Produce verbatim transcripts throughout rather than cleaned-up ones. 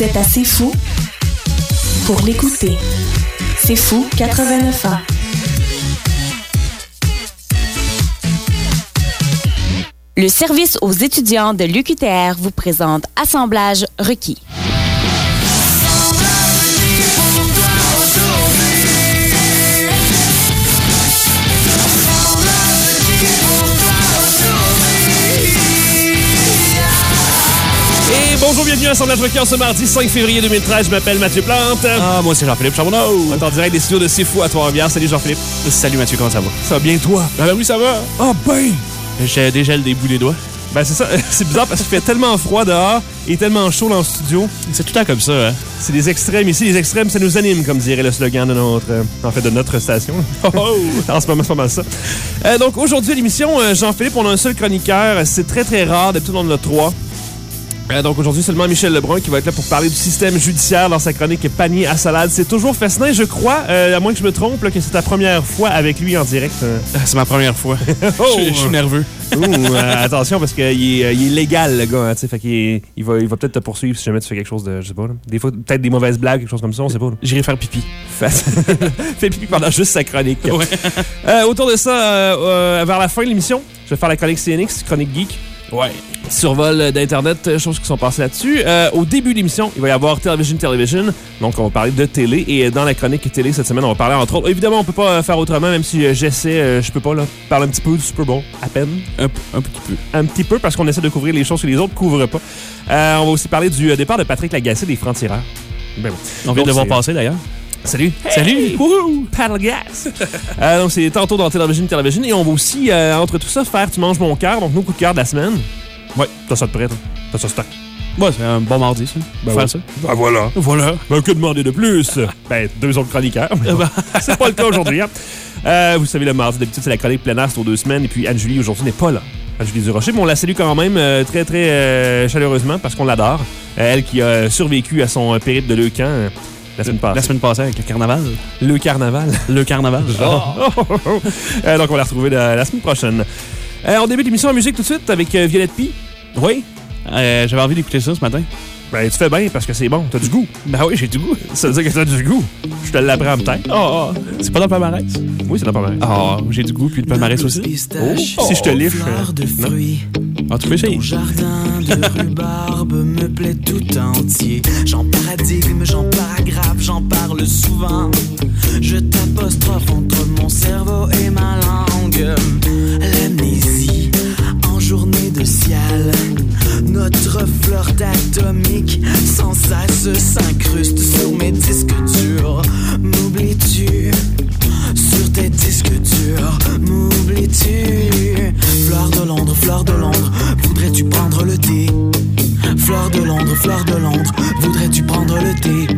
Vous êtes assez fou pour l'écouter. C'est fou quatre-vingt-neuf ans. Le service aux étudiants de l'U Q T R vous présente Assemblage requis. Et bonjour, bienvenue à Assemblage requis en ce mardi cinq février deux mille treize. Je m'appelle Mathieu Plante. Ah, moi c'est Jean-Philippe Charbonneau. On est en direct des studios de C'est Fou à Trois-Rivières. Salut Jean-Philippe. Salut Mathieu, comment ça va? Ça va bien toi? Ah ben oui, ça va. Ah ben! J'ai déjà le début des doigts. Ben c'est ça, c'est bizarre parce qu'il fait tellement froid dehors et tellement chaud dans le studio. C'est tout le temps comme ça, hein? C'est des extrêmes ici. Les extrêmes, ça nous anime, comme dirait le slogan de notre, euh, en fait, de notre station. Oh! En ce moment, c'est pas mal ça. Euh, donc aujourd'hui à l'émission, euh, Jean-Philippe, on a un seul chroniqueur. C'est très très rare. D'habitude, on en a trois. Euh, donc aujourd'hui, seulement Michel Lebrun qui va être là pour parler du système judiciaire dans sa chronique Panier à salade. C'est toujours fascinant, je crois, euh, à moins que je me trompe, là, que c'est ta première fois avec lui en direct. Euh. C'est ma première fois. Oh! Je suis nerveux. Ouh, euh, attention, parce qu'il est, euh, il est légal, le gars. Hein, fait qu'il est, il va, il va peut-être te poursuivre si jamais tu fais quelque chose de, je sais pas, là. Des fois, peut-être des mauvaises blagues, quelque chose comme ça, on sait pas. Là. J'irai faire pipi. Fais pipi pendant juste sa chronique. Ouais. Euh, autour de ça, euh, euh, vers la fin de l'émission, je vais faire la chronique C N X, chronique geek. Ouais. Survol d'Internet, choses qui sont passées là-dessus. Euh, au début de l'émission, il va y avoir Television Television. Donc, on va parler de télé. Et dans la chronique télé cette semaine, on va parler entre autres. Évidemment, on peut pas faire autrement, même si euh, j'essaie, euh, je peux pas là, parler un petit peu du Super Bowl, à peine. Un, un petit peu. Un petit peu, parce qu'on essaie de couvrir les choses que les autres couvrent pas. Euh, on va aussi parler du départ de Patrick Lagacé des Francs-Tireurs. Ben, bon. On vient de le voir passer d'ailleurs. Salut! Hey! Salut! Wouhou! Paddle gas! euh, donc, c'est tantôt dans Television Television. Et on va aussi, euh, entre tout ça, faire Tu manges mon cœur, donc nos coups de cœur de la semaine. Ouais, t'as ça de prêt, toi. T'as ça stock. Ouais, c'est un bon mardi, ça. Ben faire ouais. ça. Ben voilà. Voilà. Ben, que demander de plus? Ben, deux autres chroniqueurs. C'est pas le cas aujourd'hui, hein. Euh, vous savez, le mardi, d'habitude, c'est la chronique plein air, c'est aux deux semaines. Et puis, Anne-Julie, aujourd'hui, n'est pas là. Anne-Julie Durocher, mais on la salue quand même euh, très, très euh, chaleureusement parce qu'on l'adore. Euh, elle qui a survécu à son périple de Leucan euh, la semaine passée. La semaine passée avec le carnaval. Le carnaval. Le carnaval. Oh. Oh, oh, oh. Euh, donc, on va la retrouver la, la semaine prochaine. Euh, on débute l'émission en musique tout de suite avec euh, Violette Pie. Oui. Euh, J'avais envie d'écouter ça ce matin. Ben, tu fais bien parce que c'est bon. T'as du goût. Ben oui, j'ai du goût. Ça veut dire que t'as du goût. Je te l'apprends peut-être. Oh, oh. C'est pas dans le palmarès? Oui, c'est dans le palmarès. Oh, j'ai du goût, puis le palmarès aussi. Oh, si je te liche. De fruits. Ah, tu peux essayer. Ton jardin de rhubarbe me plaît tout entier. J'en paradigme, j'en paragraphe, j'en parle souvent. Je t'apostrophe entre mon cerveau et ma langue. L'amnésie en journée de ciel. Notre flirt atomique sans cesse s'incruste sur mes disques durs. M'oublies-tu? Sur tes disques durs, m'oublies-tu? Fleur de Londres, fleur de Londres, voudrais-tu prendre le thé? Fleur de Londres, fleur de Londres, voudrais-tu prendre le thé?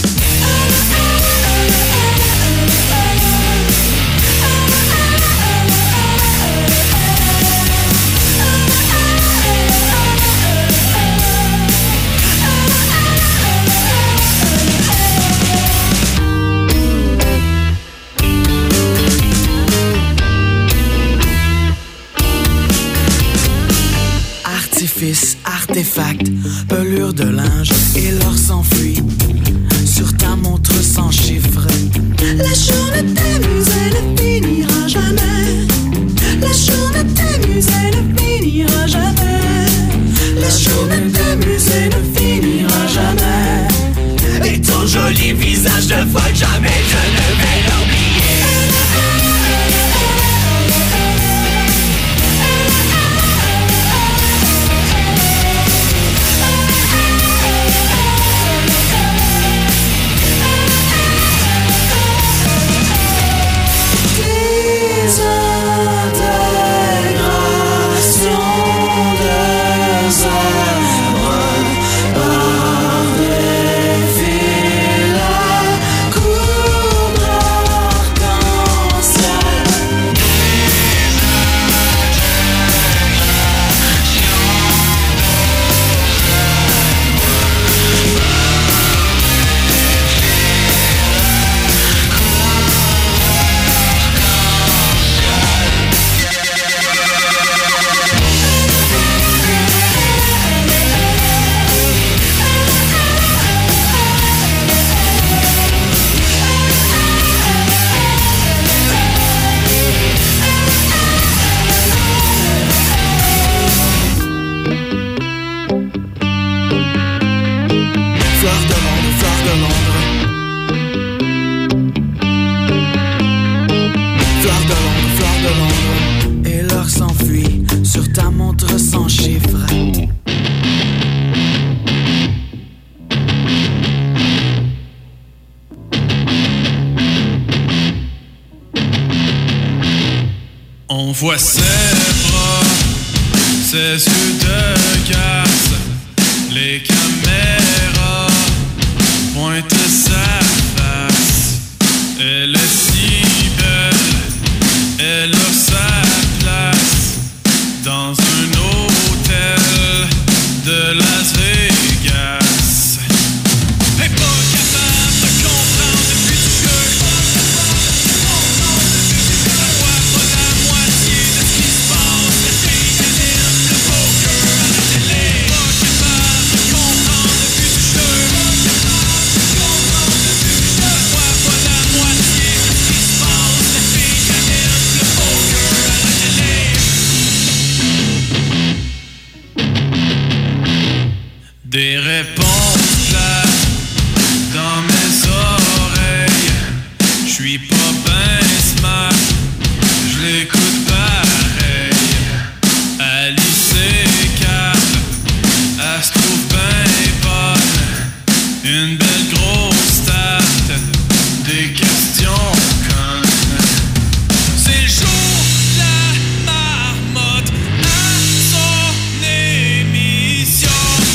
Artefact, pelure de linge et l'or s'enfuit sur ta montre sans chiffre. La journée t'amuse, elle ne finira jamais. La journée t'amuse, elle ne finira jamais. La journée t'amuse, elle ne finira jamais. Et ton joli visage de folle, jamais je ne vais l'oublier. Par des filles à coudre de Londres. Fleur de Londres, fleur de Londres. Et l'heure s'enfuit sur ta montre sans chiffre. On voit ses bras, ses yeux de casse, les caméras pointent sa face. Elle est si belle, elle a sa place dans un hôtel de Las Vegas. Elle est pas capable de comprendre depuis du jeu. Des réponses plates dans mes oreilles. J'suis pas ben smart, j'lécoute pareil. Alice et Cap, elle se trouve ben bonne. Une belle grosse tarte, des questions connes. C'est le jour de la marmotte à son émission.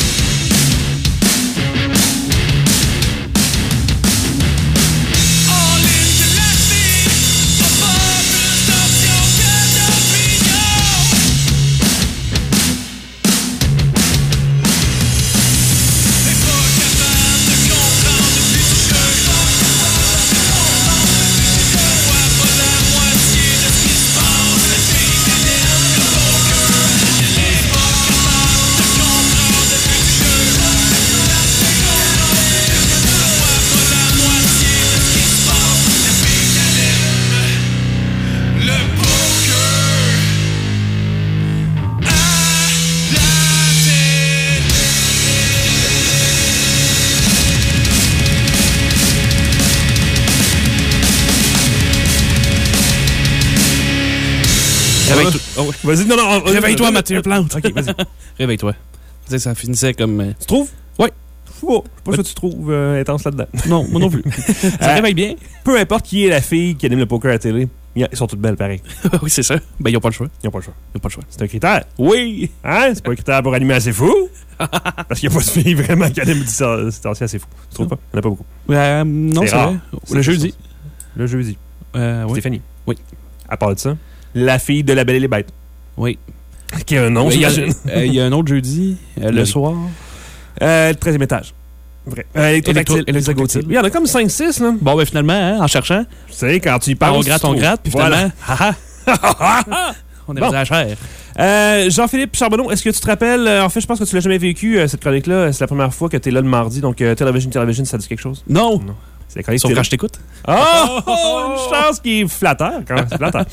Réveille-toi. Oh, ouais. Vas-y, non, non. Réveille-toi, Mathieu Plante. OK, vas-y. Réveille-toi. Tu sais, ça finissait comme... euh, Tu trouves? Oui. Oh, je sais pas ce que tu trouves euh, intense là-dedans. Non, moi non plus. Ça Euh, réveille bien. Peu importe qui est la fille qui anime le poker à la télé, ils sont toutes belles pareil. Oui, c'est ça. Ben, ils n'ont pas le choix. Ils n'ont pas le choix. Ils n'ont pas le choix. C'est un critère. Oui. Hein? C'est pas un critère pour animer assez fou? Parce qu'il n'y a pas de filles vraiment qui animent du distancié assez fou. Tu trouves pas? Il n'y en a pas beaucoup. Euh, non, C'est c'est rare. vrai. C'est Le quelque jeudi. chose. Le jeudi. Euh, oui. Stéphanie. Oui. À part de ça, la fille de La Belle et les Bêtes. Oui. Qui a un nom, Il y, a, j'imagine. euh, il y a un autre jeudi, euh, le Oui. soir. Euh, le treizième étage. Vrai. Euh, électrotactile. Électro- électrotactile. Il y en a comme cinq six, là. Bon, ben finalement, hein, en cherchant, Tu sais, quand tu y on parles. gratte, tu on trouves. gratte, puis Voilà. finalement, on est Bon. rendu à la chair. Euh, Jean-Philippe Charbonneau, est-ce que tu te rappelles, euh, en fait, je pense que tu l'as jamais vécu, euh, cette chronique-là. C'est la première fois que tu es là le mardi, donc euh, Television, Television, ça dit quelque chose? Non! Non. C'est la chronique Sauf télé. quand je t'écoute. Oh! oh, une chance qui est flatteur, quand même. C'est flatteur.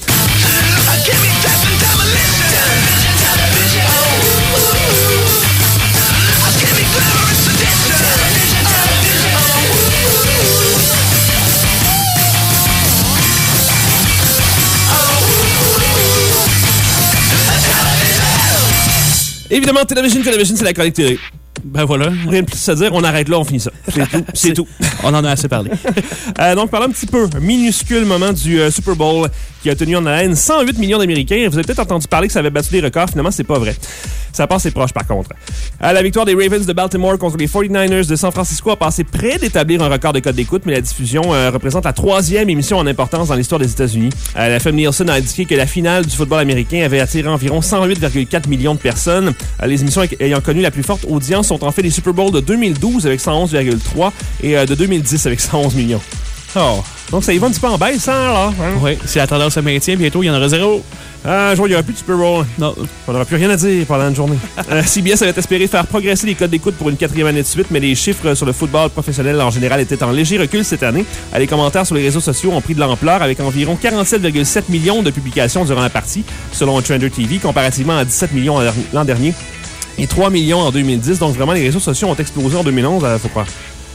Évidemment, Télévision, Télévision, c'est la chronique télé. Ben voilà. Rien de plus à dire, on arrête là, on finit ça. C'est tout. C'est tout. On en a assez parlé. Euh, donc, parlons un petit peu, un minuscule moment du euh, Super Bowl qui a tenu en haleine cent huit millions d'Américains. Vous avez peut-être entendu parler que ça avait battu des records. Finalement, c'est pas vrai. Ça passe c'est proche, par contre. À la victoire des Ravens de Baltimore contre les forty-niners de San Francisco a passé près d'établir un record de code d'écoute, mais la diffusion euh, représente la troisième émission en importance dans l'histoire des États-Unis. Euh, la F M Nielsen a indiqué que la finale du football américain avait attiré environ cent huit virgule quatre millions de personnes. Euh, les émissions ayant connu la plus forte audience sont en fait les Super Bowl de deux mille douze avec cent onze virgule trois et euh, de deux mille dix avec cent onze millions. Oh. Donc, ça y va un petit peu en baisse, hein, là? Hein? Oui, si la tendance se maintient, bientôt, il y en aura zéro. Un jour, il n'y aura plus de Super Bowl. Non. On n'aura plus rien à dire pendant une journée. euh, C B S avait espéré faire progresser les codes d'écoute pour une quatrième année de suite, mais les chiffres sur le football professionnel en général étaient en léger recul cette année. Euh, Les commentaires sur les réseaux sociaux ont pris de l'ampleur avec environ quarante-sept virgule sept millions de publications durant la partie, selon Trender T V, comparativement à dix-sept millions l'an dernier et trois millions en deux mille dix. Donc, vraiment, les réseaux sociaux ont explosé en deux mille onze, il faut croire.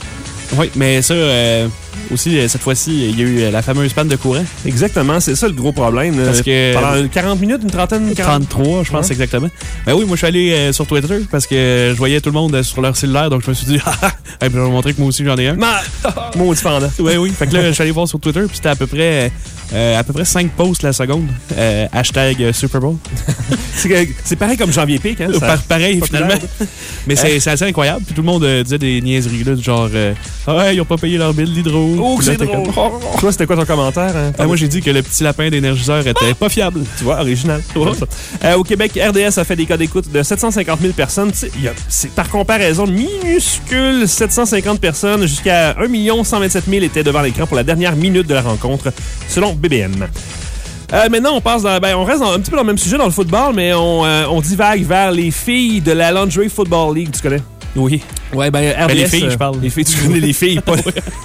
Oui, mais ça, euh, aussi, cette fois-ci, il y a eu la fameuse panne de courant. Exactement, c'est ça le gros problème. Parce que pendant quarante minutes, une trentaine, quarante... trente-trois, je pense, ouais. exactement. Ben oui, moi, je suis allé euh, sur Twitter parce que je voyais tout le monde sur leur cellulaire, donc je me suis dit, ah, je vais vous montrer que moi aussi, j'en ai un. Maudit pendant. Oui, oui. Fait que là, je suis allé voir sur Twitter, puis c'était à peu près, euh, à peu près cinq posts la seconde. Euh, hashtag euh, Super Bowl. c'est, c'est pareil comme Janvier Pic, hein? Ça, pareil, finalement. Mais c'est, c'est assez incroyable. Puis tout le monde euh, disait des niaiseries, là, du genre, euh, ah, ils ont pas payé leur bill d'hydro. Oh, c'est drôle. Comme... Toi, c'était quoi ton commentaire? Hein? Ah, moi, j'ai dit que le petit lapin d'énergiseur était ah! pas fiable. Tu vois, original. Ouais. Euh, au Québec, R D S a fait des cas d'écoute de sept cent cinquante mille personnes. Y a, c'est par comparaison minuscule, sept cent cinquante personnes jusqu'à un million cent vingt-sept mille étaient devant l'écran pour la dernière minute de la rencontre, selon B B M. Euh, maintenant, on passe dans, ben, on reste dans, un petit peu dans le même sujet dans le football, mais on, euh, on divague vers les filles de la Lingerie Football League. Tu connais? Oui. Ouais, ben, R D S, ben les filles, euh, je parle. Les filles, tu connais les filles, pas.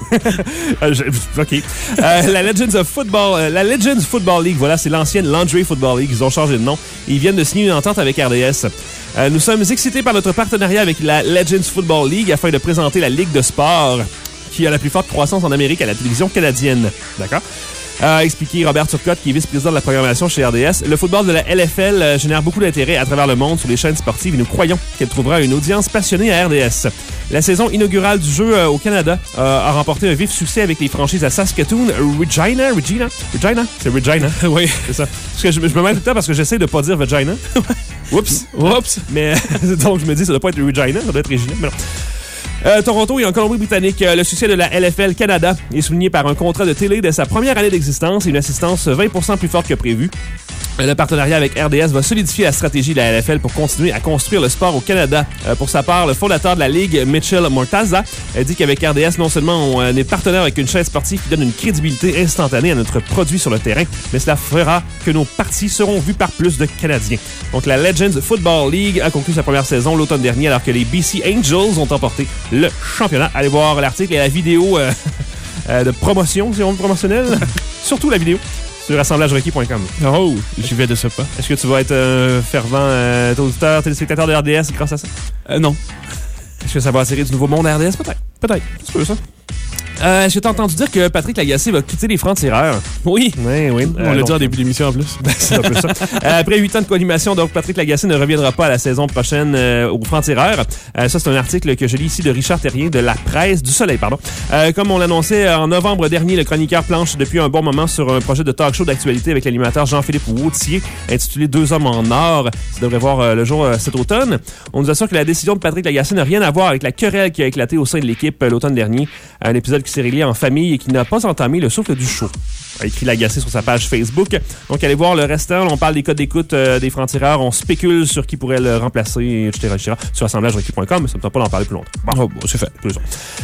euh, je, OK. Euh, la Legends of Football, euh, la Legends Football League, voilà, c'est l'ancienne Lingerie Football League. Ils ont changé de nom. Et ils viennent de signer une entente avec R D S. Euh, nous sommes excités par notre partenariat avec la Legends Football League afin de présenter la Ligue de sport qui a la plus forte croissance en Amérique à la télévision canadienne. D'accord? A expliqué Robert Turcotte, qui est vice-président de la programmation chez R D S. Le football de la L F L euh, génère beaucoup d'intérêt à travers le monde sur les chaînes sportives et nous croyons qu'elle trouvera une audience passionnée à R D S. La saison inaugurale du jeu euh, au Canada euh, a remporté un vif succès avec les franchises à Saskatoon, Regina, Regina, Regina, c'est Regina. Oui, c'est ça. Parce que je, je me mêle tout le temps parce que j'essaie de pas dire Vagina. Oups, oups. Mais donc je me dis ça doit pas être Regina, ça doit être Regina. Mais non. Euh, Toronto et en Colombie-Britannique, euh, le succès de la L F L Canada est souligné par un contrat de télé de sa première année d'existence et une assistance vingt pour cent plus forte que prévu. Le partenariat avec R D S va solidifier la stratégie de la L F L pour continuer à construire le sport au Canada. Euh, pour sa part, le fondateur de la Ligue, Mitchell Mortaza, a dit qu'avec R D S, non seulement on est partenaire avec une chaîne sportive qui donne une crédibilité instantanée à notre produit sur le terrain, mais cela fera que nos parties seront vues par plus de Canadiens. Donc la Legends Football League a conclu sa première saison l'automne dernier alors que les B C Angels ont emporté le championnat. Allez voir l'article et la vidéo euh, euh, de promotion, si on veut promotionnel. Surtout la vidéo. Sur assemblage requis point com. Oh, j'y vais de ce pas. Est-ce que tu vas être un fervent euh, auditeur, téléspectateur de R D S grâce à ça? Euh, non. Est-ce que ça va attirer du nouveau monde à R D S? Peut-être. Peut-être. C'est peu ça. Euh, est-ce que tu as entendu dire que Patrick Lagacé va quitter les francs-tireurs? Oui. Oui, oui. On euh, l'a dit en début d'émission en plus. C'est un peu ça. Euh, après huit ans de co-animation, donc Patrick Lagacé ne reviendra pas à la saison prochaine euh, aux francs-tireurs. Euh, ça, c'est un article que je lis ici de Richard Terrien de La Presse, du Soleil, pardon. Euh, comme on l'annonçait en novembre dernier, le chroniqueur planche depuis un bon moment sur un projet de talk show d'actualité avec l'animateur Jean-Philippe Wautier, intitulé Deux hommes en or. Ça devrait voir euh, le jour euh, cet automne. On nous assure que la décision de Patrick Lagacé n'a rien à voir avec la querelle qui a éclaté au sein de l'équipe euh, l'automne dernier. Un épisode qui s'est réglé en famille et qui n'a pas entamé le souffle du show. A écrit Lagacé sur sa page Facebook. Donc, allez voir le restant. On parle des codes d'écoute euh, des francs-tireurs. On spécule sur qui pourrait le remplacer, et cetera, et cetera sur assemblage requis point com, mais ça ne me tente pas d'en parler plus longtemps. Bon, oh, bon c'est fait. Plus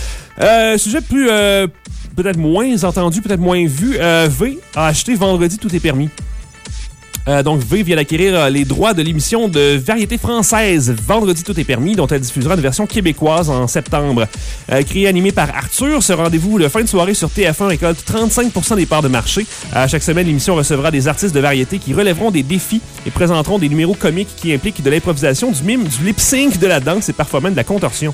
euh, sujet plus, euh, peut-être moins entendu, peut-être moins vu. Euh, V a acheté Vendredi Tout est permis. Euh, donc, V vient d'acquérir euh, les droits de l'émission de variété française Vendredi Tout est permis, dont elle diffusera une version québécoise en septembre. Euh, créé et animé par Arthur, ce rendez-vous de fin de soirée sur T F un récolte trente-cinq pour cent des parts de marché. À chaque semaine, l'émission recevra des artistes de variété qui relèveront des défis et présenteront des numéros comiques qui impliquent de l'improvisation, du mime, du lip-sync, de la danse et parfois même de la contorsion.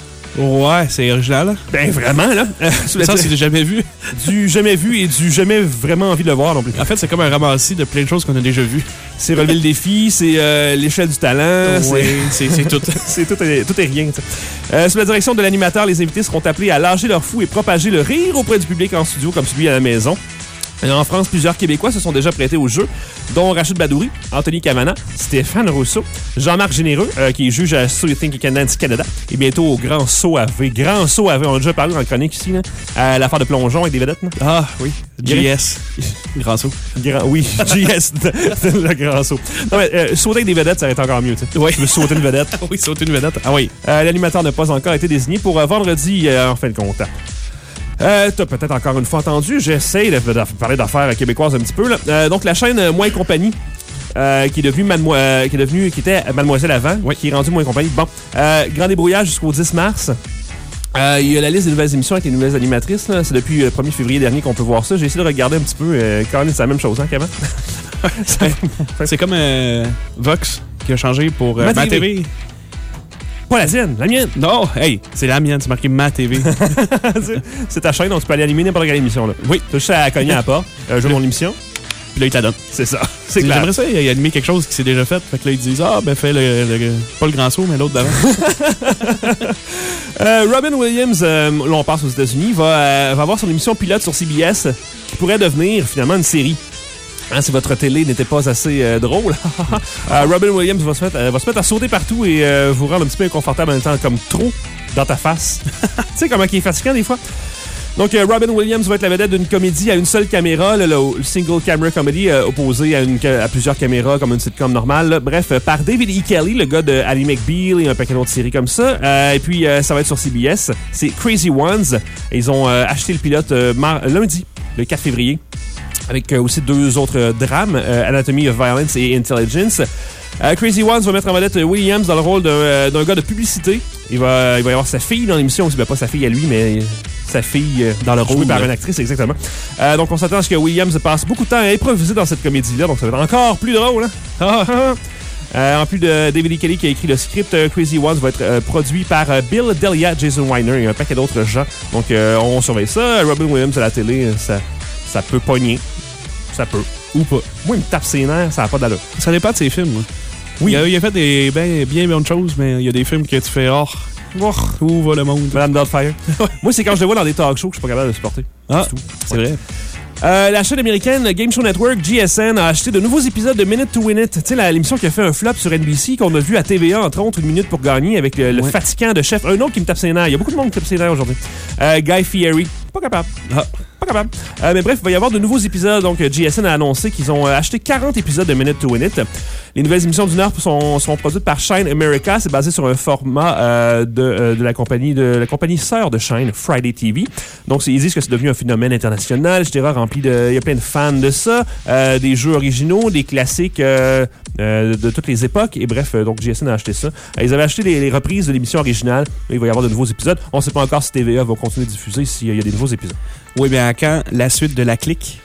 Ouais, c'est original. Ben vraiment, là. Euh, ça, c'est du jamais vu. Du jamais vu et du jamais vraiment envie de le voir non plus. En fait, c'est comme un ramassis de plein de choses qu'on a déjà vues. C'est relever le défi, c'est euh, l'échelle du talent. Oui, c'est, c'est tout. c'est tout et, tout et rien. Euh, sous la direction de l'animateur, les invités seront appelés à lâcher leur fou et propager le rire auprès du public en studio comme celui à la maison. En France, plusieurs Québécois se sont déjà prêtés au jeu, dont Rachid Badouri, Anthony Cavana, Stéphane Rousseau, Jean-Marc Généreux, euh, qui est juge à So You Think You Can Dance Canada, et bientôt au Grand Saut à V. Grand Saut à V, on a déjà parlé dans le chronique ici, là, à l'affaire de plongeon avec des vedettes. Là. Ah oui, G S. Grand Saut. Grand, oui, G S, le Grand Saut. Non, mais, euh, sauter avec des vedettes, ça va être encore mieux. Tu sais. Oui. Je veux sauter une vedette. Oui, sauter une vedette. Ah oui. Euh, l'animateur n'a pas encore été désigné pour euh, vendredi, euh, en fin de compte. Euh, t'as peut-être encore une fois entendu, j'essaie de, de, de parler d'affaires québécoises un petit peu. Là. Euh, donc, la chaîne euh, Moi et compagnie, euh, qui est devenue Mademo- euh, qui est devenue, qui était Mademoiselle avant, oui. qui est rendue Moi et compagnie. Bon, euh, grand débrouillage jusqu'au dix mars. Euh, il y a la liste des nouvelles émissions avec les nouvelles animatrices. Là. C'est depuis le premier février dernier qu'on peut voir ça. J'ai essayé de regarder un petit peu. Euh, quand même, c'est la même chose hein, qu'avant. c'est comme euh, Vox qui a changé pour euh, Ma T V. Pas la tienne, la mienne. Non, hey, c'est la mienne, c'est marqué Ma T V. C'est ta chaîne, donc tu peux aller animer n'importe quelle émission. Là. Oui. Tu as juste à cogner à la porte, euh, je veux mon émission. Puis là, ils te la donnent. C'est ça. C'est clair. J'aimerais ça, il a animé quelque chose qui s'est déjà fait. Fait que là, ils disent, ah, ben, fais le, le- pas le grand saut, mais l'autre d'avant. Euh, Robin Williams, euh, là on passe aux États-Unis, va, euh, va avoir son émission pilote sur C B S qui pourrait devenir finalement une série. Hein, si votre télé n'était pas assez euh, drôle. euh, Robin Williams va se, mettre, euh, va se mettre à sauter partout et euh, vous rendre un petit peu inconfortable en même temps, comme trop dans ta face. Tu sais comment il est fatigant des fois? Donc, euh, Robin Williams va être la vedette d'une comédie à une seule caméra, là, le, le single camera comedy, euh, opposé à, une, à plusieurs caméras comme une sitcom normale. Là. Bref, euh, par David E. Kelly, le gars de Ally McBeal et un paquet d'autres séries comme ça. Euh, et puis, euh, ça va être sur C B S. C'est Crazy Ones. Et ils ont euh, acheté le pilote euh, mar- lundi, le quatre février, avec euh, aussi deux autres euh, drames, euh, Anatomy of Violence et Intelligence. Euh, Crazy Ones va mettre en vedette Williams dans le rôle d'un, euh, d'un gars de publicité. Il va, il va y avoir sa fille dans l'émission aussi. Ben, pas sa fille à lui, mais sa fille euh, dans le rôle par une actrice, exactement. Euh, donc, on s'attend à ce que Williams passe beaucoup de temps à improviser dans cette comédie-là. Donc, ça va être encore plus drôle. Hein? Ah, ah, ah. Euh, en plus de David E. Kelly qui a écrit le script, euh, Crazy Ones va être euh, produit par euh, Bill Delia, Jason Weiner et un paquet d'autres gens. Donc, euh, on surveille ça. Robin Williams à la télé, ça, ça peut pogner. Ça peut. Ou pas. Moi, il me tape ses nerfs, ça n'a pas d'allure. Ça dépend de ses films. Moi. Oui. Il a, il a fait des bien, bien bonnes choses, mais il y a des films que tu fais, oh, oh où va le monde? Madame Doubtfire. Moi, c'est quand je le vois dans des talk shows que je suis pas capable de supporter. Ah, c'est tout. C'est vrai. Euh, la chaîne américaine Game Show Network, G S N, a acheté de nouveaux épisodes de Minute to Win It. Tu sais, la- l'émission qui a fait un flop sur N B C, qu'on a vu à T V A, entre autres, Une minute pour gagner, avec le, le Ouais. fatigant de chef. Un autre qui me tape ses nerfs. Il y a beaucoup de monde qui tape ses nerfs aujourd'hui. Euh, Guy Fieri. Pas capable. Ah. Pas capable. Euh, mais bref, il va y avoir de nouveaux épisodes. Donc, G S N a annoncé qu'ils ont euh, acheté quarante épisodes de Minute to Win It. Les nouvelles émissions d'une heure sont, sont produites par Shine America. C'est basé sur un format euh, de, euh, de la compagnie de la compagnie sœur de Shine, Friday T V. Donc, c'est- ils disent que c'est devenu un phénomène international, et cetera, rempli de... Il y a plein de fans de ça. Euh, des jeux originaux, des classiques euh, euh, de toutes les époques. Et bref, euh, donc, G S N a acheté ça. Euh, ils avaient acheté les, les reprises de l'émission originale. Il va y avoir de nouveaux épisodes. On ne sait pas encore si T V A va continuer de diffuser s'il y a des nouveaux épisodes. Oui, bien, quand la suite de La Clique?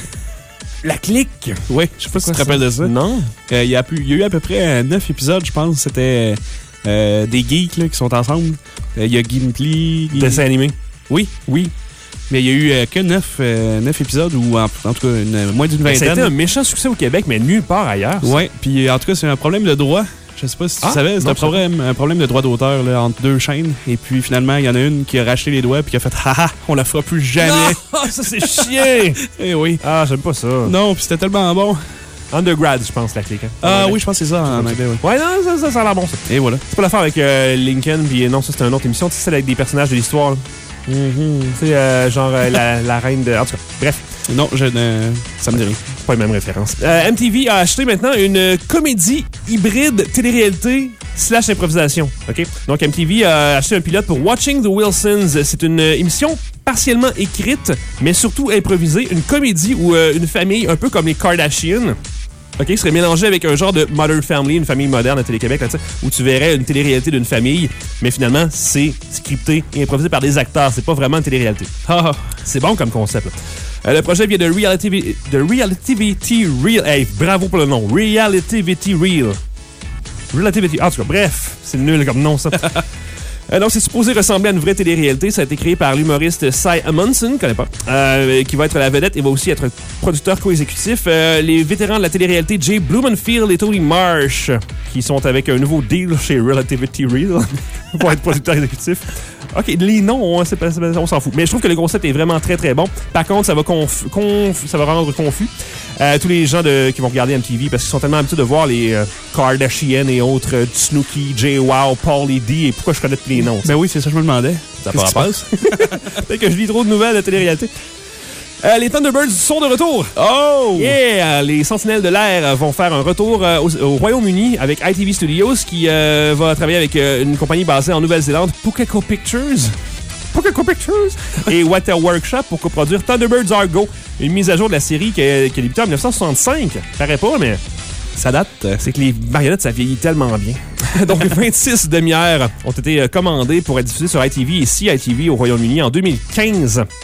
La clique! Oui, je sais pas si tu te Quoi, rappelles ça? de ça. Non. Euh, il, y a pu- il y a eu à peu près euh, neuf épisodes, je pense. C'était euh, des geeks là, qui sont ensemble. Euh, Il y a Gimli. Gim- Dessin animé. Oui, oui. Mais il y a eu euh, que neuf, euh, neuf épisodes, ou en, en tout cas une- moins d'une Ça a été vingtaine. un méchant succès au Québec, mais nulle part ailleurs. ça. Ouais, puis en tout cas, c'est un problème de droit. Je sais pas si tu Ah, savais, c'est non, un problème, un problème de droit d'auteur là, entre deux chaînes. Et puis finalement, il y en a une qui a racheté les droits puis qui a fait haha, on la fera plus jamais. Ah, ça c'est chiant! Eh oui. Ah, j'aime pas ça. Non, puis c'était tellement bon. Undergrad, je pense, la clique. Hein. Ah Ouais. oui, je pense que c'est ça en anglais. Ouais. Ouais, non, ça, ça, ça a l'air bon, ça. Et voilà. C'est pas l'affaire avec euh, Lincoln, puis non, ça, c'était une autre émission. Tu sais, celle avec des personnages de l'histoire. là. Tu sais, euh, genre euh, la, la reine de... En tout cas, bref, Non, je, euh, ça me dit rien. c'est pas les mêmes références. Euh, M T V a acheté maintenant une comédie hybride télé-réalité slash improvisation. OK? Donc, M T V a acheté un pilote pour Watching the Wilsons. C'est une émission partiellement écrite, mais surtout improvisée. Une comédie où euh, une famille, un peu comme les Kardashians, OK, serait mélangée avec un genre de Modern Family, une famille moderne à Télé-Québec, là, tu sais, où tu verrais une télé-réalité d'une famille, mais finalement, c'est scripté et improvisé par des acteurs. C'est pas vraiment une télé-réalité. Ah, c'est bon comme concept. là. Euh, le projet vient de Reality, de Relativity Real. Hey, bravo pour le nom. Relativity Real. Relativity. Ah, en tout cas, bref, c'est nul comme nom, ça. Euh, donc, c'est supposé ressembler à une vraie télé-réalité. Ça a été créé par l'humoriste Cy Amundsen, je connais pas, euh, qui va être la vedette et va aussi être producteur co-exécutif. Euh, les vétérans de la télé-réalité, Jay Blumenfield et Tony Marsh, qui sont avec un nouveau deal chez Relativity Real pour être producteur exécutif. OK, les noms, on, c'est pas- c'est pas- on s'en fout. Mais je trouve que le concept est vraiment très, très bon. Par contre, ça va, conf, conf- ça va rendre confus euh, tous les gens de, qui vont regarder M T V parce qu'ils sont tellement habitués de voir les euh, Kardashian et autres, euh, Snooki, J Wow, Pauly D, et pourquoi je connais tous les noms. Ben oui, c'est ça que je me demandais. Ça Qu'est-ce qui se passe? Peut-être que je lis trop de nouvelles de télé-réalité. Euh, les Thunderbirds sont de retour. Oh! Yeah! Les Sentinelles de l'air vont faire un retour euh, au, au Royaume-Uni avec I T V Studios qui euh, va travailler avec euh, une compagnie basée en Nouvelle-Zélande, Pukeko Pictures. Pukeko Pictures! Et Water Workshop pour coproduire Thunderbirds Are Go, une mise à jour de la série qui a, qui a débuté en dix-neuf cent soixante-cinq. Paraît pas, mais Ça date. c'est que les marionnettes, ça vieillit tellement bien. Donc, vingt-six demi-heures ont été euh, commandées pour être diffusées sur I T V et C I T V au Royaume-Uni en deux mille quinze.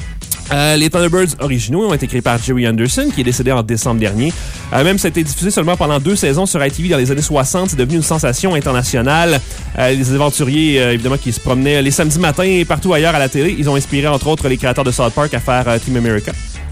Euh, les Thunderbirds originaux ont été créés par Jerry Anderson, qui est décédé en décembre dernier. Euh, même ça a été diffusé seulement pendant deux saisons sur I T V dans les années soixante. C'est devenu une sensation internationale. Euh, les aventuriers, euh, évidemment, qui se promenaient les samedis matins et partout ailleurs à la télé. Ils ont inspiré, entre autres, les créateurs de South Park à faire euh, Team America.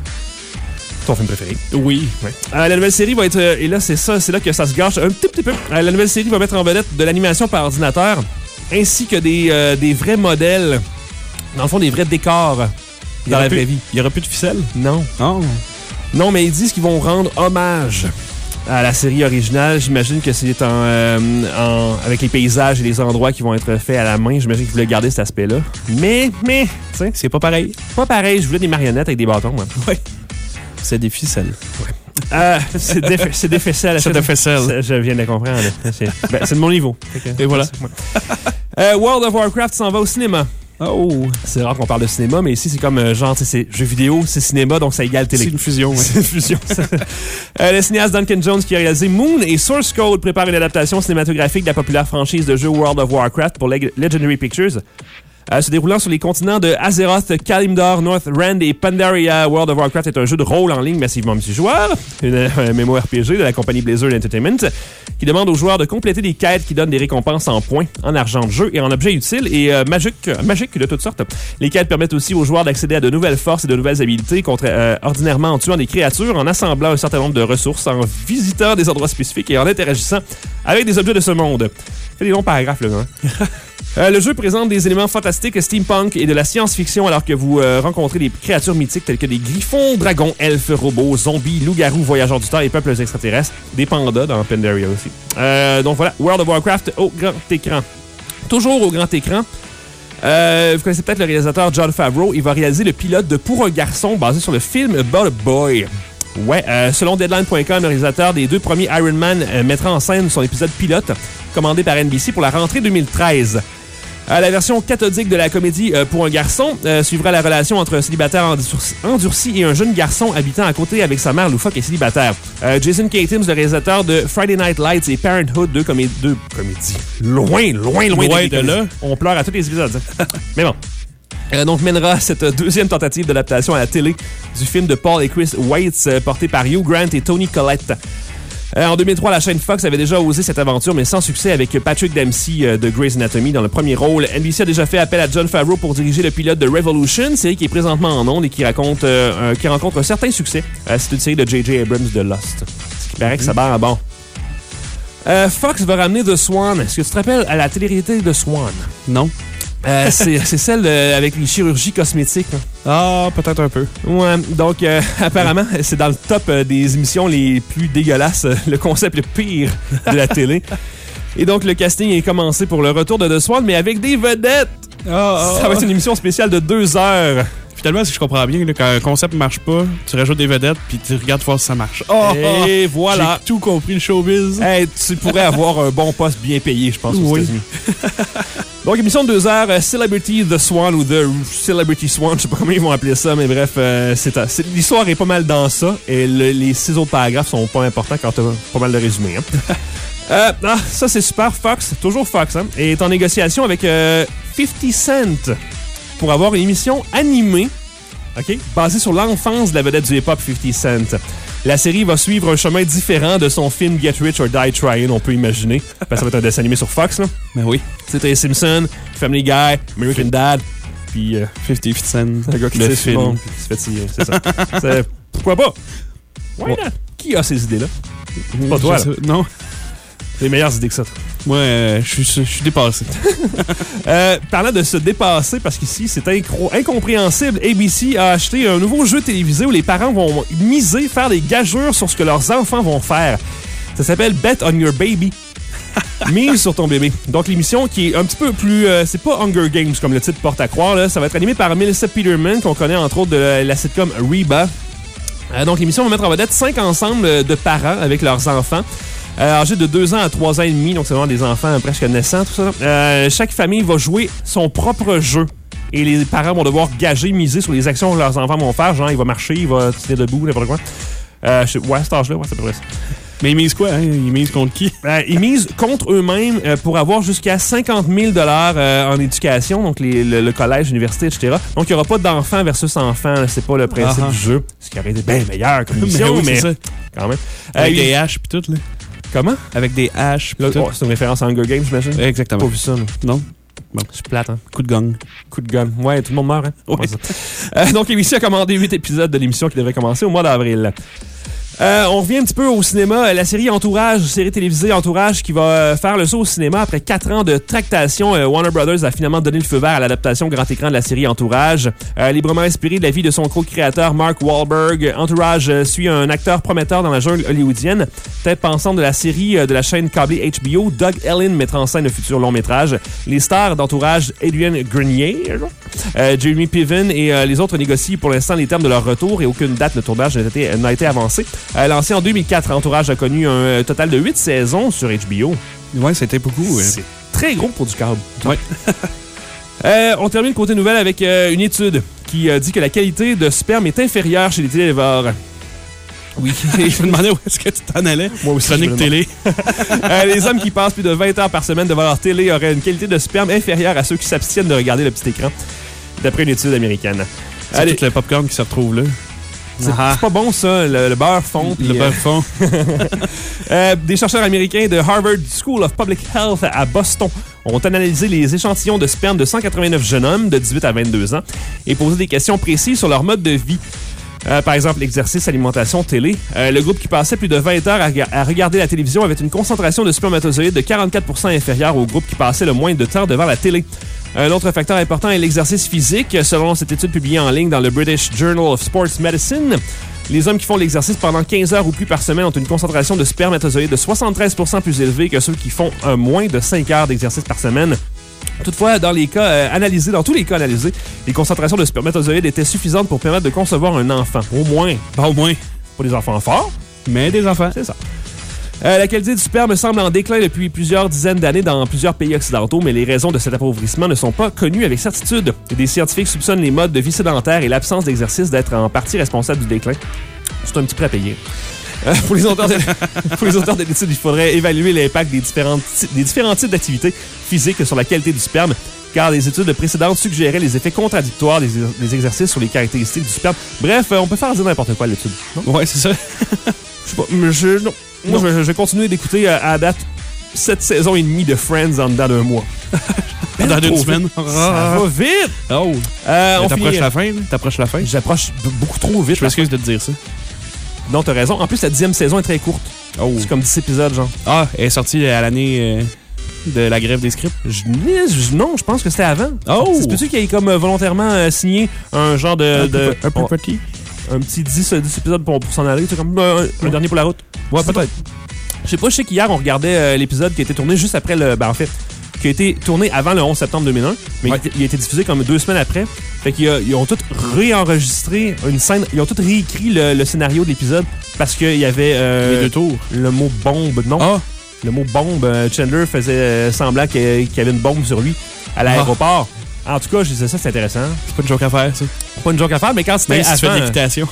Ton film préféré. Oui. Ouais. Euh, la nouvelle série va être... Euh, et là, c'est ça, c'est là que ça se gâche un petit, petit peu. Euh, la nouvelle série va mettre en vedette de l'animation par ordinateur, ainsi que des, euh, des vrais modèles, dans le fond, des vrais décors dans la vraie vie. Il n'y aura plus de ficelle? Non. Oh. Non, mais ils disent qu'ils vont rendre hommage à la série originale. J'imagine que c'est en, euh, en avec les paysages et les endroits qui vont être faits à la main. J'imagine qu'ils voulaient garder cet aspect-là. Mais, mais, tu sais, c'est pas pareil. Pas pareil. Je voulais des marionnettes avec des bâtons, moi. Oui. C'est des ficelles. Ouais. Euh, c'est des, c'est des ficelles. C'est des ficelles. Je viens de le comprendre. C'est, ben, c'est de mon niveau. Okay. Et voilà. euh, World of Warcraft s'en va au cinéma. Oh! C'est rare qu'on parle de cinéma, mais ici, c'est comme euh, genre, tu sais, c'est jeux vidéo, c'est cinéma, donc ça égale télé. C'est une fusion, ouais. C'est une fusion. euh, le cinéaste Duncan Jones, qui a réalisé Moon et Source Code, prépare une adaptation cinématographique de la populaire franchise de jeux World of Warcraft pour Leg- Legendary Pictures. Euh, se déroulant sur les continents de Azeroth, Kalimdor, Northrend et Pandaria, World of Warcraft est un jeu de rôle en ligne massivement multijoueur, une, un MMORPG de la compagnie Blizzard Entertainment, qui demande aux joueurs de compléter des quêtes qui donnent des récompenses en points, en argent de jeu et en objets utiles et euh, magiques, magiques de toutes sortes. Les quêtes permettent aussi aux joueurs d'accéder à de nouvelles forces et de nouvelles habilités, contre, euh, ordinairement en tuant des créatures, en assemblant un certain nombre de ressources, en visitant des endroits spécifiques et en interagissant avec des objets de ce monde. Fait des longs paragraphes, là, hein? Euh, le jeu présente des éléments fantastiques, steampunk et de la science-fiction alors que vous euh, rencontrez des créatures mythiques telles que des griffons, dragons, elfes, robots, zombies, loups-garous, voyageurs du temps et peuples extraterrestres. Des pandas dans Pandaria aussi. Euh, donc voilà, World of Warcraft au grand écran. Toujours au grand écran. Euh, vous connaissez peut-être le réalisateur Jon Favreau. Il va réaliser le pilote de Pour un garçon basé sur le film About a Boy. Ouais, euh, selon Deadline point com, le réalisateur des deux premiers Iron Man euh, mettra en scène son épisode pilote, commandé par N B C pour la rentrée deux mille treize. Euh, la version cathodique de la comédie euh, Pour un garçon euh, suivra la relation entre un célibataire endurci, endurci et un jeune garçon habitant à côté avec sa mère loufoque et célibataire. Euh, Jason Katims, le réalisateur de Friday Night Lights et Parenthood, deux, comé- deux comédies. Loin, loin, loin, loin de, de là. On pleure à tous les épisodes. Mais bon. Euh, donc mènera cette deuxième tentative d'adaptation à la télé du film de Paul et Chris Weitz euh, porté par Hugh Grant et Toni Collette. Euh, en deux mille trois, la chaîne Fox avait déjà osé cette aventure, mais sans succès avec Patrick Dempsey euh, de Grey's Anatomy dans le premier rôle. N B C a déjà fait appel à Jon Favreau pour diriger le pilote de Revolution, série qui est présentement en ondes et qui, raconte, euh, euh, qui rencontre un certain succès. Euh, c'est une série de J J Abrams de Lost. Ce qui paraît mm-hmm. que ça barre bon. Euh, Fox va ramener The Swan. Est-ce que tu te rappelles à la télé-réalité de Swan? Non. Euh, c'est, c'est celle euh, avec les chirurgies cosmétiques. Là. Ah, peut-être un peu. Ouais, donc euh, apparemment, c'est dans le top euh, des émissions les plus dégueulasses, euh, le concept le pire de la télé. Et donc, le casting est commencé pour le retour de The Swan, mais avec des vedettes. Oh, oh, Ça va être une émission spéciale de deux heures. Finalement, si je comprends bien, là, quand un concept marche pas, tu rajoutes des vedettes puis tu regardes voir si ça marche. Oh, Et voilà. J'ai tout compris, le showbiz. Hey, tu pourrais avoir un bon poste bien payé, je pense, aux oui. États-Unis. Donc, émission de deux heures, euh, Celebrity The Swan ou The Celebrity Swan, je sais pas comment ils vont appeler ça, mais bref, euh, c'est, c'est, l'histoire est pas mal dans ça et le, les six autres paragraphes sont pas importants quand t'as pas mal de résumés. Hein. euh, ah, ça, c'est super. Fox, toujours Fox, hein, est en négociation avec euh, fifty Cent pour avoir une émission animée, OK, basée sur l'enfance de la vedette du hip-hop fifty Cent. La série va suivre un chemin différent de son film Get Rich or Die Trying, on peut imaginer. Parce que ça va être un dessin animé sur Fox, là. Ben oui. Tu sais, Simpson, Family Guy, American Dad, puis euh, fifty Cent. Un gars qui le fait film. Bon, qui se fait tirer, c'est ça. c'est, pourquoi pas? Why not? Qui a ces idées-là? Pas toi, là. Non. Les meilleures idées que ça. Moi, euh, je suis je suis dépassé. euh, parlant de se dépasser, parce qu'ici, c'est incro- incompréhensible, A B C a acheté un nouveau jeu télévisé où les parents vont miser, faire des gageures sur ce que leurs enfants vont faire. Ça s'appelle Bet on Your Baby. Mise sur ton bébé. Donc, l'émission qui est un petit peu plus... Euh, c'est pas Hunger Games, comme le titre porte à croire. Là. Ça va être animé par Melissa Peterman, qu'on connaît entre autres de la, la sitcom Reba. Euh, donc, l'émission va mettre en vedette cinq ensembles de parents avec leurs enfants. Euh, âgés de deux ans à trois ans et demi, donc c'est vraiment des enfants presque naissants, tout ça. Euh, chaque famille va jouer son propre jeu. Et les parents vont devoir gager, miser sur les actions que leurs enfants vont faire. Genre, il va marcher, il va tenir debout, n'importe quoi. Euh, je, ouais, à cet âge-là, ouais, c'est à peu près ça. Mais ils misent quoi, hein? Ils misent contre qui? Euh, ils misent contre eux-mêmes euh, pour avoir jusqu'à cinquante mille dollars euh, en éducation, donc les, le, le collège, l'université, et cetera. Donc, il n'y aura pas d'enfants versus enfants. Là, c'est pas le principe Ah, du jeu. Ce qui aurait été bien meilleur comme émission, oui, mais c'est ça. quand même. Avec Euh, des il- haches pis tout, là. Comment? Avec des haches pis Là, tout. oh, c'est une référence à Hunger Games, j'imagine? J'ai Exactement. pas vu ça. Non. Non? Je suis plate, hein? Coup de gang. Coup de gun. Ouais, tout le monde meurt, hein? Oui. Ouais, ça. Euh, donc, A B C a commandé huit épisodes de l'émission qui devrait commencer au mois d'avril. Euh, on revient un petit peu au cinéma. La série Entourage, série télévisée Entourage qui va euh, faire le saut au cinéma après quatre ans de tractation. Euh, Warner Brothers a finalement donné le feu vert à l'adaptation grand écran de la série Entourage. Euh, librement inspiré de la vie de son co-créateur Mark Wahlberg, Entourage euh, suit un acteur prometteur dans la jungle hollywoodienne. Tête pensante de la série euh, de la chaîne câblée H B O, Doug Ellin mettra en scène le futur long métrage. Les stars d'Entourage, Adrian Grenier, euh, Jeremy Piven et euh, les autres négocient pour l'instant les termes de leur retour et aucune date de tournage n'a été, n'a été avancée. Euh, lancé en deux mille quatre, Entourage a connu un total de huit saisons sur H B O. Ouais, c'était beaucoup. C'est très gros pour du câble. Ouais. euh, on termine côté nouvelle avec euh, une étude qui euh, dit que la qualité de sperme est inférieure chez les télévores. Oui. Je me demandais où est-ce que tu t'en allais. Moi aussi, Chronique je me télé. Euh, les hommes qui passent plus de vingt heures par semaine devant leur télé auraient une qualité de sperme inférieure à ceux qui s'abstiennent de regarder le petit écran, d'après une étude américaine. C'est Allez, tout le popcorn qui se retrouve là. c'est Ah. c'est pas bon ça, le, le beurre fond. Le puis, beurre fond. Euh, des chercheurs américains de Harvard School of Public Health à Boston ont analysé les échantillons de sperme de cent quatre-vingt-neuf jeunes hommes de dix-huit à vingt-deux ans et posé des questions précises sur leur mode de vie. Euh, par exemple, l'exercice, alimentation, télé. Euh, le groupe qui passait plus de vingt heures à, à regarder la télévision avait une concentration de spermatozoïdes de quarante-quatre pour cent inférieure au groupe qui passait le moins de temps devant la télé. Un autre facteur important est l'exercice physique. Selon cette étude publiée en ligne dans le British Journal of Sports Medicine, les hommes qui font l'exercice pendant quinze heures ou plus par semaine ont une concentration de spermatozoïdes de soixante-treize pour cent plus élevée que ceux qui font un moins de cinq heures d'exercice par semaine. Toutefois, dans les cas euh, analysés, dans tous les cas analysés, les concentrations de spermatozoïdes étaient suffisantes pour permettre de concevoir un enfant. Au moins. Bon, au moins. Pas des enfants forts, Mais des enfants. c'est ça. Euh, la qualité du sperme semble en déclin depuis plusieurs dizaines d'années dans plusieurs pays occidentaux, mais les raisons de cet appauvrissement ne sont pas connues avec certitude. Des scientifiques soupçonnent les modes de vie sédentaires et l'absence d'exercice d'être en partie responsables du déclin. C'est un petit prêt à payer. Euh, pour, les auteurs de, pour les auteurs de l'étude, il faudrait évaluer l'impact des, différentes, des différents types d'activités physiques sur la qualité du sperme, car les études précédentes suggéraient les effets contradictoires des, des exercices sur les caractéristiques du sperme. Bref, euh, on peut faire dire n'importe quoi à l'étude. Non? Ouais, c'est ça. Je sais pas, mais je, non. Moi, je, je vais continuer d'écouter euh, à date cette saison et demie de Friends en dedans d'un mois. Dans Trop une vite. semaine. Ça va vite! Oh. Euh, on T'approches finit- la fin, là? T'approches la fin? J'approche b- beaucoup trop vite. Je m'excuse de te dire ça. Non, t'as raison. En plus, la dixième saison est très courte. Oh. C'est comme dix épisodes, genre. Ah, elle est sortie à l'année euh, de la grève des scripts. Je, je- non, je pense que c'était avant. Oh! C'est peux-tu qu'il ait comme euh, volontairement euh, signé un genre de... Un peu- de- un peu on- petit. un petit dix, dix épisodes pour, pour s'en aller. C'est comme euh, un, un dernier pour la route. Ouais, C'est peut-être. Je sais pas, je sais qu'hier, on regardait euh, l'épisode qui a été tourné juste après le... Ben, en fait, qui a été tourné avant le onze septembre deux mille un, mais Ouais. il, il a été diffusé comme deux semaines après. Fait qu'ils a- ils ont tous réenregistré une scène... Ils ont tous réécrit le, le scénario de l'épisode parce qu'il y avait... euh, Les deux tours. le mot bombe, non? Ah! Le mot bombe, euh, Chandler faisait euh, semblant qu'il y qu'il y avait une bombe sur lui à l'aéroport. En tout cas, je disais ça, c'est intéressant. C'est pas une joke à faire, ça. Pas une joke à faire, mais quand c'était Même si tu fais avant, de l'équitation.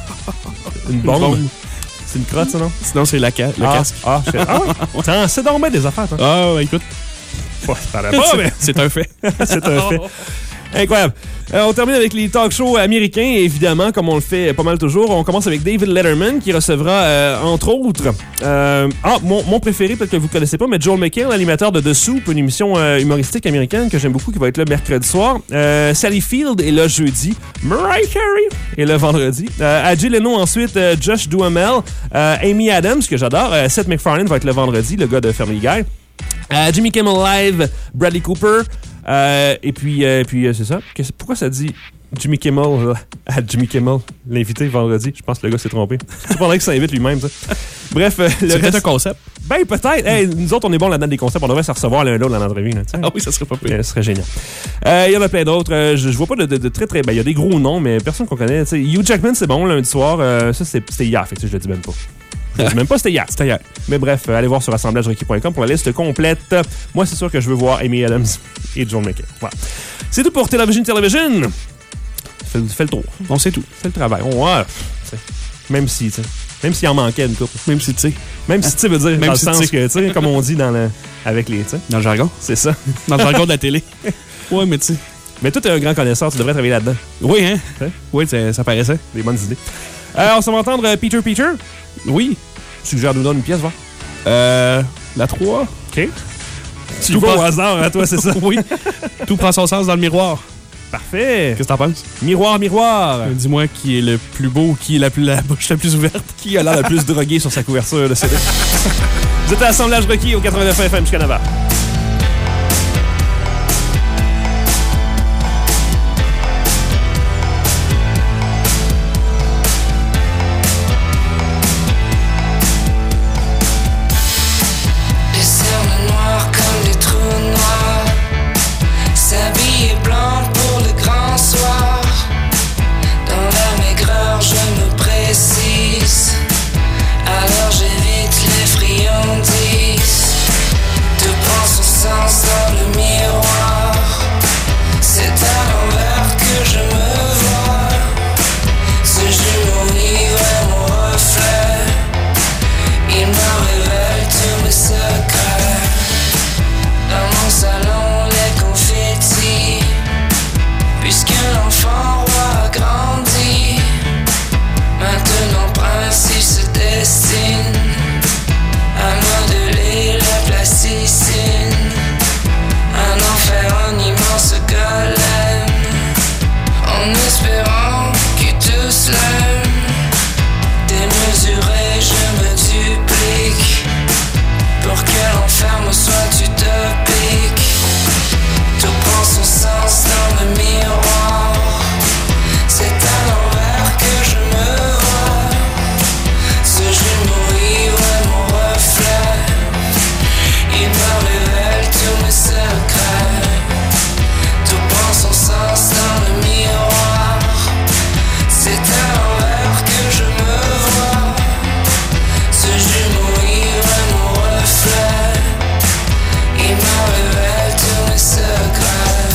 une bombe, bombe. c'est une crotte, ça, non? Sinon, c'est la ca- le ah, casque. Ah, je fais, ah, t'en sais donc bien des affaires, toi. Ah, ouais, écoute. Ouais, ça paraît pas, mais C'est un fait. c'est un fait. Incroyable. Euh, on termine avec les talk shows américains, et évidemment, comme on le fait pas mal toujours. On commence avec David Letterman, qui recevra, euh, entre autres, euh, ah, mon, mon préféré, peut-être que vous ne connaissez pas, mais Joel McHale, l'animateur de The Soup, une émission euh, humoristique américaine que j'aime beaucoup, qui va être là mercredi soir. Euh, Sally Field est là jeudi. Mariah Carey est là vendredi. Euh, à Jay Leno, ensuite, euh, Josh Duhamel. Euh, Amy Adams, que j'adore. Euh, Seth MacFarlane va être le vendredi, le gars de Family Guy. Euh, Jimmy Kimmel Live, Bradley Cooper. Euh, et puis, euh, puis euh, c'est ça. Qu'est-ce- pourquoi ça dit Jimmy Kimmel euh, à Jimmy Kimmel, l'invité vendredi? Je pense que le gars s'est trompé. C'est pas vrai qu'il s'invite lui-même, ça. Bref, euh, le C'est peut-être reste... un concept. Ben, peut-être. Hey, nous autres, on est bons là-dedans des concepts. On devrait se recevoir l'un l'autre dans l'entrevue. Là, tu sais. Ah oui, ça serait pas pire. Euh, Ce serait génial. Euh, Il y en a plein d'autres. Euh, je, je vois pas de, de, de très, très... Ben, il y a des gros noms, mais personne qu'on connaît. Tu sais, Hugh Jackman, c'est bon, lundi soir. Euh, ça, c'est- c'était hier. Fait que ça, je le dis même pas. Je le dis même pas, c'était hier. C'était hier. Mais bref, euh, allez voir sur assemblages requis point com pour la liste complète. Moi, c'est sûr que je veux voir Amy Adams et Joel McHale. Voilà. C'est tout pour Television Television. Fais, fais le tour. On sait tout. Fais le travail. On, ouais, tu sais, même si, tu sais, Même s'il en manquait une coupe. Même si, tu sais. Même si, tu sais, veut dire, Même dans le si sens tu sais. que, tu sais, comme on dit dans le, avec les, tu sais. Dans le jargon. C'est ça. Dans le jargon de la télé. Ouais, mais tu sais. Mais toi, t'es un grand connaisseur, tu devrais travailler là-dedans. Oui, hein? Hein? Oui, ça, ça paraissait. Des bonnes idées. Euh, on s'en va entendre euh, Peter Peter. Oui. Suggère-nous donne une pièce, va. Euh. La trois. OK. Tu Tout vas au passe- hasard, à toi, c'est ça? Oui. Tout prend son sens dans le miroir. Parfait. Qu'est-ce que t'en penses? Miroir, miroir. Euh, Dis-moi qui est le plus beau, qui est la, plus, la bouche la plus ouverte. Qui a l'air le plus drogué sur sa couverture de C D? Vous êtes à Assemblage Rocky au quatre-vingt-neuf F M Canada. Les cernes noires comme des trous noirs, s'habiller blanc pour le grand soir. Dans la maigreur je me précise, alors j'évite les friandises. Tout prend son sens dans le miroir, c'est à l'envers que je me vois. Ce jumeau ivre est mon reflet, il me révèle tous mes secrets. Dans mon salon les confettis, puisque l'enfant roi a grandi. Maintenant prince il se destine à modeler la plasticine. Un enfer, un immense golem, en espérant qu'il tous l'aime. Démesuré je me duplique, pour que l'enfer me soit utopique. Tout prend son sens dans le miroir, c'est à l'envers que je me vois. Ce jumeau ivre est mon reflet, il me révèle tous mes secrets. Tout prend son sens dans le miroir, c'est à l'envers que je me vois. Ce jumeau ivre est mon reflet, il me révèle tous mes secrets.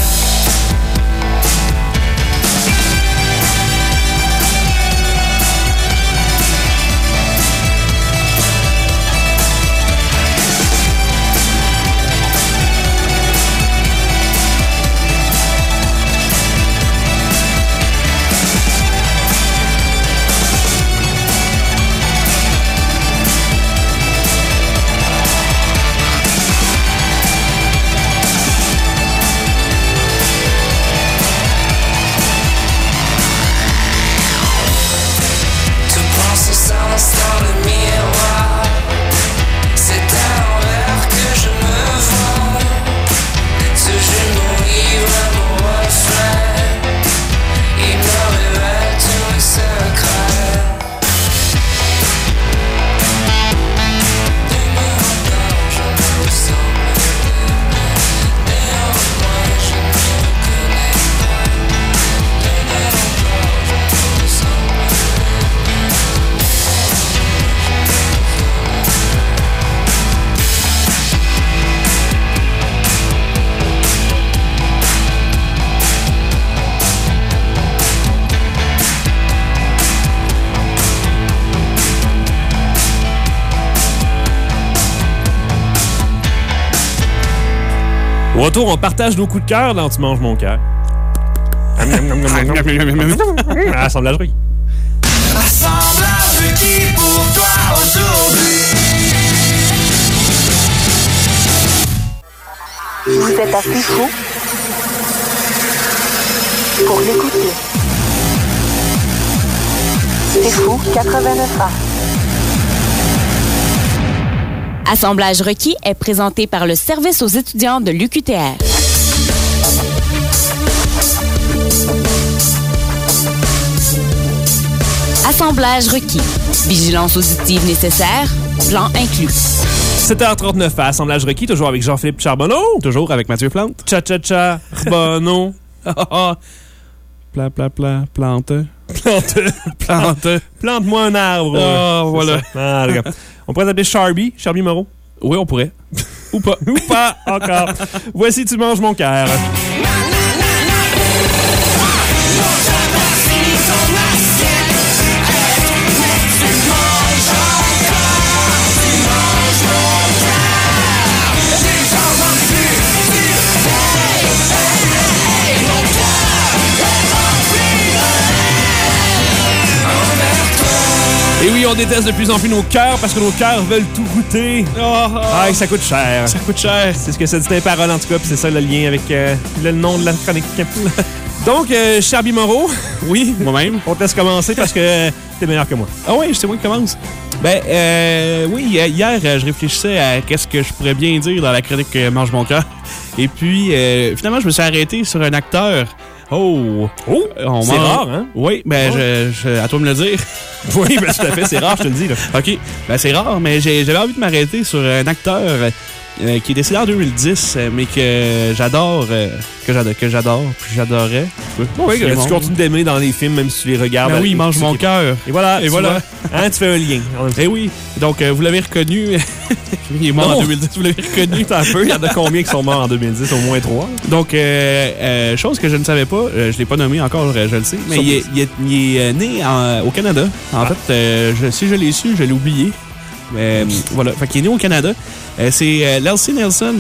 Tout prend son sens dans le miroir, c'est à l'envers que je me vois. Ce jumeau ivre est mon reflet, il me révèle tous mes secrets. Néanmoins je me ressemble, néanmoins je ne me connais pas. Néanmoins je me ressemble. Au retour, on partage nos coups de cœur dans Tu manges mon cœur. À Assemblage Rocky. Assemblage qui pour toi aujourd'hui. Vous êtes assez fou pour l'écouter. C'est fou, quatre-vingt-neuf ans. Assemblage requis est présenté par le Service aux étudiants de l'U Q T R. Assemblage requis. Vigilance auditive nécessaire. Plan inclus. sept heures trente-neuf à Assemblage Requis, toujours avec Jean-Philippe Charbonneau. Toujours avec Mathieu Plante. Cha-cha-cha, Bono. Pla, pla, pla, plante. Plante. Plante. Plante-moi un arbre. Ah, C'est voilà. ça. Ah, regarde. On pourrait t'appeler Charby, Charby Moreau. Oui, on pourrait. Ou pas. Ou pas, encore. Voici Tu manges mon cœur. Mon Et oui, on déteste de plus en plus nos cœurs parce que nos cœurs veulent tout goûter. Oh, oh. Ah, et ça coûte cher. Ça coûte cher. C'est ce que ça dit les paroles, en tout cas, puis c'est ça le lien avec euh, le nom de la chronique. Donc, euh, Charby Moreau, Oui, moi-même. on te laisse commencer parce que euh, t'es meilleur que moi. Ah oui, c'est moi qui commence. Ben, euh, oui, hier, je réfléchissais à qu'est-ce que je pourrais bien dire dans la chronique euh, Mange mon cœur. Et puis, euh, finalement, je me suis arrêté sur un acteur. Oh! Oh! On C'est mange- rare, hein? Oui, ben, je, je- à toi de me le dire. Oui, ben, tout à fait, c'est rare, je te le dis. Là. OK. Ben, c'est rare, mais j'ai- j'avais envie de m'arrêter sur un acteur euh, qui est décédé en deux mille dix, euh, mais que j'adore, euh, que j'adore, que j'adore, puis j'adorais. Oui, C'est tu bon. continues d'aimer dans les films, même si tu les regardes. Ben oui, Et- il mange mon cœur. Et voilà, Et tu voilà. vois, hein, tu fais un lien. Eh oui. Donc, euh, vous l'avez reconnu. Il est mort Non. en deux mille dix, vous l'avez reconnu. Attends un peu, il y en a combien qui sont morts en deux mille dix? Au moins trois. Donc, euh, euh, chose que je ne savais pas, euh, je ne l'ai pas nommé encore, euh, je le sais, mais il est, il est- il est, euh, né en- au Canada. En fait, euh, je, si je l'ai su, je l'ai oublié. Mais euh, voilà, fait qu'il est né au Canada. Euh, c'est euh, Leslie Nielsen,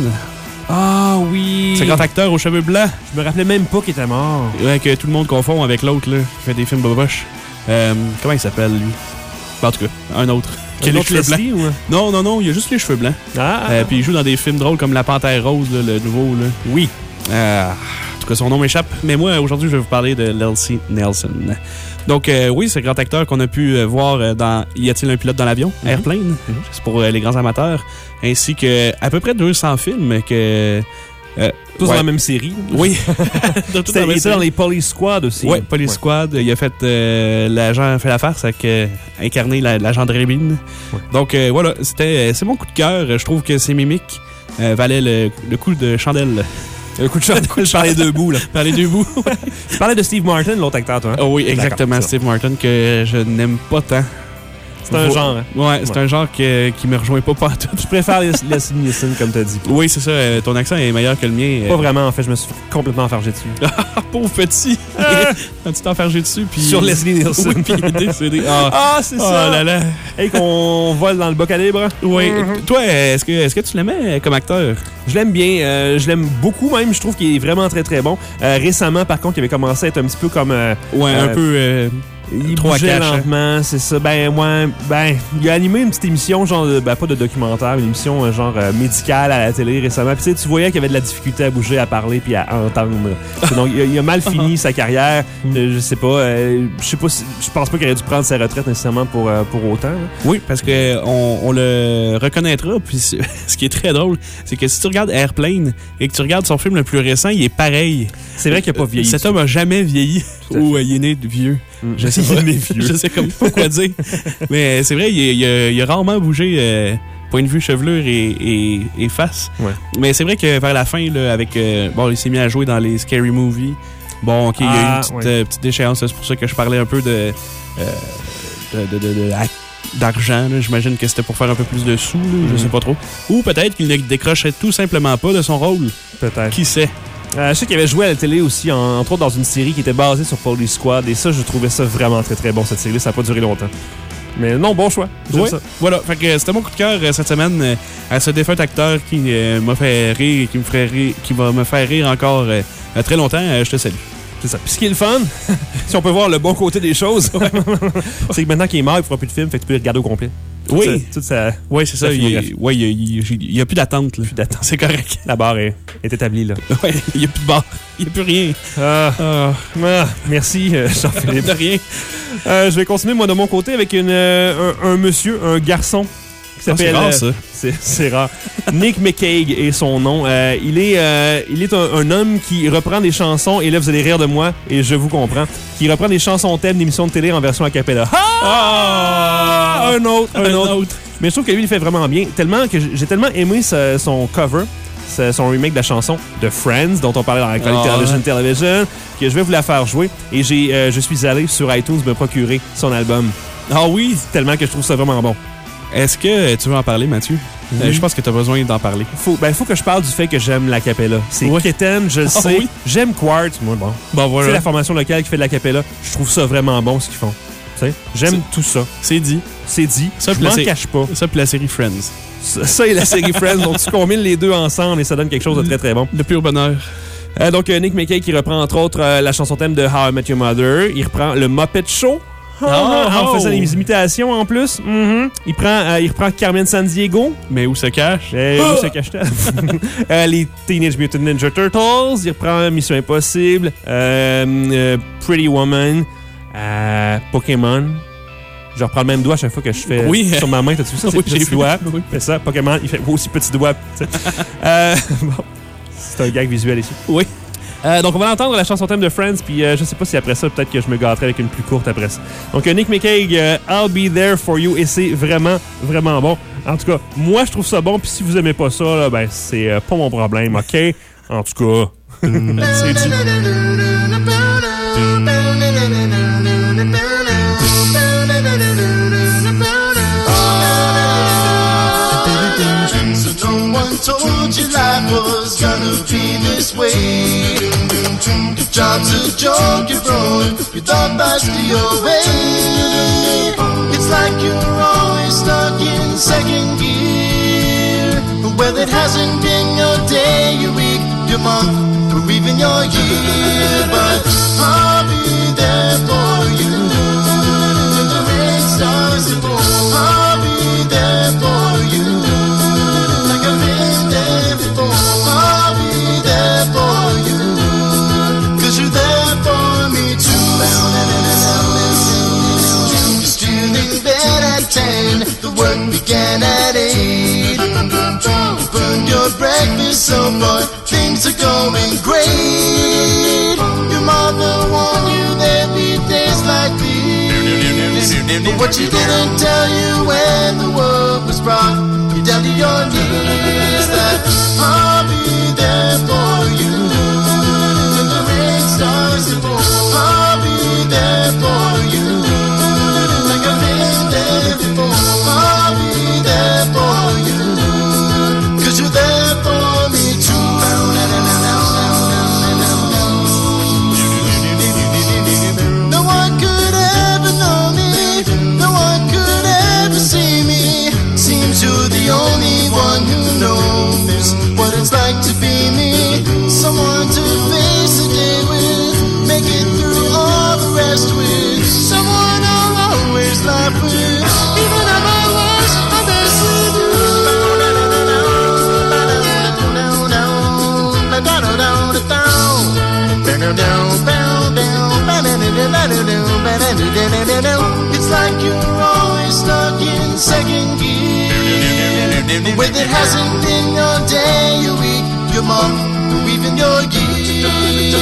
Ah oui! ce grand acteur aux cheveux blancs, Je me rappelais même pas qu'il était mort. ouais, que tout le monde confond avec l'autre, là, qui fait des films boboches. Euh, comment il s'appelle, lui? Ben, en tout cas, un autre. Qui a Un les autre cheveux blancs. Leslie, ou... Non, non, non, il a juste les cheveux blancs. Ah! Euh, puis il joue dans des films drôles comme La Panthère Rose, là, le nouveau, là. oui. Euh, en tout cas, son nom m'échappe. Mais moi, aujourd'hui, je vais vous parler de Leslie Nielsen. Donc, euh, oui, c'est un grand acteur qu'on a pu euh, voir euh, dans Y a-t-il un pilote dans l'avion? Mm-hmm. Airplane. C'est pour euh, les grands amateurs. Ainsi que à peu près deux cents films que... Euh, Tous ouais. dans la même série. Oui. Dans toute C'était- la il même était dans série. les Police Squad aussi. Ouais, Police Squad. Il a fait euh, l'agent fait la farce avec euh, incarner la- l'agent Drébine. Ouais. Donc euh, voilà, c'était euh, c'est mon coup de cœur. Je trouve que ses mimiques euh, valaient le, le coup de chandelle. Le coup de chat, je parlais deux bouts, là. Par les deux bouts. Tu parlais de Steve Martin, l'autre acteur, toi. Hein? Oh oui, exactement, D'accord, Steve Martin, que je n'aime pas tant. C'est un Vo- genre, hein? Ouais, c'est Ouais. un genre que- qui me rejoint pas pas tout. Je préfère Les- Leslie Nielsen, comme t'as dit. Oui, c'est ça, euh, ton accent est meilleur que le mien. Pas euh. vraiment, en fait, je me suis complètement enfargé dessus. Ah, pauvre petit! Quand tu t'es enfargé dessus, puis... Sur Leslie Nielsen. Oui, puis il est décédé. Ah, Ah, c'est oh ça! là là! Hey, qu'on vole dans le bas calibre. Oui. Toi, est-ce que, est-ce que tu l'aimais comme acteur? Je l'aime bien, euh, je l'aime beaucoup même, je trouve qu'il est vraiment très très bon. Euh, récemment, par contre, il avait commencé à être un petit peu comme... euh, Ouais, un Euh, peu... euh, il Trop à bougeait cash, hein. lentement, c'est ça. Ben, ouais, ben, il a animé une petite émission, genre, de- ben, pas de documentaire, une émission euh, genre euh, médicale à la télé récemment. Puis tu sais, tu voyais qu'il avait de la difficulté à bouger, à parler, puis à entendre. Donc, il a, il a mal fini sa carrière. Euh, je sais pas, euh, je sais pas, si- je pense pas qu'il aurait dû prendre sa retraite nécessairement pour, euh, pour autant. là. Oui, parce que on, on le reconnaîtra. Puis c- ce qui est très drôle, c'est que si tu regardes Airplane et que tu regardes son film le plus récent, il est pareil. C'est vrai qu'il a pas vieilli. Cet homme a jamais vieilli. Tout à Ou euh, il est né de vieux. Mm. Je sais Il pas. est né vieux. Je sais comme pas quoi dire. Mais c'est vrai, il, il a, il a rarement bougé euh, point de vue chevelure et, et, et face. Ouais. Mais c'est vrai que vers la fin, là, avec euh, bon, il s'est mis à jouer dans les Scary Movies. Bon, ok, il y a eu Ah, une petite, ouais. euh, petite déchéance. C'est pour ça que je parlais un peu de, euh, de, de, de- de- d'argent. là. J'imagine que c'était pour faire un peu plus de sous. Là, Je Mhm. sais pas trop. Ou peut-être qu'il ne décrochait tout simplement pas de son rôle. Peut-être. Qui sait? Euh, je sais qu'il avait joué à la télé aussi, en- entre autres dans une série qui était basée sur Police Squad. Et ça, je trouvais ça vraiment très très bon, cette série. Ça n'a pas duré longtemps. Mais non, bon choix. J'aime Ouais. ça. Voilà, fait que c'était mon coup de cœur euh, cette semaine euh, à ce défunt acteur qui euh, m'a fait rire et qui me ferait rire, qui va me faire rire encore euh, euh, très longtemps. Euh, je te salue. C'est ça. Puis ce qui est le fun, si on peut voir le bon côté des choses, c'est que maintenant qu'il est mort, il ne fera plus de film, fait que tu peux le regarder au complet. Toute Oui. sa- toute sa, Oui, c'est ça. La Il filmographie. ouais, il y a- il y a plus d'attente. là. Plus d'attente. C'est correct. La barre est, est établie, là. Ouais, il y a plus de barre. Il y a plus rien. Ah, Ah, ah, merci, euh, Jean-Philippe. de rien. Euh, je vais continuer, moi, de mon côté, avec une, euh, un, un monsieur, un garçon, qui Ah, c'est s'appelle... rare, euh, ça. C'est, c'est rare. Nick McCaig est son nom. Euh, il est, euh, il est un, un homme qui reprend des chansons, et là, vous allez rire de moi, et je vous comprends, qui reprend des chansons thèmes d'émissions de télé en version a cappella. Ah! Un autre, un, Un autre. autre. Mais je trouve que lui, il fait vraiment bien. Tellement que j'ai tellement aimé ce- son cover, ce- son remake de la chanson de Friends, dont on parlait dans la chronique Ah, Television ouais. Television, que je vais vous la faire jouer. Et j'ai, euh, je suis allé sur iTunes me procurer son album. Ah oui. Tellement que je trouve ça vraiment bon. Est-ce que tu veux en parler, Mathieu? Oui. Euh, je pense que tu as besoin d'en parler. Faut, ben, faut que je parle du fait que j'aime la cappella. C'est Oui. quétaine, je le Ah sais. oui? J'aime Quartz, moi, bon. Bon, C'est la formation locale qui fait de la cappella. Je trouve ça vraiment bon, ce qu'ils font. Tu sais, j'aime tout ça. C'est dit. C'est dit. Ça, je puis là, m'en c'est- cache pas. Ça, puis la série Friends. Ça, ça et la série Friends, donc tu combines les deux ensemble et ça donne quelque chose de très très bon. Le pur bonheur. Euh, donc, euh, Nick McCaig qui reprend entre autres euh, la chanson thème de How I Met Your Mother. Il reprend le Muppet Show. Ah, en faisant des imitations en plus. Mm-hmm. Il prend, euh, il reprend Carmen Sandiego. Mais où se cache? Eh, où se cache-t-elle? euh, les Teenage Mutant Ninja Turtles. Il reprend Mission Impossible. Euh, euh, Pretty Woman. Euh, Pokémon. Je reprends le même doigt à chaque fois que je fais oui. sur ma main. T'as-tu vu ça? C'est oui, petit doigt. Oui. Fait ça. Pokémon, il fait aussi petit doigt. euh, bon. C'est un gag visuel ici. Oui. Euh, donc, on va entendre la chanson thème de Friends, puis euh, je sais pas si après ça, peut-être que je me gâterai avec une plus courte après ça. Donc, euh, Nick McCaig, euh, I'll Be There For You, et c'est vraiment, vraiment bon. En tout cas, moi, je trouve ça bon, puis si vous aimez pas ça, là, ben, c'est euh, pas mon problème, OK? En tout cas, c'est du... Told you life was gonna be this way. Your job's a joke, you're broke, you thought that's the old way. It's like you're always stuck in second gear. Well, it hasn't been your day, your week, your month, or even your year. But I'll be there for you when the rain starts to pour. I'll be there for you. I'll be there for you, 'cause you're there for me too. You're still in bed at ten, the work began at eight. You burned your breakfast so far, things are going great. Your mother warned you there'd be days like these, but what she didn't tell you when the world was rocked, you down to your knees, that I'll be there for you when the rain starts to pour. I'll be there for you like I've been there before. I'll be there for you 'cause you're there for me too. No one could ever know me, no one could ever see me. Seems you're the only one who knows what it's like to be me. Someone to face the day with, make it through all the rest with. Someone I'll always laugh with, even at my worst, I best with you. It's like you're always stuck in second gear, with it hasn't been your day, your week, your month, or even your year.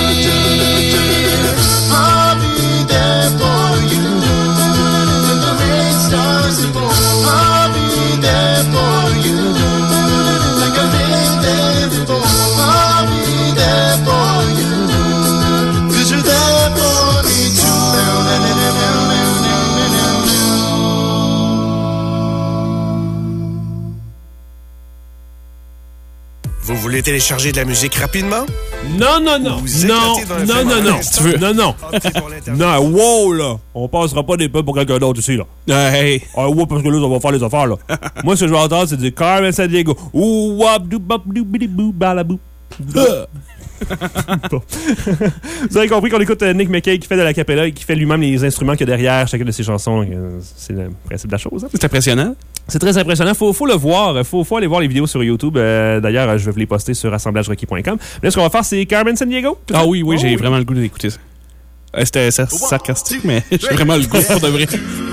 I'll be there for you when the rain starts to pour. I'll be there for you like I've been there before. I'll be there for you 'cause you're there for me too. Vous voulez télécharger de la musique rapidement? Non, non, non. Non, non, non, non. Si tu veux. Non, non. Non, wow, là. On passera pas des pubs pour quelqu'un d'autre ici, là. Hey. Ah, wow, parce que là, on va faire les affaires, là. Moi, ce que je vais entendre, c'est du Carmen Sandiego. Ouh, wap, dou, bap, dou, bidi, bou, balabou. Bon. Vous avez compris qu'on écoute Nick McCaig qui fait de la cappella et qui fait lui-même les instruments qu'il y a derrière chacune de ses chansons. C'est le principe de la chose. Hein? C'est impressionnant. C'est très impressionnant. Faut, faut le voir. Faut, faut aller voir les vidéos sur YouTube. Euh, d'ailleurs, je vais vous les poster sur assemblage requis point com. Là, ce qu'on va faire, c'est Carmen Sandiego. Ah oui, oui, oh, j'ai oui. vraiment le goût d'écouter ça. Euh, C'était sar- sarcastique, mais j'ai vraiment le goût pour de vrai.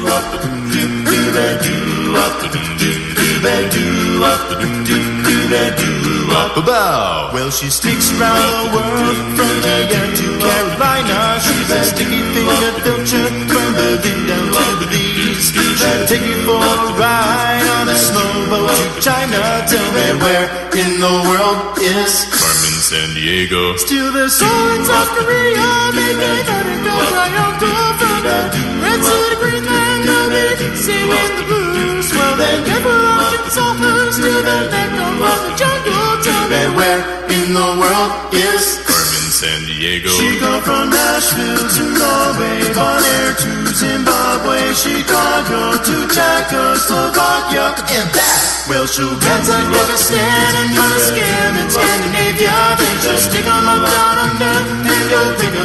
Well, she sticks around the world from Maine to Carolina. She's a sticky fingered filcher from Berlin down to Belize. She'll take you for a ride on a slow boat to China. Tell me where in the world is Carmen Sandiego. Still the soul in South Korea. Make me let it go right on to from the red to the green land. They'll be singing the blues. Well, they never often saw her. Still the echo of the jungle. Tell me where in the world is Carmen Sandiego. She come from Nashville to Norway, Bonaire to Zimbabwe, Chicago to Czechoslovakia, and back. Well, she'll dance like Pakistan and Pakistan in Scandinavia. Then she'll stick 'em up down under, and go pick a pocket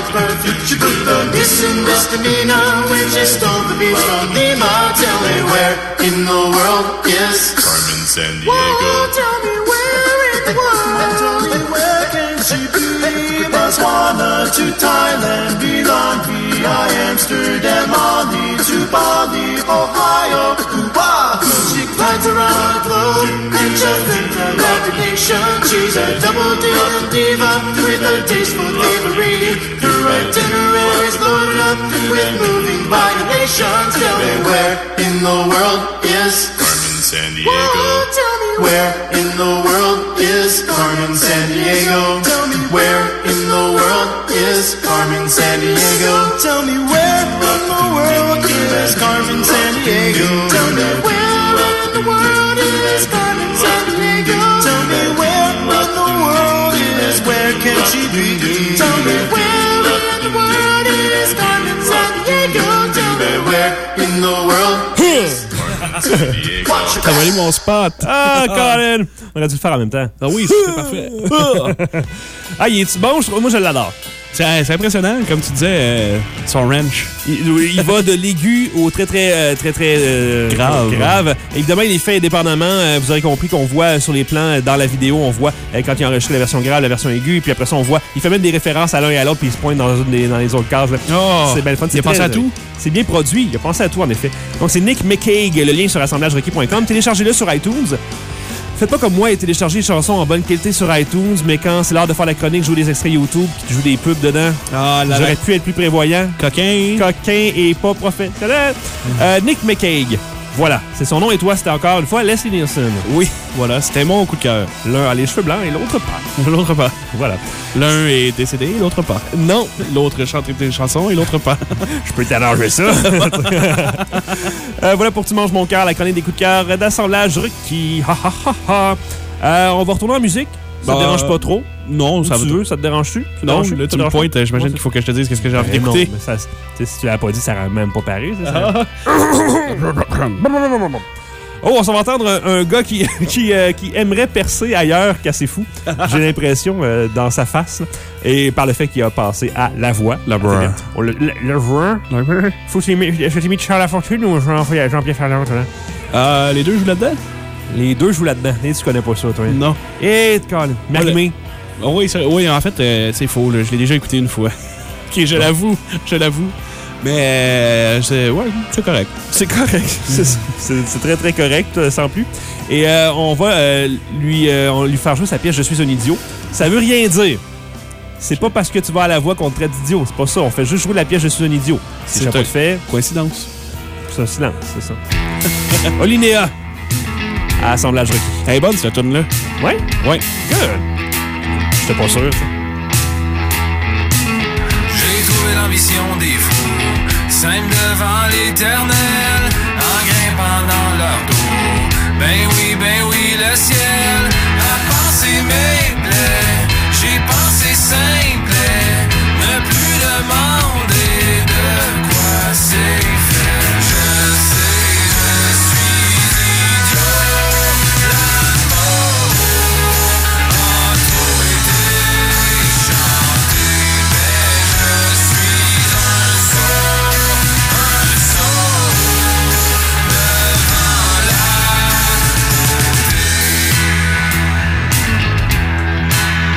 its perfume. She put the missing misdemeanor when she stole the beats from Nemo. Tell me where in the world is Carmen Sandiego. Whoa, tell me where in the world. Tell me where can she be? Botswana to Thailand, Beyond via Amsterdam, Mali to Bali, Ohio. Ooh-wah. She glides around the globe and just in her recognition. She's a double-deal diva with a taste for thievery. Her itinerary's loaded up with moving violations. Tell me where in the world is Carmen Sandiego. Whoa, tell me where in the world is Carmen Sandiego. Tell me where in the world is Carmen Sandiego. Tell me where in the world is Carmen Sandiego. Tell me where in the world is Carmen Sandiego. Tell me where in the world is, where can she be? Tell me where in the world is Carmen Sandiego. Tell me where in the world is. T'as volé mon spot. Ah, Colin! On aurait dû le faire en même temps. Ah oui, c'était parfait. Ah, il est-tu bon? Je trouve- Moi, je l'adore. C'est c'est impressionnant, comme tu disais, euh, son ranch. Il, il va de l'aigu au très, très, euh, très, très euh, Grave. grave. Évidemment, il est fait indépendamment. Euh, vous aurez compris qu'on voit sur les plans, euh, dans la vidéo, on voit euh, quand il a enregistré la version grave, la version aiguë, puis après ça, on voit, il fait même des références à l'un et à l'autre, puis il se pointe dans, une des, dans les autres cases. là. Oh, c'est bien le fun. il C'est a pensé très- à tout. C'est bien produit. Il a pensé à tout, en effet. Donc, c'est Nick McCaig. Le lien sur assemblages requis point com. Téléchargez-le sur iTunes. Faites pas comme moi et téléchargez les chansons en bonne qualité sur iTunes, mais quand c'est l'heure de faire la chronique, je joue des extraits YouTube, puis tu joues des pubs dedans. Ah, là, J'aurais là. pu être plus prévoyant. Coquin. Coquin et pas professionnel. Euh, Nick McCaig. Voilà, c'est son nom et toi, c'était encore une fois Leslie Nielsen. Oui, voilà, c'était mon coup de cœur. L'un a les cheveux blancs et l'autre pas. L'autre pas. Voilà. L'un est décédé, l'autre pas. Non, L'autre chante des chansons et l'autre pas. je peux t'arranger ça. Euh, voilà pour Tu manges mon cœur, la chronique des coups de cœur d'assemblage requis. Ha, ha, ha, ha. Euh, on va retourner en musique. Ça Bah, te dérange pas trop? Non, ça Tu va. veux? Ça te dérange-tu? Ça te Non, dérange-tu? là, Ça tu te me dérange pointes, pas? j'imagine Non, qu'il faut que je te dise qu'est-ce que j'ai envie Ben non, d'écouter. mais ça, tu sais, si tu l'as pas dit, ça aurait même pas paru. Ça, ça. Oh, on s'en va entendre un, un gars qui, qui, euh, qui aimerait percer ailleurs qu'à C'est Fou. J'ai l'impression euh, dans sa face. Là. Et par le fait qu'il a passé à La Voix. La Voix. On le- La La Voix. Faut que tu mis Charles Lafortune ou Jean- Jean-Pierre Ferland? Là? Euh, les deux jouent là-dedans? Les deux jouent là-dedans. Et tu connais pas ça, toi. Non. Et Colin, Marimé. Oh, oui, ça- oui, en fait, euh, c'est faux. Là. Je l'ai déjà écouté une fois. Ok, je l'avoue. Je l'avoue. Mais, euh, c'est, ouais, c'est correct. C'est correct. C'est c'est- c'est très, très correct, euh, sans plus. Et euh, on va euh, lui, euh, on va lui faire jouer sa pièce « Je suis un idiot ». Ça veut rien dire. C'est pas parce que tu vas à La Voix qu'on te traite d'idiot. C'est pas ça. On fait juste jouer la pièce « Je suis un idiot ». Si C'est j'ai pas un- de fait, Coïncidence. c'est un silence, c'est ça. Olinéa. À Assemblage requis. Elle est bonne, cette tune-là. Ouais? Ouais. Good. J'étais pas sûr, ça. J'ai trouvé l'ambition des fous, simple devant l'éternel, en grimpant dans leur dos. Ben oui, ben oui, le ciel a pensé mes plaies. J'ai pensé simple, ne plus demander de quoi c'est fait. Je sais, je suis idiot. L'amour a trop été chanté, mais je suis un sourd, un sourd devant la beauté.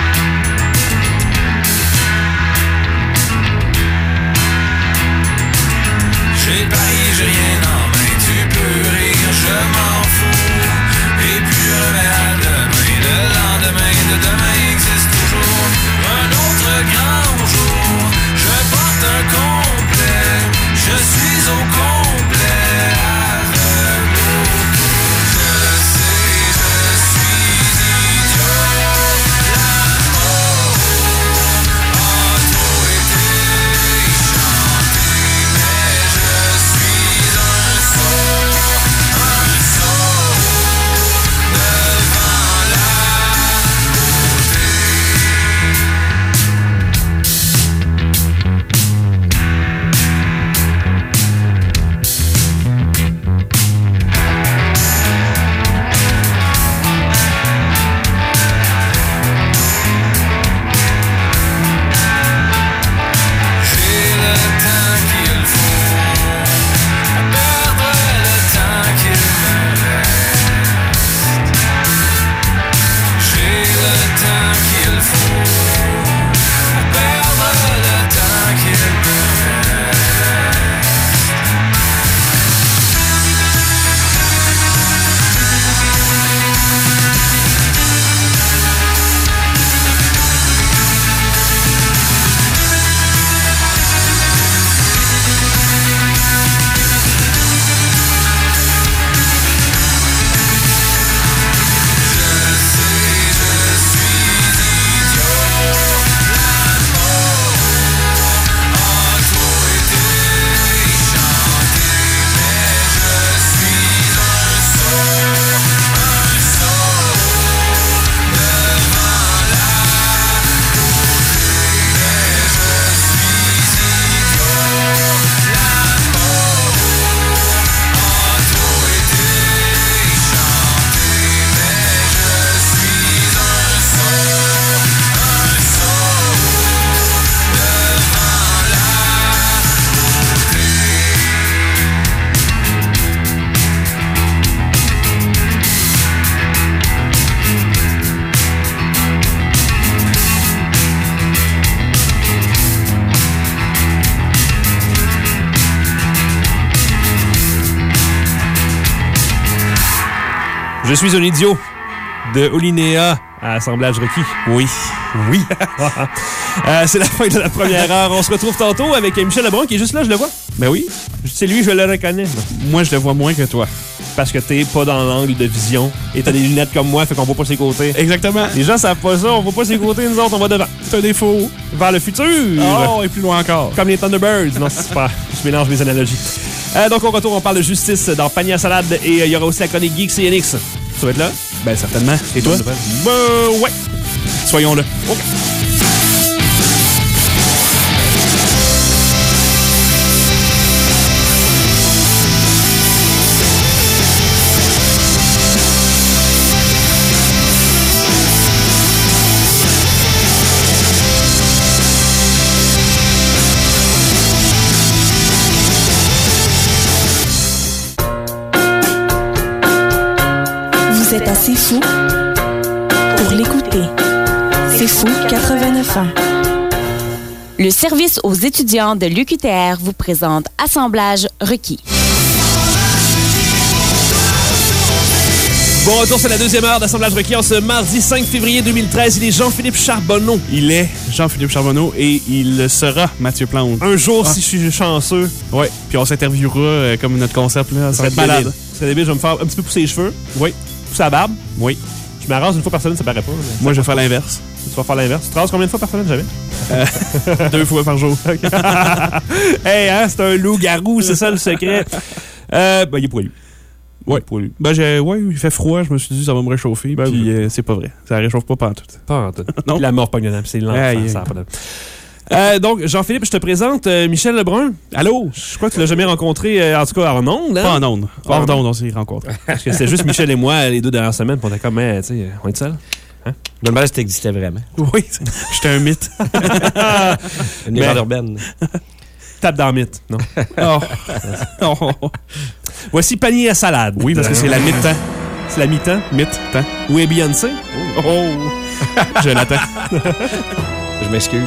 Je suis un idiot de Olinéa à Assemblage requis. Oui. Oui. euh, c'est la fin de la première heure. On se retrouve tantôt avec Michel Lebrun qui est juste là, je le vois. Ben oui. C'est lui, je le reconnais. Moi, je le vois moins que toi. Parce que t'es pas dans l'angle de vision et t'as des lunettes comme moi, fait qu'on voit pas ses côtés. Exactement. Les gens savent pas ça, on voit pas ses côtés, nous autres, on va devant. C'est un défaut. Vers le futur. Oh, et plus loin encore. Comme les Thunderbirds. Non, c'est pas. Je mélange mes analogies. Euh, donc, au retour, on parle de justice dans Panier à salade et il euh, y aura aussi la chronique Geeks et Enix. Tu vas être là? Ben, certainement. Et toi? Ben, ouais. Soyons là. OK. Vous êtes assez fou pour l'écouter. C'est fou quatre-vingt-neuf ans. Le service aux étudiants de l'U Q T R vous présente Assemblage requis. Bon retour, c'est la deuxième heure d'Assemblage requis en ce mardi cinq février deux mille treize. Il est Jean-Philippe Charbonneau. Il est Jean-Philippe Charbonneau et il sera Mathieu Plante. Un jour, ah. si je suis chanceux. Ouais, puis on s'interviewera euh, comme notre concept. Là, ça serait malade. Ça serait débile, je vais me faire un petit peu pousser les cheveux. Oui. Pousser la barbe. Oui. Je me rase une fois par semaine, ça paraît pas. Moi, je vais faire l'inverse. Tu vas faire l'inverse. Tu te rases combien de fois par semaine, jamais? Euh, deux fois par jour. Hey, hein, c'est un loup-garou, c'est ça le secret. Euh, ben, il est poilu. Ouais, poilu. Ben, j'ai, ouais, il fait froid, je me suis dit, ça va me réchauffer. Ben, puis, oui. euh, c'est pas vrai. Ça réchauffe pas pantoute. Pas pantoute. Non. La mort pognonnable, c'est l'enfant, aïe, ça a pas de... Euh, donc, Jean-Philippe, je te présente euh, Michel Lebrun. Allô? Je crois que tu l'as jamais rencontré, euh, en tout cas, en ondes. Hein? Pas en ondes. Hors d'onde, on s'est rencontrés. Parce que c'était juste Michel et moi les deux dernières semaines, puis on était comme, tu sais, on est seuls. Hein? Je me demandais si t'existais vraiment. Oui, j'étais un mythe. Une légende urbaine. Tape dans le mythe, non? Oh. Oh. Voici Panier à salade. Oui, parce que c'est la mi-temps. C'est la mi-temps? Mythe-temps. Où est Beyoncé? Oh! oh. Je l'attends. Je m'excuse.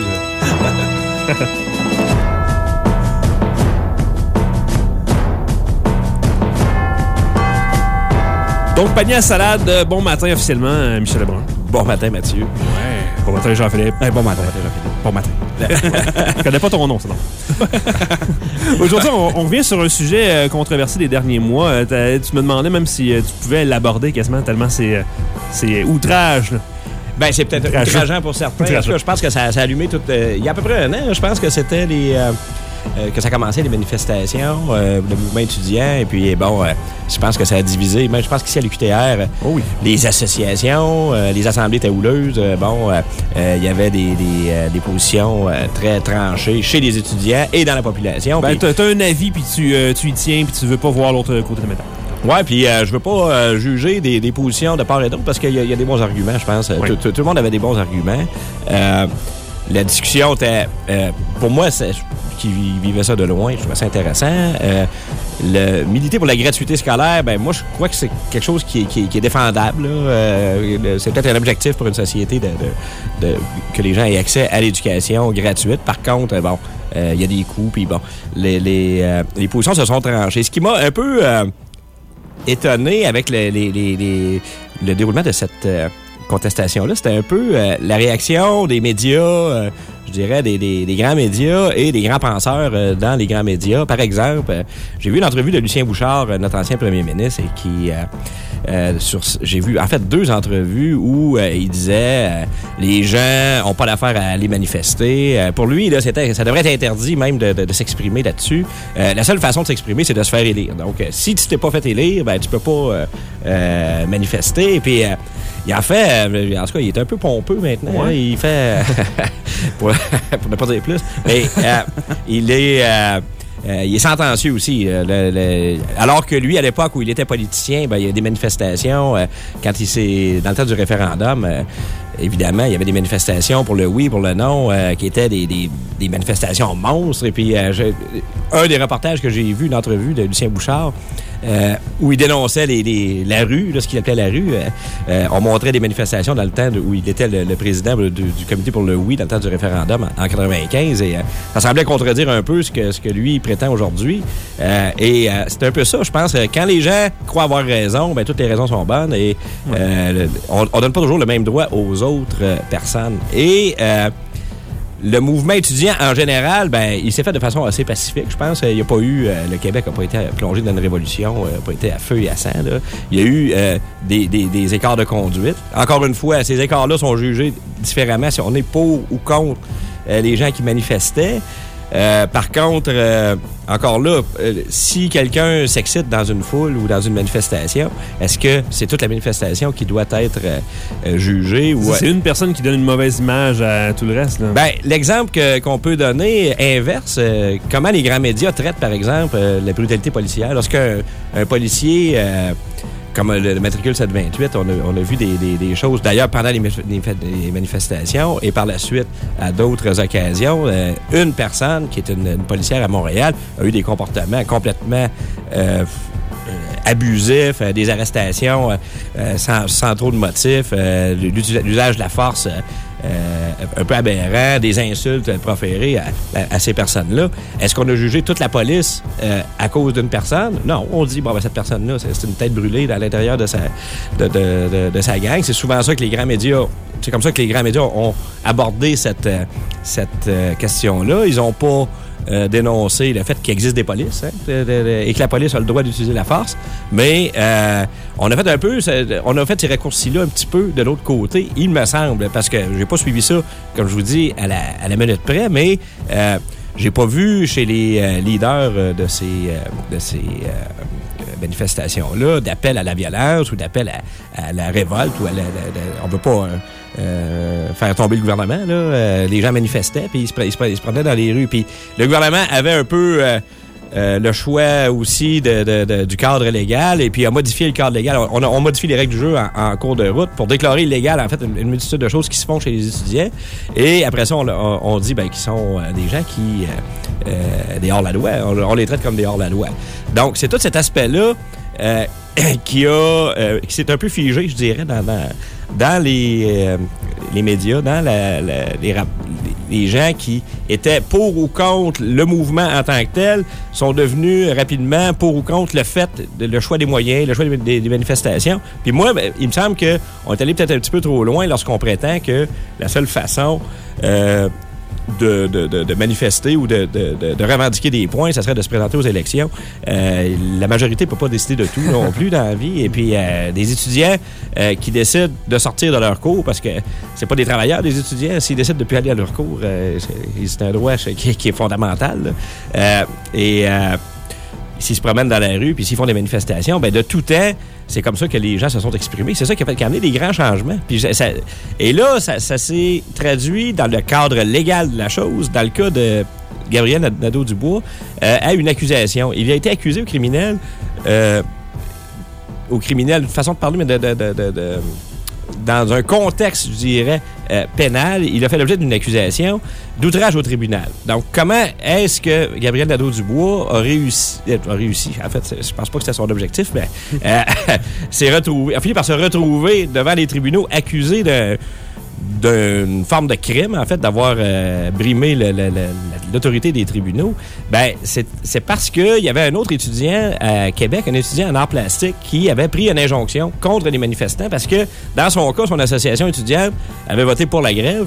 Donc, Panier à salade, bon matin officiellement, Michel Lebrun. Bon matin, Mathieu. Ouais. Bon matin, Jean-Philippe. Hey, bon matin, Jean-Philippe. Bon matin. Je connais pas ton nom, c'est non. Aujourd'hui, on, on revient sur un sujet euh, controversé des derniers mois. Euh, tu me demandais même si euh, tu pouvais l'aborder quasiment tellement c'est, euh, c'est outrage. Là. Ben, c'est peut-être outrageant pour certains. Outrageant. Je pense que ça, ça a allumé tout... Euh, il y a à peu près un an, je pense que c'était les... Euh, euh, que ça commençait les manifestations, euh, le mouvement étudiant, et puis bon, euh, je pense que ça a divisé. Même, je pense qu'ici à l'U Q T R, oh oui. les associations, euh, les assemblées étaient houleuses. Euh, bon, il euh, y avait des, des, euh, des positions euh, très tranchées chez les étudiants et dans la population. Ben, puis, t'as un avis, puis tu, euh, tu y tiens, puis tu veux pas voir l'autre côté de la médaille. Ouais, puis euh, je veux pas euh, juger des, des positions de part et d'autre parce qu'il y, y a des bons arguments, je pense. Oui. Tout, tout le monde avait des bons arguments. Euh, la discussion était, euh, pour moi, c'est, qui vivait ça de loin, je trouvais ça intéressant. Euh, le militer pour la gratuité scolaire, ben moi, je crois que c'est quelque chose qui est, qui est, qui est défendable. Là. Euh, c'est peut-être un objectif pour une société de, de, de, que les gens aient accès à l'éducation gratuite. Par contre, bon, il euh, y a des coûts, puis bon, les, les, euh, les positions se sont tranchées. Ce qui m'a un peu... Euh, étonné avec le, les, les, les, le déroulement de cette euh, contestation-là. C'était un peu euh, la réaction des médias, euh, je dirais, des, des, des grands médias et des grands penseurs euh, dans les grands médias. Par exemple, euh, j'ai vu une entrevue de Lucien Bouchard, euh, notre ancien premier ministre, et qui... Euh, Euh, sur, j'ai vu en fait deux entrevues où euh, il disait euh, les gens ont pas d'affaire à aller manifester. Euh, pour lui, là, c'était, ça devrait être interdit même de, de, de s'exprimer là-dessus. Euh, la seule façon de s'exprimer, c'est de se faire élire. Donc, euh, si tu t'es pas fait élire, ben tu peux pas euh, euh, manifester. Et puis, euh, il en fait, euh, en tout cas, il est un peu pompeux maintenant. Ouais. Hein, il fait, pour, pour ne pas dire plus, mais euh, il est... Euh, Euh, il est sentencieux aussi. Euh, le, le, alors que lui, à l'époque où il était politicien, ben, il y a des manifestations. Euh, quand il s'est dans le temps du référendum, euh, évidemment, il y avait des manifestations pour le oui, pour le non, euh, qui étaient des, des, des manifestations monstres. Et puis, euh, je, un des reportages que j'ai vu, une entrevue de Lucien Bouchard, euh, où il dénonçait les, les, la rue, là, ce qu'il appelait la rue. Euh, euh, on montrait des manifestations dans le temps de, où il était le, le président du, du comité pour le oui, dans le temps du référendum en, en quatre-vingt-quinze. Et euh, ça semblait contredire un peu ce que, ce que lui prétend aujourd'hui. Euh, et euh, c'est un peu ça, je pense. Quand les gens croient avoir raison, ben, toutes les raisons sont bonnes. Et euh, on ne donne pas toujours le même droit aux autres euh, personnes. Et... Euh, le mouvement étudiant, en général, ben, il s'est fait de façon assez pacifique, je pense. Il n'y a pas eu... Euh, le Québec n'a pas été plongé dans une révolution, n'a euh, pas été à feu et à sang. Là. Il y a eu euh, des, des, des écarts de conduite. Encore une fois, ces écarts-là sont jugés différemment si on est pour ou contre euh, les gens qui manifestaient. Euh, par contre, euh, encore là, euh, si quelqu'un s'excite dans une foule ou dans une manifestation, est-ce que c'est toute la manifestation qui doit être euh, euh, jugée? Ou, c'est une personne qui donne une mauvaise image à tout le reste. Là. Ben, l'exemple que, qu'on peut donner inverse, euh, comment les grands médias traitent, par exemple, euh, la brutalité policière. Lorsqu'un un policier... Euh, Comme le, le matricule sept cent vingt-huit, on a, on a vu des, des, des choses, d'ailleurs, pendant les, les manifestations et par la suite, à d'autres occasions. Euh, une personne, qui est une, une policière à Montréal, a eu des comportements complètement euh, abusifs, euh, des arrestations euh, sans, sans trop de motifs, euh, l'usage de la force euh, euh, un peu aberrant, des insultes proférées à, à, à ces personnes-là. Est-ce qu'on a jugé toute la police euh, à cause d'une personne? Non, on dit, bon, ben, cette personne-là, c'est, c'est une tête brûlée à l'intérieur de sa, de, de, de, de sa gang. C'est souvent ça que les grands médias, c'est comme ça que les grands médias ont abordé cette, cette euh, question-là. Ils n'ont pas Euh, dénoncer le fait qu'il existe des polices hein, de, de, de, et que la police a le droit d'utiliser la force. Mais euh, on a fait un peu, on a fait ces raccourcis-là un petit peu de l'autre côté, il me semble, parce que j'ai pas suivi ça, comme je vous dis, à la, à la minute près, mais euh, j'ai pas vu chez les euh, leaders de ces, euh, de ces euh, manifestations-là d'appel à la violence ou d'appel à, à la révolte ou à la, la, la, on veut pas... Euh, Euh, faire tomber le gouvernement. Là. Euh, les gens manifestaient, puis ils se, ils, se, ils se promenaient dans les rues. Puis le gouvernement avait un peu euh, euh, le choix aussi de, de, de, du cadre légal, et puis a modifié le cadre légal. On, on modifie les règles du jeu en, en cours de route pour déclarer illégal, en fait, une, une multitude de choses qui se font chez les étudiants. Et après ça, on, on, on dit ben, qu'ils sont euh, des gens qui... Euh, euh, des hors-la-loi. On, on les traite comme des hors-la-loi. Donc, c'est tout cet aspect-là euh, qui a... Euh, qui s'est un peu figé, je dirais, dans... dans dans les, euh, les médias, dans la, la, les, les gens qui étaient pour ou contre le mouvement en tant que tel sont devenus rapidement pour ou contre le fait, de, le choix des moyens, le choix des, des, des manifestations. Puis moi, ben, il me semble qu'on est allé peut-être un petit peu trop loin lorsqu'on prétend que la seule façon euh, de, de, de, de manifester ou de, de, de, de revendiquer des points, ça serait de se présenter aux élections. Euh, la majorité ne peut pas décider de tout non plus dans la vie. Et puis, euh, des étudiants euh, qui décident de sortir de leur cours, parce que c'est pas des travailleurs, des étudiants, s'ils décident de plus aller à leur cours, euh, c'est, c'est un droit qui, qui est fondamental. Euh, et euh, s'ils se promènent dans la rue, puis s'ils font des manifestations, ben de tout temps, c'est comme ça que les gens se sont exprimés. C'est ça qui a fait qui a amené des grands changements. Puis ça, et là, ça, ça s'est traduit dans le cadre légal de la chose, dans le cas de Gabriel Nadeau-Dubois, euh, à une accusation. Il a été accusé au criminel, euh, au criminel, une façon de parler, mais de... de, de, de, de dans un contexte, je dirais, euh, pénal, il a fait l'objet d'une accusation d'outrage au tribunal. Donc, comment est-ce que Gabriel Nadeau-Dubois a réussi, a réussi, en fait, je pense pas que c'était son objectif, mais euh, s'est retrouvé, a fini par se retrouver devant les tribunaux accusé de d'une forme de crime, en fait, d'avoir euh, brimé le, le, le, l'autorité des tribunaux, ben c'est, c'est parce qu'il y avait un autre étudiant à Québec, un étudiant en arts plastiques, qui avait pris une injonction contre les manifestants parce que, dans son cas, son association étudiante avait voté pour la grève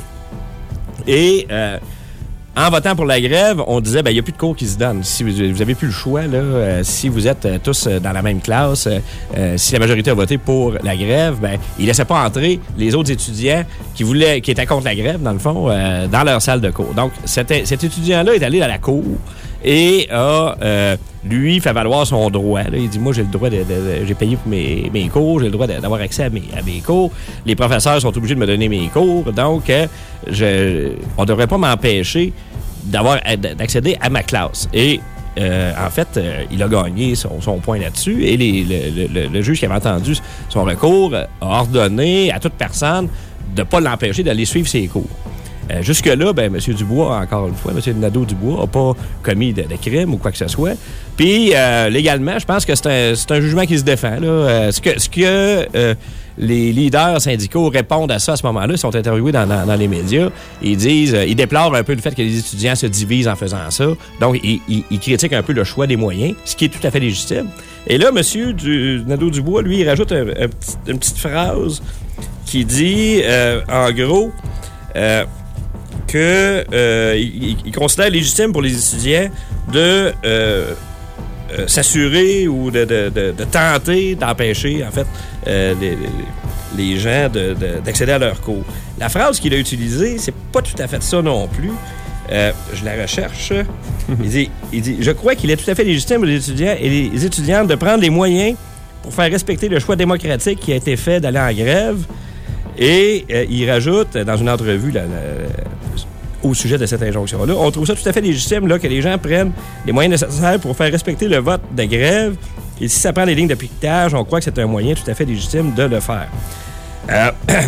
et... Euh, en votant pour la grève, on disait, ben il n'y a plus de cours qui se donnent. Si vous, vous avez plus le choix, là, euh, si vous êtes euh, tous euh, dans la même classe, euh, si la majorité a voté pour la grève, ben il laissait pas entrer les autres étudiants qui voulaient, qui étaient contre la grève, dans le fond, euh, dans leur salle de cours. Donc, cet, cet étudiant-là est allé à la cour et a, euh, lui, fait valoir son droit. Là. Il dit, moi, j'ai le droit de... de, de j'ai payé pour mes, mes cours, j'ai le droit de, d'avoir accès à mes, à mes cours. Les professeurs sont obligés de me donner mes cours. Donc, euh, je, on ne devrait pas m'empêcher d'avoir, d'accéder à ma classe. Et, euh, en fait, euh, il a gagné son, son point là-dessus. Et les, le, le, le juge qui avait entendu son recours a ordonné à toute personne de ne pas l'empêcher d'aller suivre ses cours. Euh, jusque-là, ben, M. Dubois, encore une fois, M. Nadeau-Dubois n'a pas commis de, de crime ou quoi que ce soit. Puis, euh, légalement, je pense que c'est un, c'est un jugement qui se défend. Là. Euh, ce que, ce que euh, les leaders syndicaux répondent à ça à ce moment-là, ils sont interviewés dans, dans, dans les médias, ils disent, euh, ils déplorent un peu le fait que les étudiants se divisent en faisant ça. Donc, ils, ils, ils critiquent un peu le choix des moyens, ce qui est tout à fait légitime. Et là, M. Du, Nadeau-Dubois, lui, il rajoute un, un petit, une petite phrase qui dit, euh, en gros, euh, que euh, il, il considère légitime pour les étudiants de euh, euh, s'assurer ou de, de, de, de tenter d'empêcher, en fait, euh, les, les gens de, de, d'accéder à leurs cours. La phrase qu'il a utilisée, c'est pas tout à fait ça non plus. Euh, je la recherche. Il dit, il dit « Je crois qu'il est tout à fait légitime pour les étudiants et les étudiantes de prendre les moyens pour faire respecter le choix démocratique qui a été fait d'aller en grève. » Et euh, il rajoute, dans une entrevue là, là, au sujet de cette injonction-là, on trouve ça tout à fait légitime là, que les gens prennent les moyens nécessaires pour faire respecter le vote de grève. Et si ça prend des lignes de piquetage, on croit que c'est un moyen tout à fait légitime de le faire. Euh,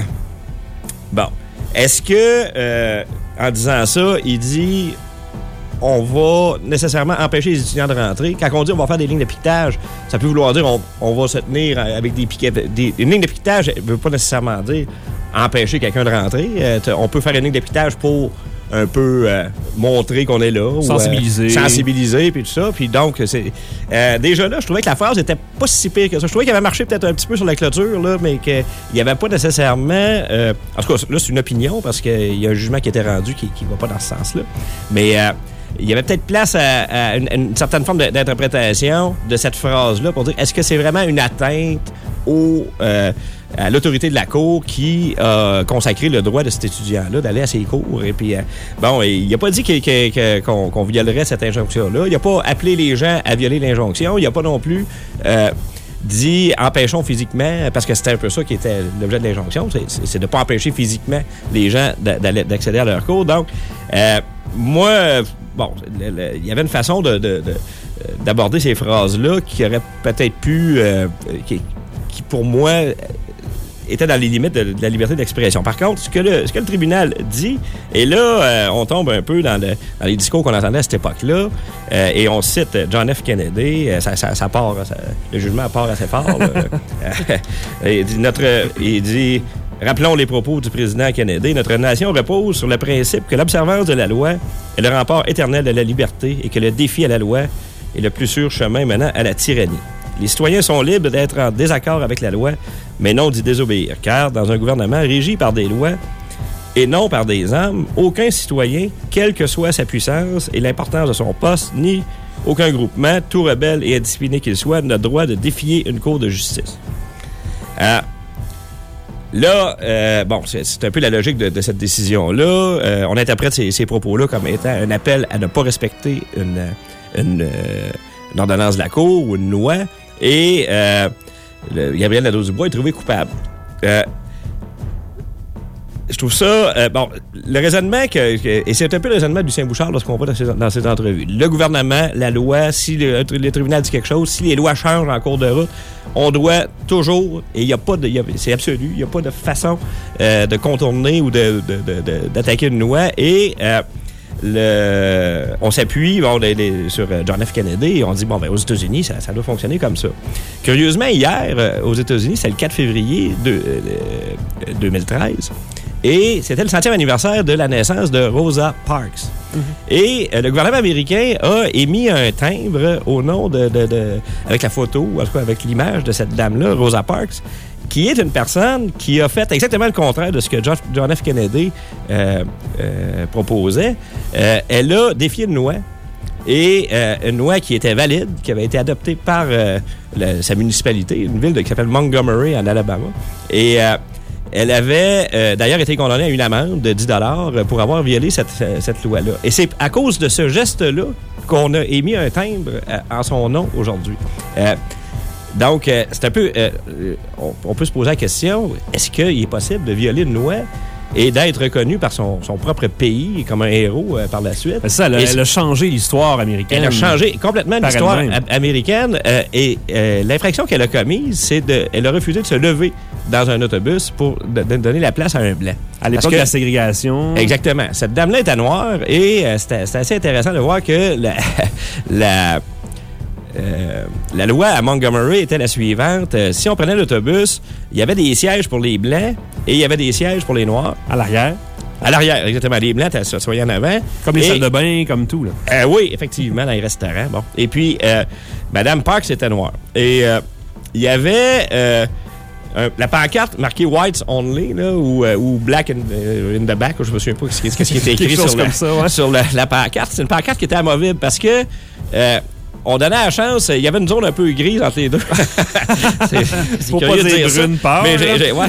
bon. Est-ce que, euh, en disant ça, il dit on va nécessairement empêcher les étudiants de rentrer? Quand on dit on va faire des lignes de piquetage, ça peut vouloir dire on, on va se tenir avec des piquets. Des, une ligne de piquetage ne veut pas nécessairement dire empêcher quelqu'un de rentrer. Euh, on peut faire une ligne de piquetage pour un peu euh, montrer qu'on est là. Sensibiliser. Ou, euh, sensibiliser, puis tout ça. Puis donc, c'est euh, déjà là, je trouvais que la phrase était pas si pire que ça. Je trouvais qu'elle avait marché peut-être un petit peu sur la clôture, là, mais qu'il n'y avait pas nécessairement... Euh, en tout cas, là, c'est une opinion, parce qu'il y a un jugement qui était rendu qui ne va pas dans ce sens-là. Mais... Euh, il y avait peut-être place à, à, une, à une certaine forme de, d'interprétation de cette phrase-là pour dire est-ce que c'est vraiment une atteinte au, euh, à l'autorité de la Cour qui a consacré le droit de cet étudiant-là d'aller à ses cours. Et puis, euh, bon, il n'a pas dit qu'il, qu'il, qu'il, qu'on, qu'on violerait cette injonction-là. Il n'a pas appelé les gens à violer l'injonction. Il n'a pas non plus... Euh, dit empêchons physiquement, parce que c'était un peu ça qui était l'objet de l'injonction, c'est, c'est de ne pas empêcher physiquement les gens d'accéder à leur cours. Donc, euh, moi, bon, il y avait une façon de, de, de, d'aborder ces phrases-là qui aurait peut-être pu, euh, qui, qui pour moi était dans les limites de, de la liberté d'expression. Par contre, ce que le, ce que le tribunal dit, et là, euh, on tombe un peu dans, le, dans les discours qu'on entendait à cette époque-là, euh, et on cite John F. Kennedy, euh, ça, ça, ça part, ça, le jugement part assez fort. il dit, notre, il dit, rappelons les propos du président Kennedy, notre nation repose sur le principe que l'observance de la loi est le rempart éternel de la liberté et que le défi à la loi est le plus sûr chemin menant à la tyrannie. Les citoyens sont libres d'être en désaccord avec la loi, mais non d'y désobéir, car dans un gouvernement régi par des lois et non par des hommes, aucun citoyen, quelle que soit sa puissance et l'importance de son poste, ni aucun groupement, tout rebelle et indiscipliné qu'il soit, n'a droit de défier une cour de justice. Euh, là, euh, bon, c'est, c'est un peu la logique de, de cette décision-là. Euh, on interprète ces, ces propos-là comme étant un appel à ne pas respecter une, une, euh, une ordonnance de la Cour ou une loi. Et euh, le, Gabriel Nadeau-Dubois est trouvé coupable. Euh, je trouve ça... Euh, bon, le raisonnement, que, que, et c'est un peu le raisonnement du Saint-Bouchard lorsqu'on va dans ces, dans ces entrevues. Le gouvernement, la loi, si le, le tribunal dit quelque chose, si les lois changent en cours de route, on doit toujours, et il y a pas de... Y a, c'est absolu, il n'y a pas de façon euh, de contourner ou de, de, de, de, d'attaquer une loi. Et... Euh, Le, on s'appuie bon, les, les, sur John F. Kennedy et on dit, bon, ben, aux États-Unis, ça, ça doit fonctionner comme ça. Curieusement, hier, euh, aux États-Unis, c'est le quatre février de, euh, deux mille treize, et c'était le centième anniversaire de la naissance de Rosa Parks. Mm-hmm. Et euh, le gouvernement américain a émis un timbre au nom de, de, de avec la photo, en tout cas avec l'image de cette dame-là, Rosa Parks, qui est une personne qui a fait exactement le contraire de ce que John F. Kennedy euh, euh, proposait. Euh, elle a défié une loi, et euh, une loi qui était valide, qui avait été adoptée par euh, la, sa municipalité, une ville de, qui s'appelle Montgomery, en Alabama. Et euh, elle avait euh, d'ailleurs été condamnée à une amende de dix dollars pour avoir violé cette, cette loi-là. Et c'est à cause de ce geste-là qu'on a émis un timbre euh, en son nom aujourd'hui. Euh, Donc, euh, c'est un peu... Euh, on, on peut se poser la question, est-ce qu'il est possible de violer une loi et d'être reconnu par son, son propre pays comme un héros euh, par la suite. C'est ça, elle a, elle a changé l'histoire américaine. Elle a changé complètement par l'histoire elle-même. a- américaine euh, et euh, l'infraction qu'elle a commise, c'est de, elle a refusé de se lever dans un autobus pour de, de donner la place à un blanc. À l'époque Parce que- de la ségrégation. Exactement. Cette dame-là était noire et euh, c'était c'était assez intéressant de voir que la, la, euh, la loi à Montgomery était la suivante. Euh, si on prenait l'autobus, il y avait des sièges pour les Blancs et il y avait des sièges pour les Noirs. À l'arrière. À l'arrière, exactement. Les Blancs étaient s'assoyaient en avant. Comme les Et- salles de bain, comme tout. Là. Euh, oui, effectivement, dans les restaurants. Bon. Et puis, euh, Mme Parks était noire. Et euh, il y avait euh, un- la pancarte marquée Whites Only, là, ou, euh, ou Black in, euh, in the Back, je me souviens pas ce qui, ce qui était écrit Quelque chose sur, comme la, ça, ouais. sur la, la pancarte. C'est une pancarte qui était amovible parce que euh, on donnait la chance, il y avait une zone un peu grise entre les deux. c'est c'est Faut pas curieux de dire ça. brune pâle, Mais là. j'ai, j'ai- ouais.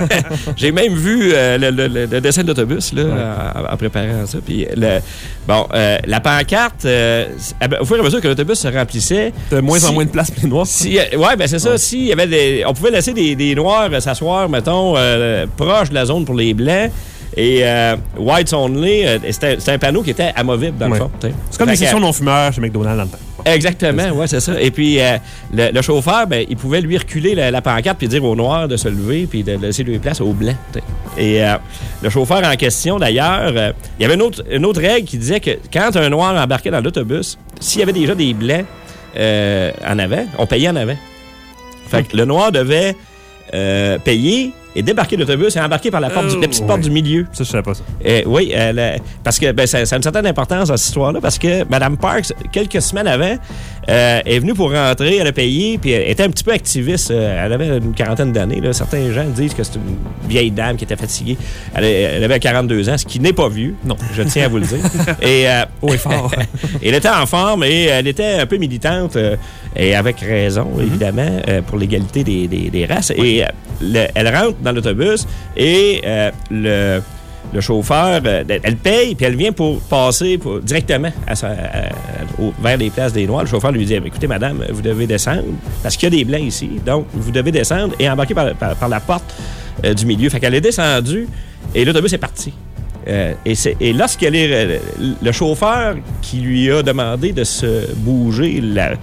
J'ai même vu euh, le, le- le- le dessin d'autobus là, en, en préparant ça. Puis le, bon, euh, la pancarte, euh, au fur et à mesure que l'autobus se remplissait, De moins si- en moins de place pour les noirs. si, euh, ouais, ben c'est ça. Ouais. Si il y avait des, on pouvait laisser des, des noirs euh, s'asseoir, mettons, euh, proche de la zone pour les blancs. Et euh, Whites Only, euh, c'était, c'était un panneau qui était amovible, dans Ouais. le fond. t'sais. C'est comme Fait les que- sessions non-fumeurs chez McDonald's dans le temps. Exactement, ouais, c'est ça. Et puis, euh, le, le chauffeur, ben, il pouvait lui reculer la, la pancarte puis dire aux noirs de se lever puis de laisser lui place aux blancs. t'sais. Et euh, le chauffeur en question, d'ailleurs, euh, il y avait une autre, une autre règle qui disait que quand un noir embarquait dans l'autobus, s'il y avait déjà des blancs euh, en avant, on payait en avant. Fait que le noir devait euh, payer et débarquer de l'autobus et embarquer par la, porte du- la petite Oh, porte ouais. du milieu. Ça, je savais pas ça. Euh, oui, euh, la- parce que ben, ça, ça a une certaine importance dans cette histoire-là, parce que Mme Parks, quelques semaines avant, euh, est venue pour rentrer, elle a payé, puis elle était un petit peu activiste. euh, elle avait une quarantaine d'années. Là. Certains gens disent que c'est une vieille dame qui était fatiguée. Elle, elle avait quarante-deux ans, ce qui n'est pas vieux. Non. Je tiens à vous le dire. Et, euh, Haut et fort. elle était en forme et elle était un peu militante, euh, et avec raison, évidemment, euh, pour l'égalité des, des- des races. Et euh, le- elle rentre dans l'autobus et euh, le, le chauffeur, euh, elle paye, puis elle vient pour passer pour- directement à sa- à- au- vers les places des Noirs. Le chauffeur lui dit, écoutez, madame, vous devez descendre, parce qu'il y a des Blancs ici, donc vous devez descendre et embarquer par, par- par la porte euh, du milieu. Fait qu'elle est descendue et l'autobus est parti. Euh, et, c'est- et lorsqu'elle est. euh, le chauffeur qui lui a demandé de se bouger la,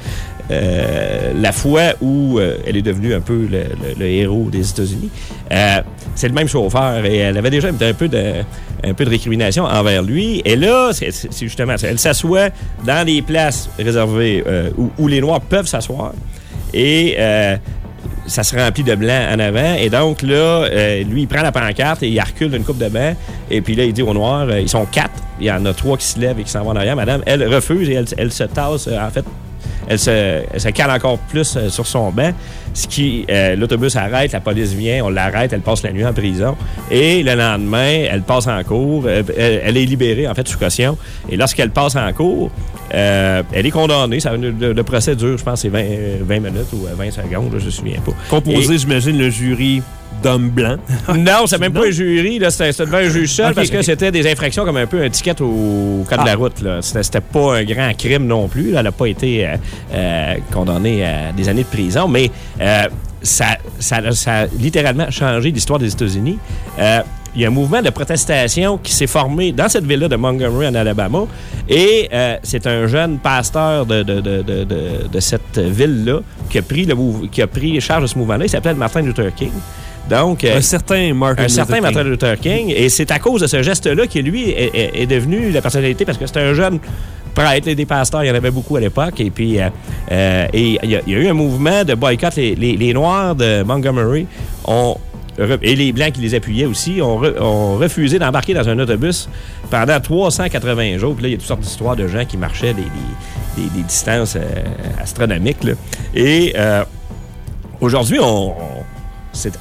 euh, la fois où euh, elle est devenue un peu le, le- le héros des États-Unis, euh, c'est le même chauffeur et elle avait déjà un peu de, un peu de récrimination envers lui. Et là, c'est c'est justement ça. Elle s'assoit dans les places réservées euh, où, où les Noirs peuvent s'asseoir. Et. Euh, ça se remplit de blanc en avant. Et donc, là, euh, lui, il prend la pancarte et il recule d'une coupe de banc. Et puis là, il dit aux Noirs, euh, ils sont quatre. Il y en a trois qui se lèvent et qui s'en vont en arrière. Madame, elle refuse et elle, elle se tasse. euh, en fait, elle se, elle se cale encore plus euh, sur son banc. Ce qui, euh, l'autobus arrête, la police vient, on l'arrête, elle passe la nuit en prison. Et le lendemain, elle passe en cours. euh, elle, elle est libérée, en fait, sous caution. Et lorsqu'elle passe en cours, euh, elle est condamnée. Ça, le, le procès dure, je pense, c'est vingt, vingt minutes ou vingt secondes, là, je me souviens pas. Composé, Et- j'imagine, le jury d'hommes blancs. non, c'est même pas un jury, là, c'était, c'était devant un juge seul Ok, parce que ok. c'était des infractions comme un peu un ticket au code Ah. de la route. Là. C'était, c'était pas un grand crime non plus. Là. Elle n'a pas été euh, euh, condamnée à des années de prison, mais euh, ça, ça, ça a littéralement changé l'histoire des États-Unis. Euh, il y a un mouvement de protestation qui s'est formé dans cette ville-là de Montgomery, en Alabama. Et euh, c'est un jeune pasteur de, de, de, de, de, de cette ville-là qui a pris le mouv- qui a pris charge de ce mouvement-là. Il s'appelle Martin Luther King. Donc, euh, Un certain Martin un Luther certain King. Martin Luther King. Et c'est à cause de ce geste-là que lui est, est- est devenu la personnalité, parce que c'était un jeune prêtre, des pasteurs, il y en avait beaucoup à l'époque. Et puis, euh, euh, et il y, a- il y a eu un mouvement de boycott. Les, les- les Noirs de Montgomery ont re- et les Blancs qui les appuyaient aussi ont, re- ont refusé d'embarquer dans un autobus pendant trois cent quatre-vingts jours. Puis là, il y a toutes sortes d'histoires de gens qui marchaient des, des- des- des distances euh, astronomiques. là. Et euh, aujourd'hui, on, on- c'est-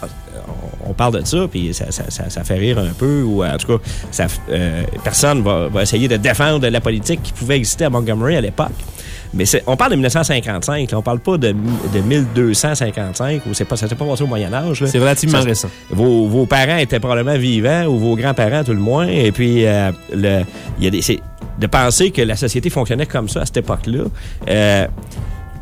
on parle de ça, puis ça, ça- ça- ça fait rire un peu, ou en tout cas, ça, euh, personne va, va essayer de défendre la politique qui pouvait exister à Montgomery à l'époque. Mais c'est- on parle de dix-neuf cent cinquante-cinq, là, on parle pas de, de mille deux cent cinquante-cinq, ou c'est pas, ça s'est pas passé au Moyen-Âge. là. C'est relativement Ça- récent. Vos, vos parents étaient probablement vivants, ou vos grands-parents tout le moins, et puis euh, le, il y a des, c'est- de penser que la société fonctionnait comme ça à cette époque-là. Euh,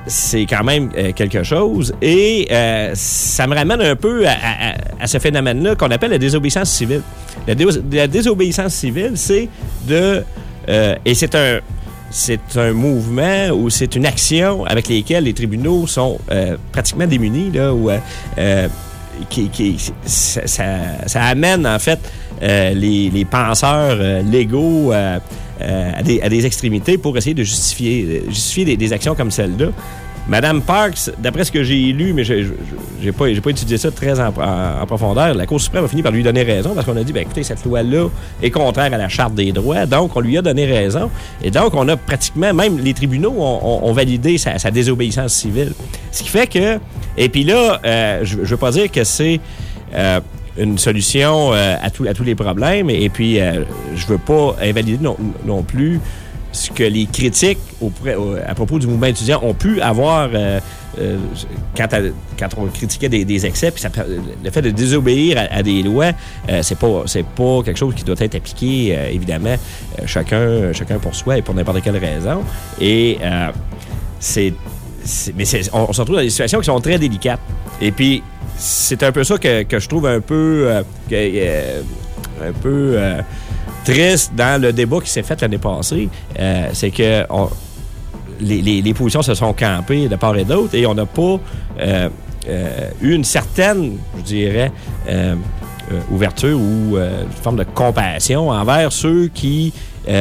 c'est quand même euh, quelque chose. Et euh, ça me ramène un peu à, à, à ce phénomène-là qu'on appelle la désobéissance civile. La, dé- la désobéissance civile, c'est de... Euh, et c'est un... C'est un mouvement ou c'est une action avec lesquelles les tribunaux sont euh, pratiquement démunis, là, où, euh, qui, qui, ça, ça, ça amène, en fait, euh, les, les penseurs euh, légaux euh, euh, à, des, à des extrémités pour essayer de justifier, justifier des, des actions comme celle-là. Madame Parks, d'après ce que j'ai lu, mais je j'ai pas, j'ai pas étudié ça très en, en, en profondeur, la Cour suprême a fini par lui donner raison parce qu'on a dit, ben écoutez, cette loi-là est contraire à la Charte des droits, donc on lui a donné raison. Et donc, on a pratiquement, même les tribunaux ont, ont, ont validé sa, sa désobéissance civile. Ce qui fait que, et puis là, euh, je, je veux pas dire que c'est euh, une solution euh, à, tout, à tous les problèmes, et puis euh, je veux pas invalider non, non plus ce que les critiques auprès, à propos du mouvement étudiant ont pu avoir euh, euh, quand, à, quand on critiquait des, des excès, puis ça, le fait de désobéir à, à des lois, euh, c'est pas c'est pas quelque chose qui doit être appliqué, euh, évidemment, euh, chacun, chacun pour soi et pour n'importe quelle raison. Et euh, c'est, c'est, mais c'est, on, on se retrouve dans des situations qui sont très délicates. Et puis, c'est un peu ça que, que je trouve un peu... Euh, que, euh, un peu... Euh, triste dans le débat qui s'est fait l'année passée, euh, c'est que on, les, les, les positions se sont campées de part et d'autre et on n'a pas euh, euh, eu une certaine, je dirais, euh, euh, ouverture ou euh, une forme de compassion envers ceux qui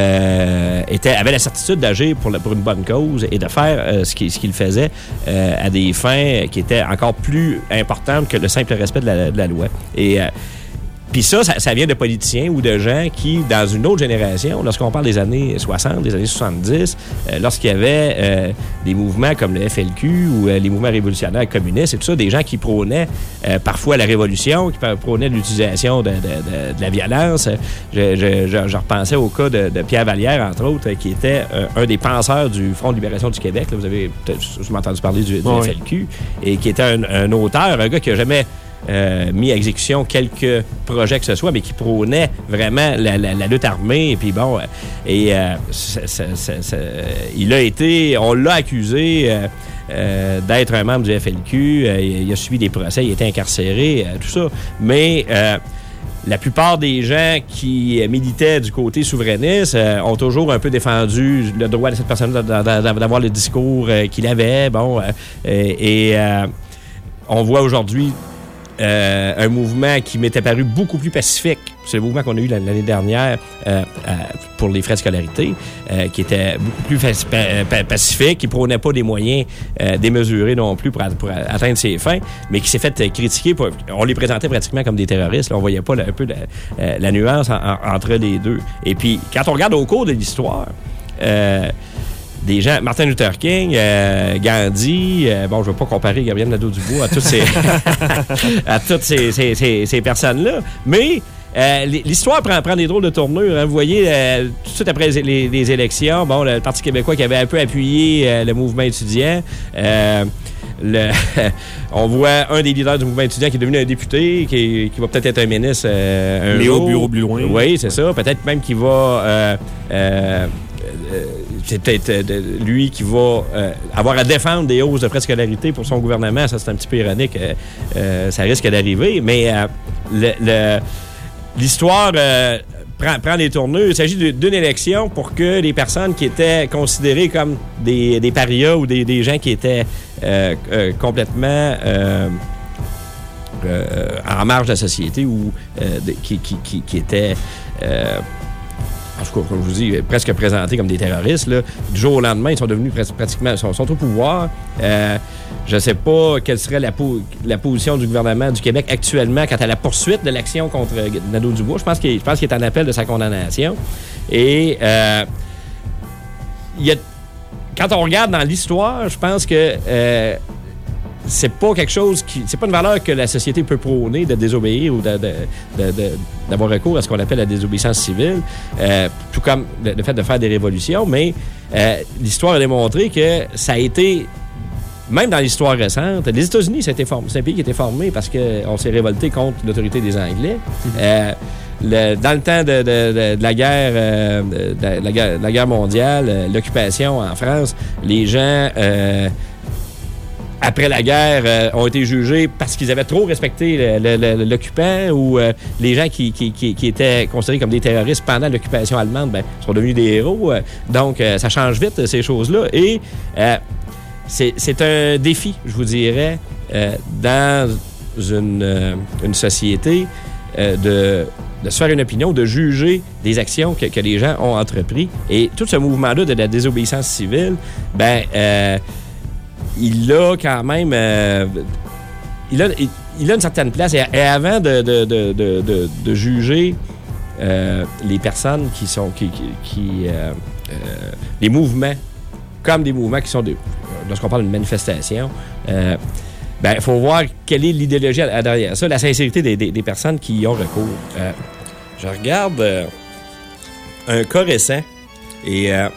euh, étaient, avaient la certitude d'agir pour, la, pour une bonne cause et de faire euh, ce, qui, ce qu'ils faisaient euh, à des fins qui étaient encore plus importantes que le simple respect de la, de la loi. Et euh, Puis ça, ça, ça vient de politiciens ou de gens qui, dans une autre génération, lorsqu'on parle des années soixante, des années soixante-dix, euh, lorsqu'il y avait euh, des mouvements comme le F L Q ou euh, les mouvements révolutionnaires communistes et tout ça, des gens qui prônaient euh, parfois la révolution, qui prônaient l'utilisation de, de, de, de la violence. Je, je, je, je repensais au cas de, de Pierre Vallière, entre autres, qui était euh, un des penseurs du Front de libération du Québec. Là, vous avez peut-être entendu parler du, du oui. F L Q, et qui était un, un auteur, un gars qui n'a jamais... Euh, mis à exécution quelques projets que ce soit, mais qui prônait vraiment la, la, la lutte armée. Et puis bon, et euh, ça, ça, ça, ça, il a été, on l'a accusé euh, euh, d'être un membre du F L Q. Euh, il a subi des procès, il a été incarcéré, euh, tout ça. Mais euh, la plupart des gens qui militaient du côté souverainiste euh, ont toujours un peu défendu le droit de cette personne d'avoir le discours euh, qu'il avait. Bon, euh, et euh, on voit aujourd'hui Euh, un mouvement qui m'était paru beaucoup plus pacifique. C'est le mouvement qu'on a eu l'année dernière euh, euh, pour les frais de scolarité, euh, qui était beaucoup plus fa- pacifique, qui prônait pas des moyens euh, démesurés non plus pour, a- pour a- atteindre ses fins, mais qui s'est fait euh, critiquer. Pour, on les présentait pratiquement comme des terroristes. Là, on voyait pas là, un peu la, euh, la nuance en, en, entre les deux. Et puis, quand on regarde au cours de l'histoire, euh, des gens, Martin Luther King, euh, Gandhi, euh, bon, je ne veux pas comparer Gabriel Nadeau-Dubois à toutes ces, à toutes ces, ces, ces, ces personnes-là, mais euh, l'histoire prend, prend des drôles de tournures. Hein. Vous voyez, euh, tout de suite après les, les, les élections, bon, le Parti québécois qui avait un peu appuyé euh, le mouvement étudiant, euh, le, on voit un des leaders du mouvement étudiant qui est devenu un député, qui, qui va peut-être être un ministre euh, un Léo jour. Bureau plus loin. Oui, c'est ça. Peut-être même qu'il va... Euh, euh, Euh, c'est peut-être euh, lui qui va euh, avoir à défendre des hausses de frais de scolarité pour son gouvernement. Ça, c'est un petit peu ironique. Euh, euh, ça risque d'arriver. Mais euh, le, le, l'histoire euh, prend, prend des tournures. Il s'agit d'une élection pour que les personnes qui étaient considérées comme des, des parias ou des, des gens qui étaient euh, euh, complètement... Euh, euh, en marge de la société ou euh, de, qui, qui, qui, qui étaient... Euh, en tout cas, comme je vous dis, presque présentés comme des terroristes, là, du jour au lendemain, ils sont devenus pres- pratiquement, sont, sont au pouvoir. Euh, je ne sais pas quelle serait la, po- la position du gouvernement du Québec actuellement quant à la poursuite de l'action contre Nadeau-Dubois. Je pense qu'il, je pense qu'il est en appel de sa condamnation. Et euh, il y a, quand on regarde dans l'histoire, je pense que euh, c'est pas quelque chose qui... C'est pas une valeur que la société peut prôner de désobéir ou de, de, de, de, d'avoir recours à ce qu'on appelle la désobéissance civile, euh, tout comme le, le fait de faire des révolutions, mais euh, l'histoire a démontré que ça a été... Même dans l'histoire récente, les États-Unis, c'était formé, c'est un pays qui a été formé parce qu'on s'est révolté contre l'autorité des Anglais. Mm-hmm. Euh, le, dans le temps de, de, de, de, la, guerre, euh, de, la guerre, de la guerre mondiale, euh, l'occupation en France, les gens... Euh, après la guerre, euh, ont été jugés parce qu'ils avaient trop respecté le, le, le, l'occupant ou euh, les gens qui, qui, qui, qui étaient considérés comme des terroristes pendant l'occupation allemande, ben, sont devenus des héros. Euh, donc, euh, ça change vite, ces choses-là. Et euh, c'est, c'est un défi, je vous dirais, euh, dans une, euh, une société euh, de... de se faire une opinion, de juger des actions que, que les gens ont entrepris. Et tout ce mouvement-là de la désobéissance civile, ben, euh, il a quand même... Euh, il, a, il, il a une certaine place. Et, et avant de, de, de, de, de, de juger euh, les personnes qui sont... qui, qui, qui euh, euh, les mouvements, comme des mouvements qui sont... De, lorsqu'on parle d'une manifestation... Euh, ben, il faut voir quelle est l'idéologie à, à derrière ça, la sincérité des, des, des personnes qui y ont recours. Euh, je regarde euh, un cas récent et euh,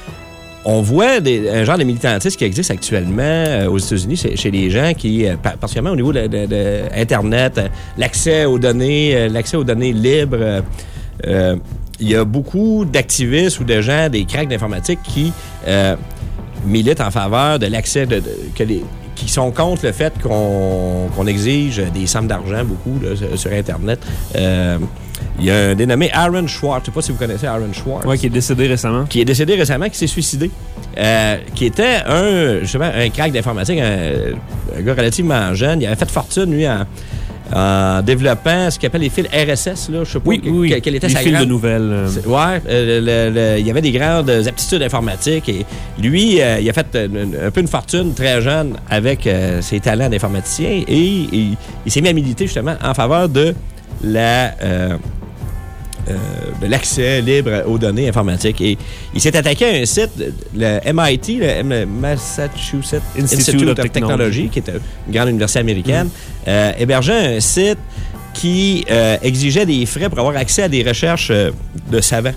on voit des, un genre de militantisme qui existe actuellement euh, aux États-Unis chez, chez les gens qui, euh, particulièrement au niveau de, de, de Internet, euh, l'accès aux données, euh, l'accès aux données libres. Euh, euh, il y a beaucoup d'activistes ou de gens, des cracks d'informatique qui euh, militent en faveur de l'accès de, de que les qui sont contre le fait qu'on, qu'on exige des sommes d'argent beaucoup là, sur Internet. Euh, il y a un dénommé Aaron Swartz. Je ne sais pas si vous connaissez Aaron Swartz. Oui, qui est décédé récemment. Qui est décédé récemment, qui s'est suicidé. Euh, qui était un, justement, un crack d'informatique, un, un gars relativement jeune. Il avait fait fortune, lui, en, en développant ce qu'il appelle les fils R S S. Là. Je ne sais pas oui, que, oui, quelle était les sa fils grande... de nouvelles. Euh... Ouais, euh, le, le, il y avait des grandes aptitudes informatiques. Et lui, euh, il a fait un, un peu une fortune très jeune avec euh, ses talents d'informaticien. Et, et il s'est mis à militer, justement, en faveur de la... Euh, Euh, de l'accès libre aux données informatiques. Et il s'est attaqué à un site, le M I T, le Massachusetts Institute, Institute of Technology, Technology, qui est une grande université américaine, mm. euh, hébergeait un site qui euh, exigeait des frais pour avoir accès à des recherches euh, de savants.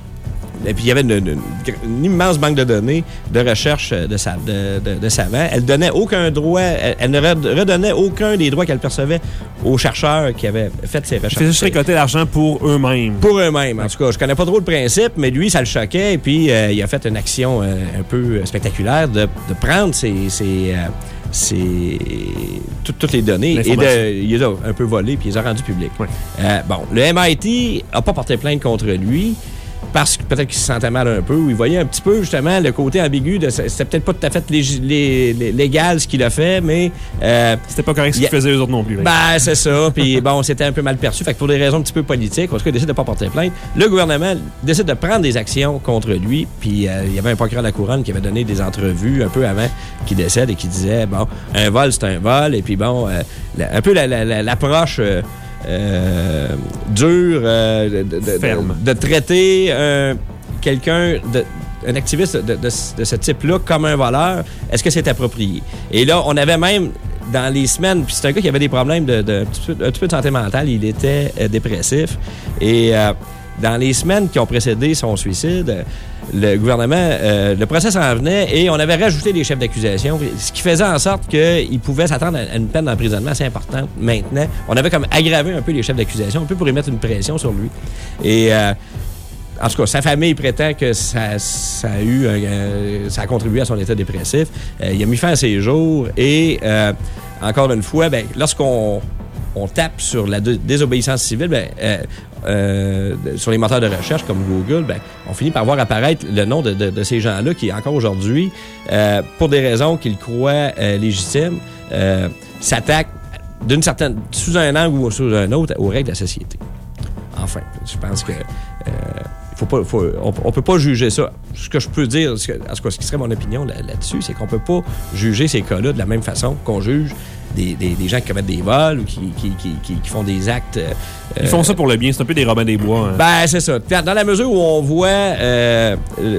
Et puis, il y avait une, une, une immense banque de données de recherche de, de, de, de savants. Elle donnait aucun droit, elle, elle ne redonnait aucun des droits qu'elle percevait aux chercheurs qui avaient fait ces recherches. Ils faisaient juste récolter l'argent pour eux-mêmes. Pour eux-mêmes, en tout cas. Je connais pas trop le principe, mais lui, ça le choquait. Et puis, euh, il a fait une action euh, un peu spectaculaire de, de prendre ces... ces euh, c'est tout, toutes les données et de, il les a un peu volées puis il les a rendues publiques. Oui. Euh, bon, le M I T n'a pas porté plainte contre lui parce que peut-être qu'il se sentait mal un peu ou il voyait un petit peu justement le côté ambigu de c'était peut-être pas tout à fait lég, lég, lég, légal ce qu'il a fait, mais euh, c'était pas correct ce qu'ils faisaient eux autres non plus. Ben là. C'est ça, puis bon, c'était un peu mal perçu, fait que pour des raisons un petit peu politiques, en tout cas, il décide de pas porter plainte. Le gouvernement décide de prendre des actions contre lui, puis euh, il y avait un procureur de la Couronne qui avait donné des entrevues un peu avant qu'il décède et qui disait bon, un vol c'est un vol, et puis bon, euh, la, un peu la, la, la, l'approche euh, Euh, dur euh, de, de, de, de traiter euh, quelqu'un, de, un activiste de, de, de ce type-là comme un voleur, est-ce que c'est approprié? Et là, on avait même, dans les semaines, puis c'est un gars qui avait des problèmes de, de, un, petit peu, un petit peu de santé mentale, il était euh, dépressif, et euh, dans les semaines qui ont précédé son suicide, le gouvernement, euh, le procès s'en venait et on avait rajouté des chefs d'accusation, ce qui faisait en sorte qu'il pouvait s'attendre à une peine d'emprisonnement assez importante maintenant. On avait comme aggravé un peu les chefs d'accusation, un peu pour y mettre une pression sur lui. Et euh, en tout cas, sa famille prétend que ça, ça a eu, euh, ça a contribué à son état dépressif. Euh, il a mis fin à ses jours et euh, encore une fois, ben, lorsqu'on on tape sur la dé- désobéissance civile, ben, euh, euh, sur les moteurs de recherche comme Google, ben, on finit par voir apparaître le nom de, de, de ces gens-là qui, encore aujourd'hui, euh, pour des raisons qu'ils croient euh, légitimes, euh, s'attaquent d'une certaine, sous un angle ou sous un autre aux règles de la société. Enfin, je pense que euh, faut pas, faut, on, on peut pas juger ça. Ce que je peux dire, ce, que, en tout cas, ce qui serait mon opinion là, là-dessus, c'est qu'on peut pas juger ces cas-là de la même façon qu'on juge Des, des, des gens qui commettent des vols ou qui, qui, qui, qui, qui font des actes... Euh, Ils font ça pour le bien, c'est un peu des Robins des Bois. Hein. Ben, c'est ça. Dans la mesure où on voit euh,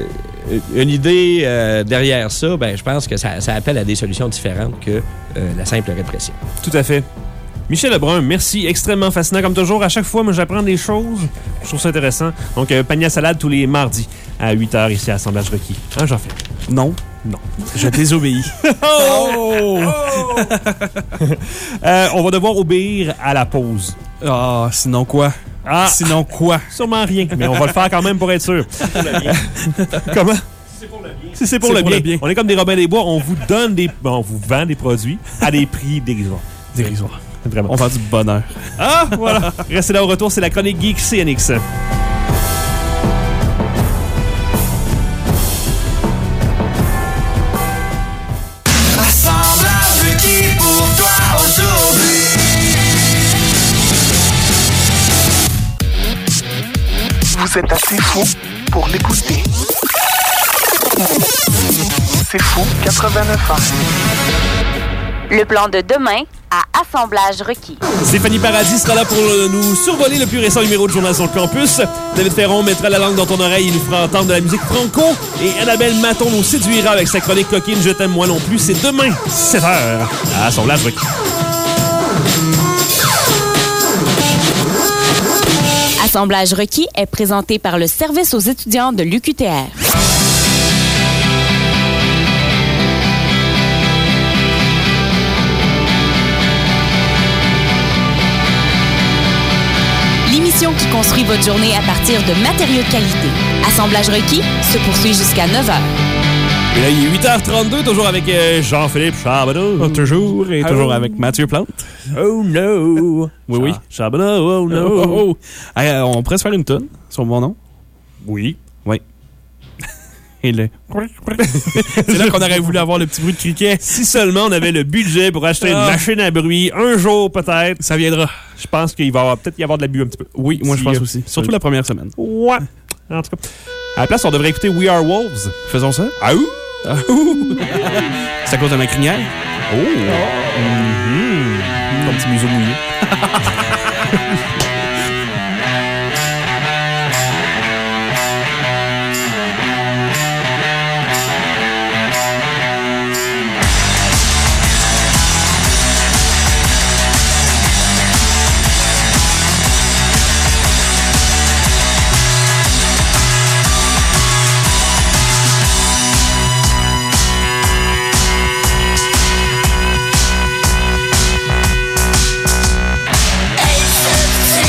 une idée euh, derrière ça, ben, je pense que ça, ça appelle à des solutions différentes que euh, la simple répression. Tout à fait. Michel Lebrun, merci. Extrêmement fascinant. Comme toujours, à chaque fois, moi, j'apprends des choses. Je trouve ça intéressant. Donc, euh, panier à salade tous les mardis à huit heures ici à Assemblage Requis. Hein, j'en fais. Non. Non. Je désobéis. Oh! oh! euh, on va devoir obéir à la pause. Ah, sinon quoi? Ah, sinon quoi? Sûrement rien, mais on va le faire quand même pour être sûr. Comment? Si c'est pour, le, bien. bien. On est comme des Robins des Bois, on vous donne des... Bon, on vous vend des produits à des prix dérisoires. Dérisoires. Vraiment. On vend du bonheur. Ah, voilà. Restez là au retour, c'est la chronique Geek C N X. Assemblage qui pour toi aujourd'hui. Vous êtes assez fou pour l'écouter. C'est fou, quatre-vingt-neuf ans. Le plan de demain à Assemblage requis. Stéphanie Paradis sera là pour euh, nous survoler le plus récent numéro de Journal sur le campus. David Ferron mettra la langue dans ton oreille et nous fera entendre de la musique franco. Et Annabelle Maton nous séduira avec sa chronique coquine Je t'aime moi non plus. C'est demain, sept heures, à Assemblage requis. Assemblage requis est présenté par le service aux étudiants de l'U Q T R. L'émission qui construit votre journée à partir de matériaux de qualité. Assemblage requis se poursuit jusqu'à neuf heures. Et là, il est huit heures trente-deux, toujours avec euh, Jean-Philippe Charbonneau. Oh, toujours, et toujours avec Mathieu Plante. Oh no! Oui, oui. Charbonneau, oh no! Oh, oh, oh. Hey, euh, on pourrait se faire une tonne sur mon nom? Oui. Oui. Et le... C'est là qu'on aurait voulu avoir le petit bruit de criquet. Si seulement on avait le budget pour acheter ah. une machine à bruit, un jour peut-être. Ça viendra. Je pense qu'il va peut-être y avoir de l'abus un petit peu. Oui, moi si, je pense euh, aussi. Surtout la première semaine. Ouais. En tout cas. À la place, on devrait écouter We Are Wolves. Faisons ça. Ah ouh! Ah ouh! C'est à cause de ma crinière? Oh! oh. Mm-hmm. Ton petit museau mouillé. Hey,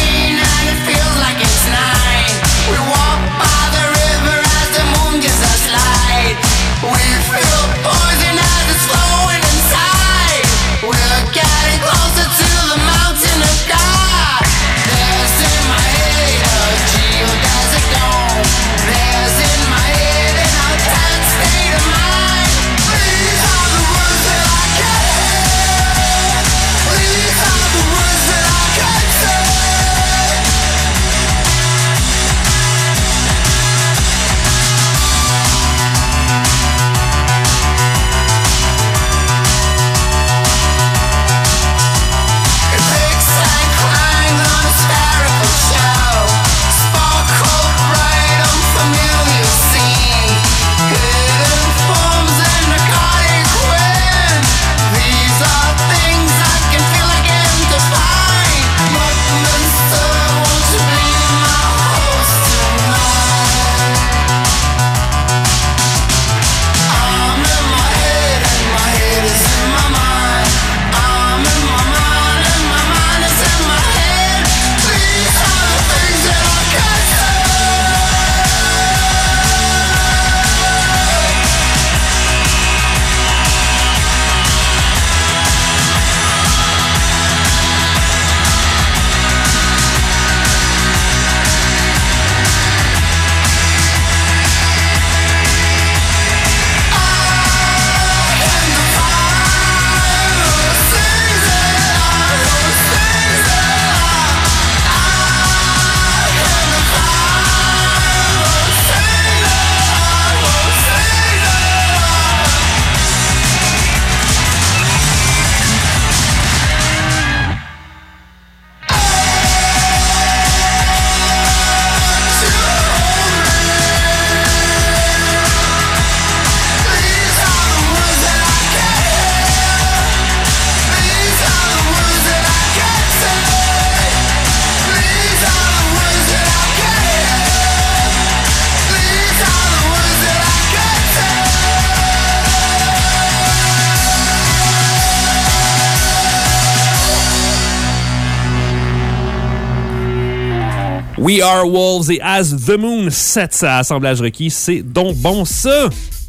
We Are Wolves et As the Moon sept à Assemblage requis. C'est donc bon ça!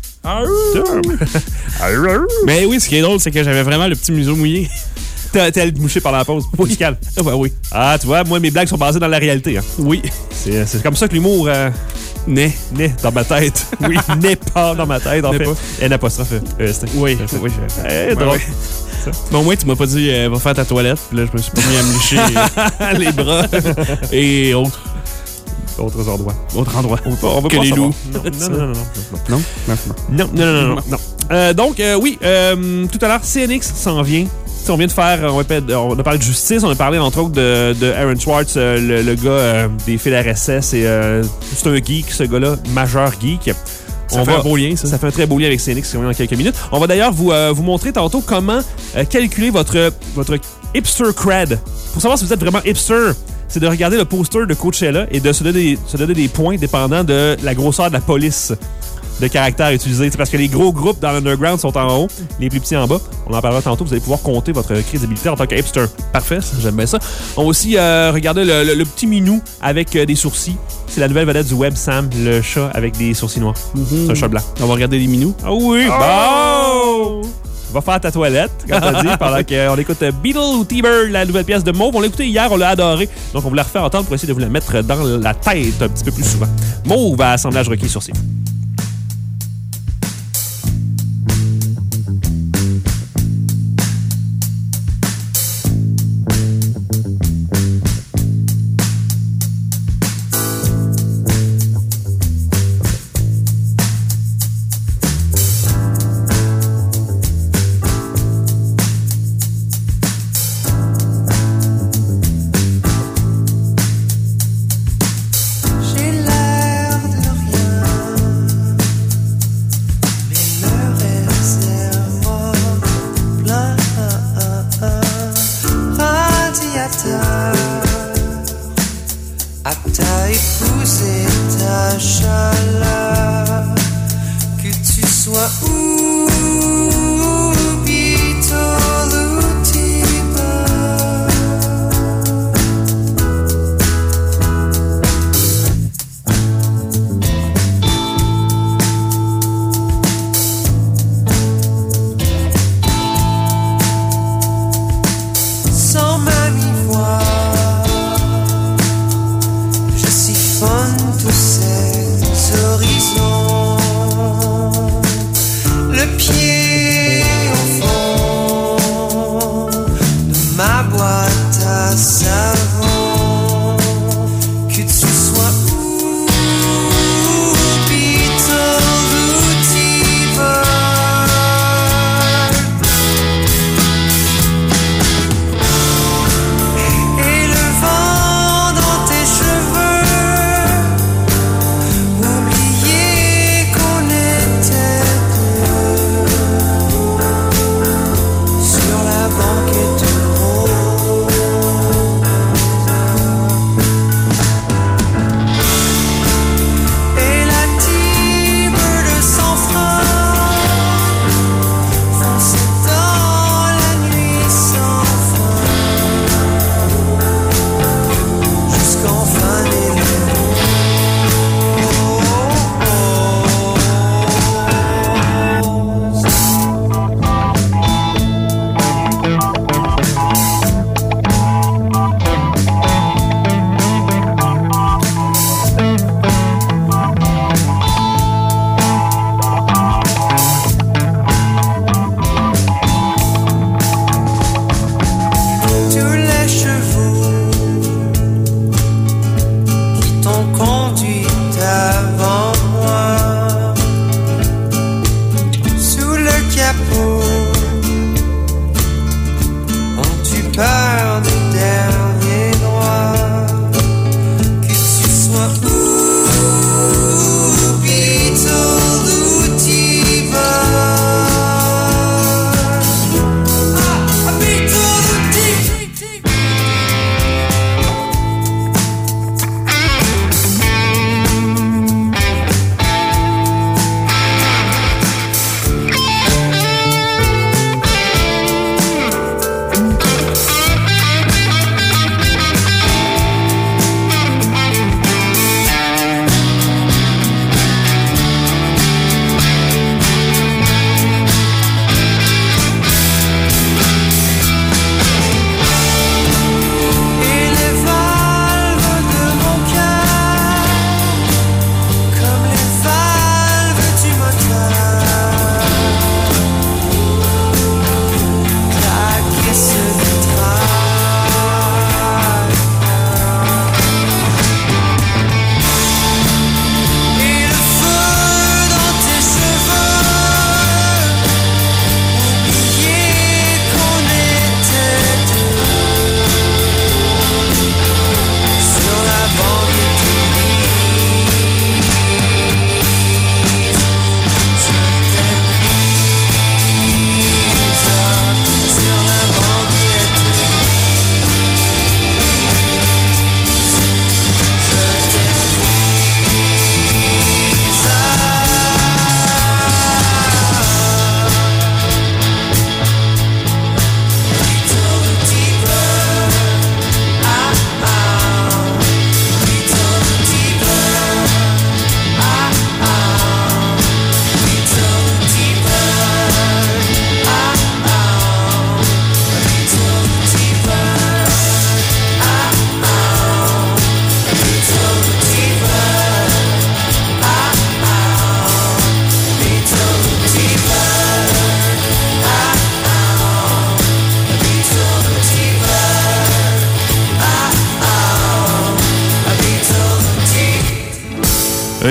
Mais oui, ce qui est drôle, c'est que j'avais vraiment le petit museau mouillé. T'es allé te moucher pendant la pause. Musicale. Ah, bah oui. Ah, tu vois, moi, mes blagues sont basées dans la réalité. Hein. Oui. C'est, c'est comme ça que l'humour euh, naît. naît dans ma tête. Oui, naît pas dans ma tête, en N'est fait. pas. Un apostrophe. Euh, c'était. Oui. C'est, oui. Eh, Ouais, drôle. ouais. Bon, au moins, tu m'as pas dit, euh, va faire ta toilette. Puis là, je me suis pas mis à me licher les bras et autres. Autres endroits. Autres endroits. On va, on va que pas les savoir. loups. Non, non, non, non. Non, non, non, non, non, non, non, non, non. Euh, donc, euh, oui, euh, tout à l'heure, C N X s'en vient. T'sais, on vient de faire, on, va, on a parlé de justice, on a parlé entre autres de, de Aaron Swartz, euh, le, le gars euh, des fils R S S. Et, euh, c'est un geek, ce gars-là, majeur geek. Ça on fait va, un beau lien, ça. Ça fait un très beau lien avec C N X qui revient dans quelques minutes. On va d'ailleurs vous, euh, vous montrer tantôt comment euh, calculer votre, votre hipster cred. Pour savoir si vous êtes vraiment hipster, c'est de regarder le poster de Coachella et de se donner, se donner des points dépendant de la grosseur de la police de caractères utilisés. C'est parce que les gros groupes dans l'underground sont en haut, les plus petits en bas. On en parlera tantôt. Vous allez pouvoir compter votre crédibilité en tant que hipster. Parfait, ça, j'aime bien ça. On va aussi euh, regarder le, le, le petit minou avec euh, des sourcils. C'est la nouvelle vedette du web, Sam, le chat avec des sourcils noirs. Mm-hmm. C'est un chat blanc. On va regarder les minous. Ah oui, oh! Bon! Va faire ta toilette, comme t'as dit, pendant qu'on écoute Beetle ou T-Bird, la nouvelle pièce de Mauve. On l'a écouté hier, on l'a adoré. Donc, on vous la refait entendre pour essayer de vous la mettre dans la tête un petit peu plus souvent. Mauve à Assemblage requis sur C. J'ai l'air de rien.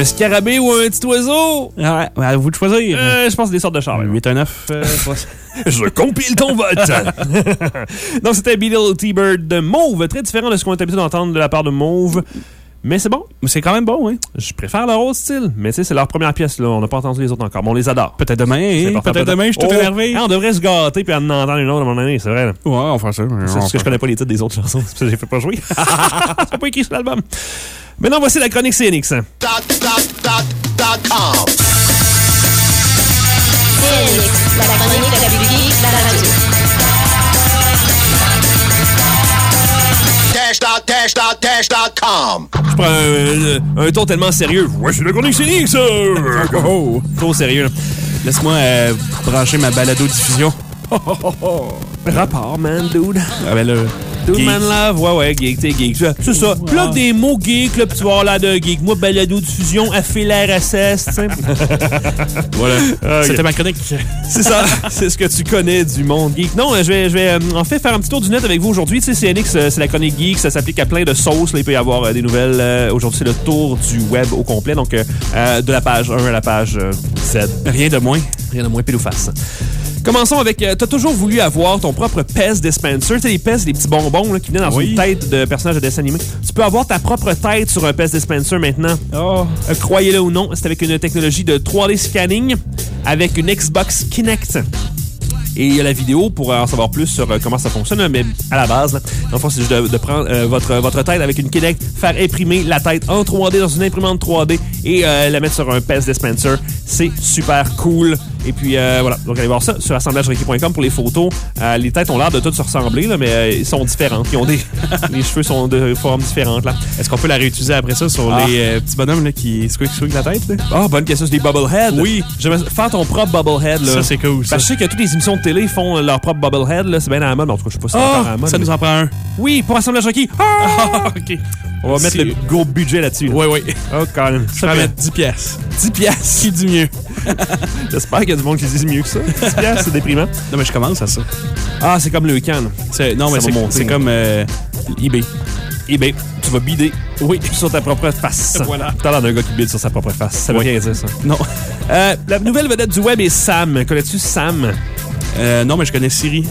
Un scarabée ou un petit oiseau? Ouais, à vous de choisir. Euh, je pense des sortes de chars. huit un neuf. Euh, je compile ton vote. Donc, c'était Beetle T-Bird de Mauve. Très différent de ce qu'on est habitué d'entendre de la part de Mauve. Mais c'est bon. Mais c'est quand même bon, oui. Je préfère leur autre style. Mais tu sais, c'est leur première pièce, là. On n'a pas entendu les autres encore. Mais on les adore. Peut-être demain, hein? Peut-être peut demain, je suis tout oh, énervé. Hein, on devrait se gâter puis en entendre une autre à un moment donné, c'est vrai. Là. Ouais, on fait ça. C'est parce que je connais pas les titres des autres chansons. C'est parce que j'ai fait pas jouer. C'est pas écrit sur l'album. Maintenant, voici la chronique C N X. Dot, dot, dot, dot com. C N X, la chronique la plus geek de la radio. Dash, dot, dash, dot, dash, dot com. Je prends un, un, un ton tellement sérieux. Ouais, c'est la chronique C N X. Oh, trop sérieux, là. Laisse-moi euh, brancher ma balado-diffusion. Rapport, man, dude. Ah ben là... Dude, geek. man, love. Ouais, ouais, geek, t'es geek. C'est ça. Wow. Plug des mots geek, là, pis tu vas avoir l'air de geek. Moi, balado-diffusion, affile R S S, tu sais. Voilà. Okay. C'était ma chronique. C'est ça. C'est ce que tu connais du monde geek. Non, je vais, je vais euh, en fait faire un petit tour du net avec vous aujourd'hui. Tu sais, C N X, euh, c'est la chronique geek. Ça s'applique à plein de sauces. Là, il peut y avoir euh, des nouvelles. Euh, aujourd'hui, c'est le tour du web au complet. Donc, euh, euh, de la page un à la page euh, Z. Rien de moins. Rien de moins pile ou face. Commençons avec... Euh, t'as toujours voulu avoir ton propre Pez Dispenser. Tu sais, les Pez, les petits bonbons là, qui venaient dans oui. une tête de personnage de dessin animé. Tu peux avoir ta propre tête sur un Pez Dispenser maintenant. Oh. Euh, croyez-le ou non, c'est avec une technologie de trois D scanning avec une Xbox Kinect. Et il y a la vidéo pour en savoir plus sur euh, comment ça fonctionne, mais à la base, là, dans le fond, c'est juste de, de prendre euh, votre, votre tête avec une Kinect, faire imprimer la tête en trois D dans une imprimante trois D et euh, la mettre sur un Pez Dispenser. C'est super cool. Et puis, euh, voilà. Donc, allez voir ça sur assemblage requis point com pour les photos. Euh, les têtes ont l'air de toutes se ressembler, là, mais euh, ils sont différentes. Ils ont des... les cheveux sont de formes différentes, là. Est-ce qu'on peut la réutiliser après ça sur ah. les euh, petits bonhommes là, qui squeak la tête, là? Ah, bonne question. C'est des bubbleheads. Oui. J'aimerais faire ton propre bubblehead, là. Ça, c'est cool, ça. Parce que je sais que toutes les émissions de télé font leur propre bubblehead, là. C'est bien à la mode. En tout cas, je sais pas si c'est oh, encore à la mode. Ça mais... nous en prend un. Oui, pour assemblage requis. Ah! OK. On va mettre le gros budget là-dessus. Oui, oui. Oh, quand même. Ça va mettre dix piastres. dix piastres. Qui dit mieux? J'espère qu'il y a du monde qui dit mieux que ça. dix piastres, c'est déprimant. Non, mais je commence à ça. Ah, c'est comme le can. Non, mais c'est, c'est comme euh, eBay. eBay. Tu vas bider. Oui. Sur ta propre face. Voilà. T'as l'air d'un gars qui bide sur sa propre face. Ça veut oui. rien dire, ça. Non. Euh, la nouvelle vedette du web est Sam. Connais-tu Sam? Euh, non, mais je connais Siri.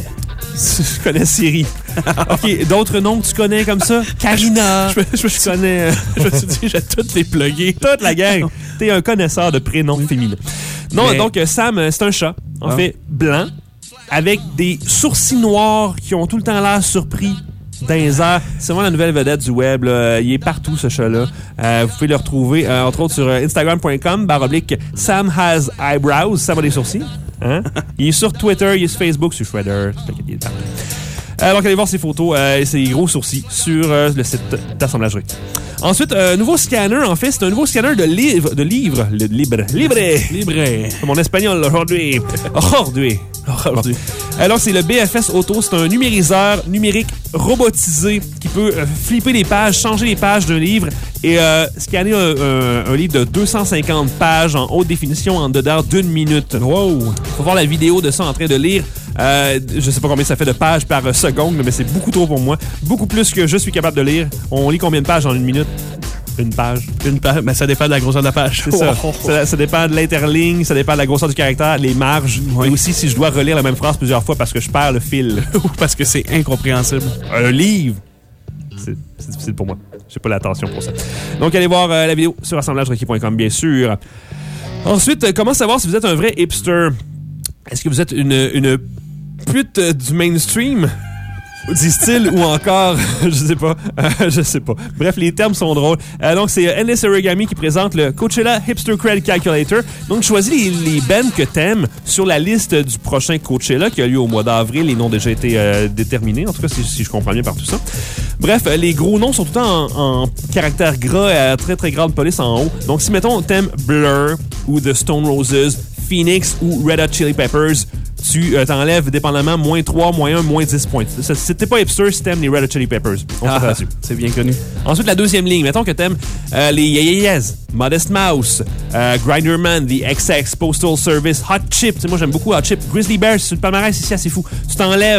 Je connais Siri. OK, d'autres noms que tu connais comme ça? Karina. Je, je, je, je connais... Euh, je me suis dit, j'ai toutes les pluguées. Toute la gang. T'es un connaisseur de prénoms féminins. Non, mais... donc, Sam, c'est un chat. En ah. fait, blanc, avec des sourcils noirs qui ont tout le temps l'air surpris dans les airs. C'est vraiment la nouvelle vedette du web. Là. Il est partout, ce chat-là. Euh, vous pouvez le retrouver, euh, entre autres, sur instagram point com, barre oblique, Sam has eyebrows. Sam a des sourcils. Hein? Il est sur Twitter, il est sur Facebook, sur Shredder. Il est partout. Euh, donc, allez voir ses photos et euh, ses gros sourcils sur euh, le site d'assemblagerie. Ensuite, un euh, nouveau scanner, en fait, c'est un nouveau scanner de livres. De livres. Le libre. Libre. Libre. C'est mon espagnol aujourd'hui. Aujourd'hui. Aujourd'hui. Alors, c'est le B F S Auto. C'est un numériseur numérique robotisé qui peut euh, flipper les pages, changer les pages d'un livre et euh, scanner un, un, un livre de deux cent cinquante pages en haute définition en dedans d'une minute. Wow! Faut voir la vidéo de ça en train de lire. Euh, je sais pas combien ça fait de pages par seconde, mais c'est beaucoup trop pour moi. Beaucoup plus que je suis capable de lire. On lit combien de pages en une minute? Une page. Une page, mais ça dépend de la grosseur de la page. C'est ça. ça. Ça dépend de l'interligne, ça dépend de la grosseur du caractère, les marges, oui. Et aussi si je dois relire la même phrase plusieurs fois parce que je perds le fil. Ou parce que c'est incompréhensible. Un livre! C'est, c'est difficile pour moi. J'ai pas l'attention pour ça. Donc, allez voir euh, la vidéo sur assemblage requis point com, bien sûr. Ensuite, euh, comment savoir si vous êtes un vrai hipster? Est-ce que vous êtes une, une pute euh, du mainstream? Disent-ils ou encore, je sais pas, euh, je sais pas. Bref, les termes sont drôles. Euh, donc, c'est Endless Origami qui présente le Coachella Hipster Cred Calculator. Donc, choisis les, les bands que t'aimes sur la liste du prochain Coachella qui a lieu au mois d'avril. Les noms ont déjà été euh, déterminés, en tout cas, si, si je comprends bien par tout ça. Bref, les gros noms sont tout le temps en, en caractère gras à très, très grande police en haut. Donc, si, mettons, t'aimes Blur ou The Stone Roses, Phoenix ou Red Hot Chili Peppers, tu euh, t'enlèves dépendamment moins trois, moins un, moins dix points. Si t'es pas hipster, si t'aimes les Red Hot Chili Peppers. On ah, là-dessus. C'est bien connu. Ensuite, la deuxième ligne. Mettons que t'aimes euh, les Yeyeyez, Modest Mouse, euh, Grinderman, The X X, Postal Service, Hot Chip. T'sais, moi, j'aime beaucoup Hot Chip. Grizzly Bear, c'est le palmarès ici assez fou. Tu t'enlèves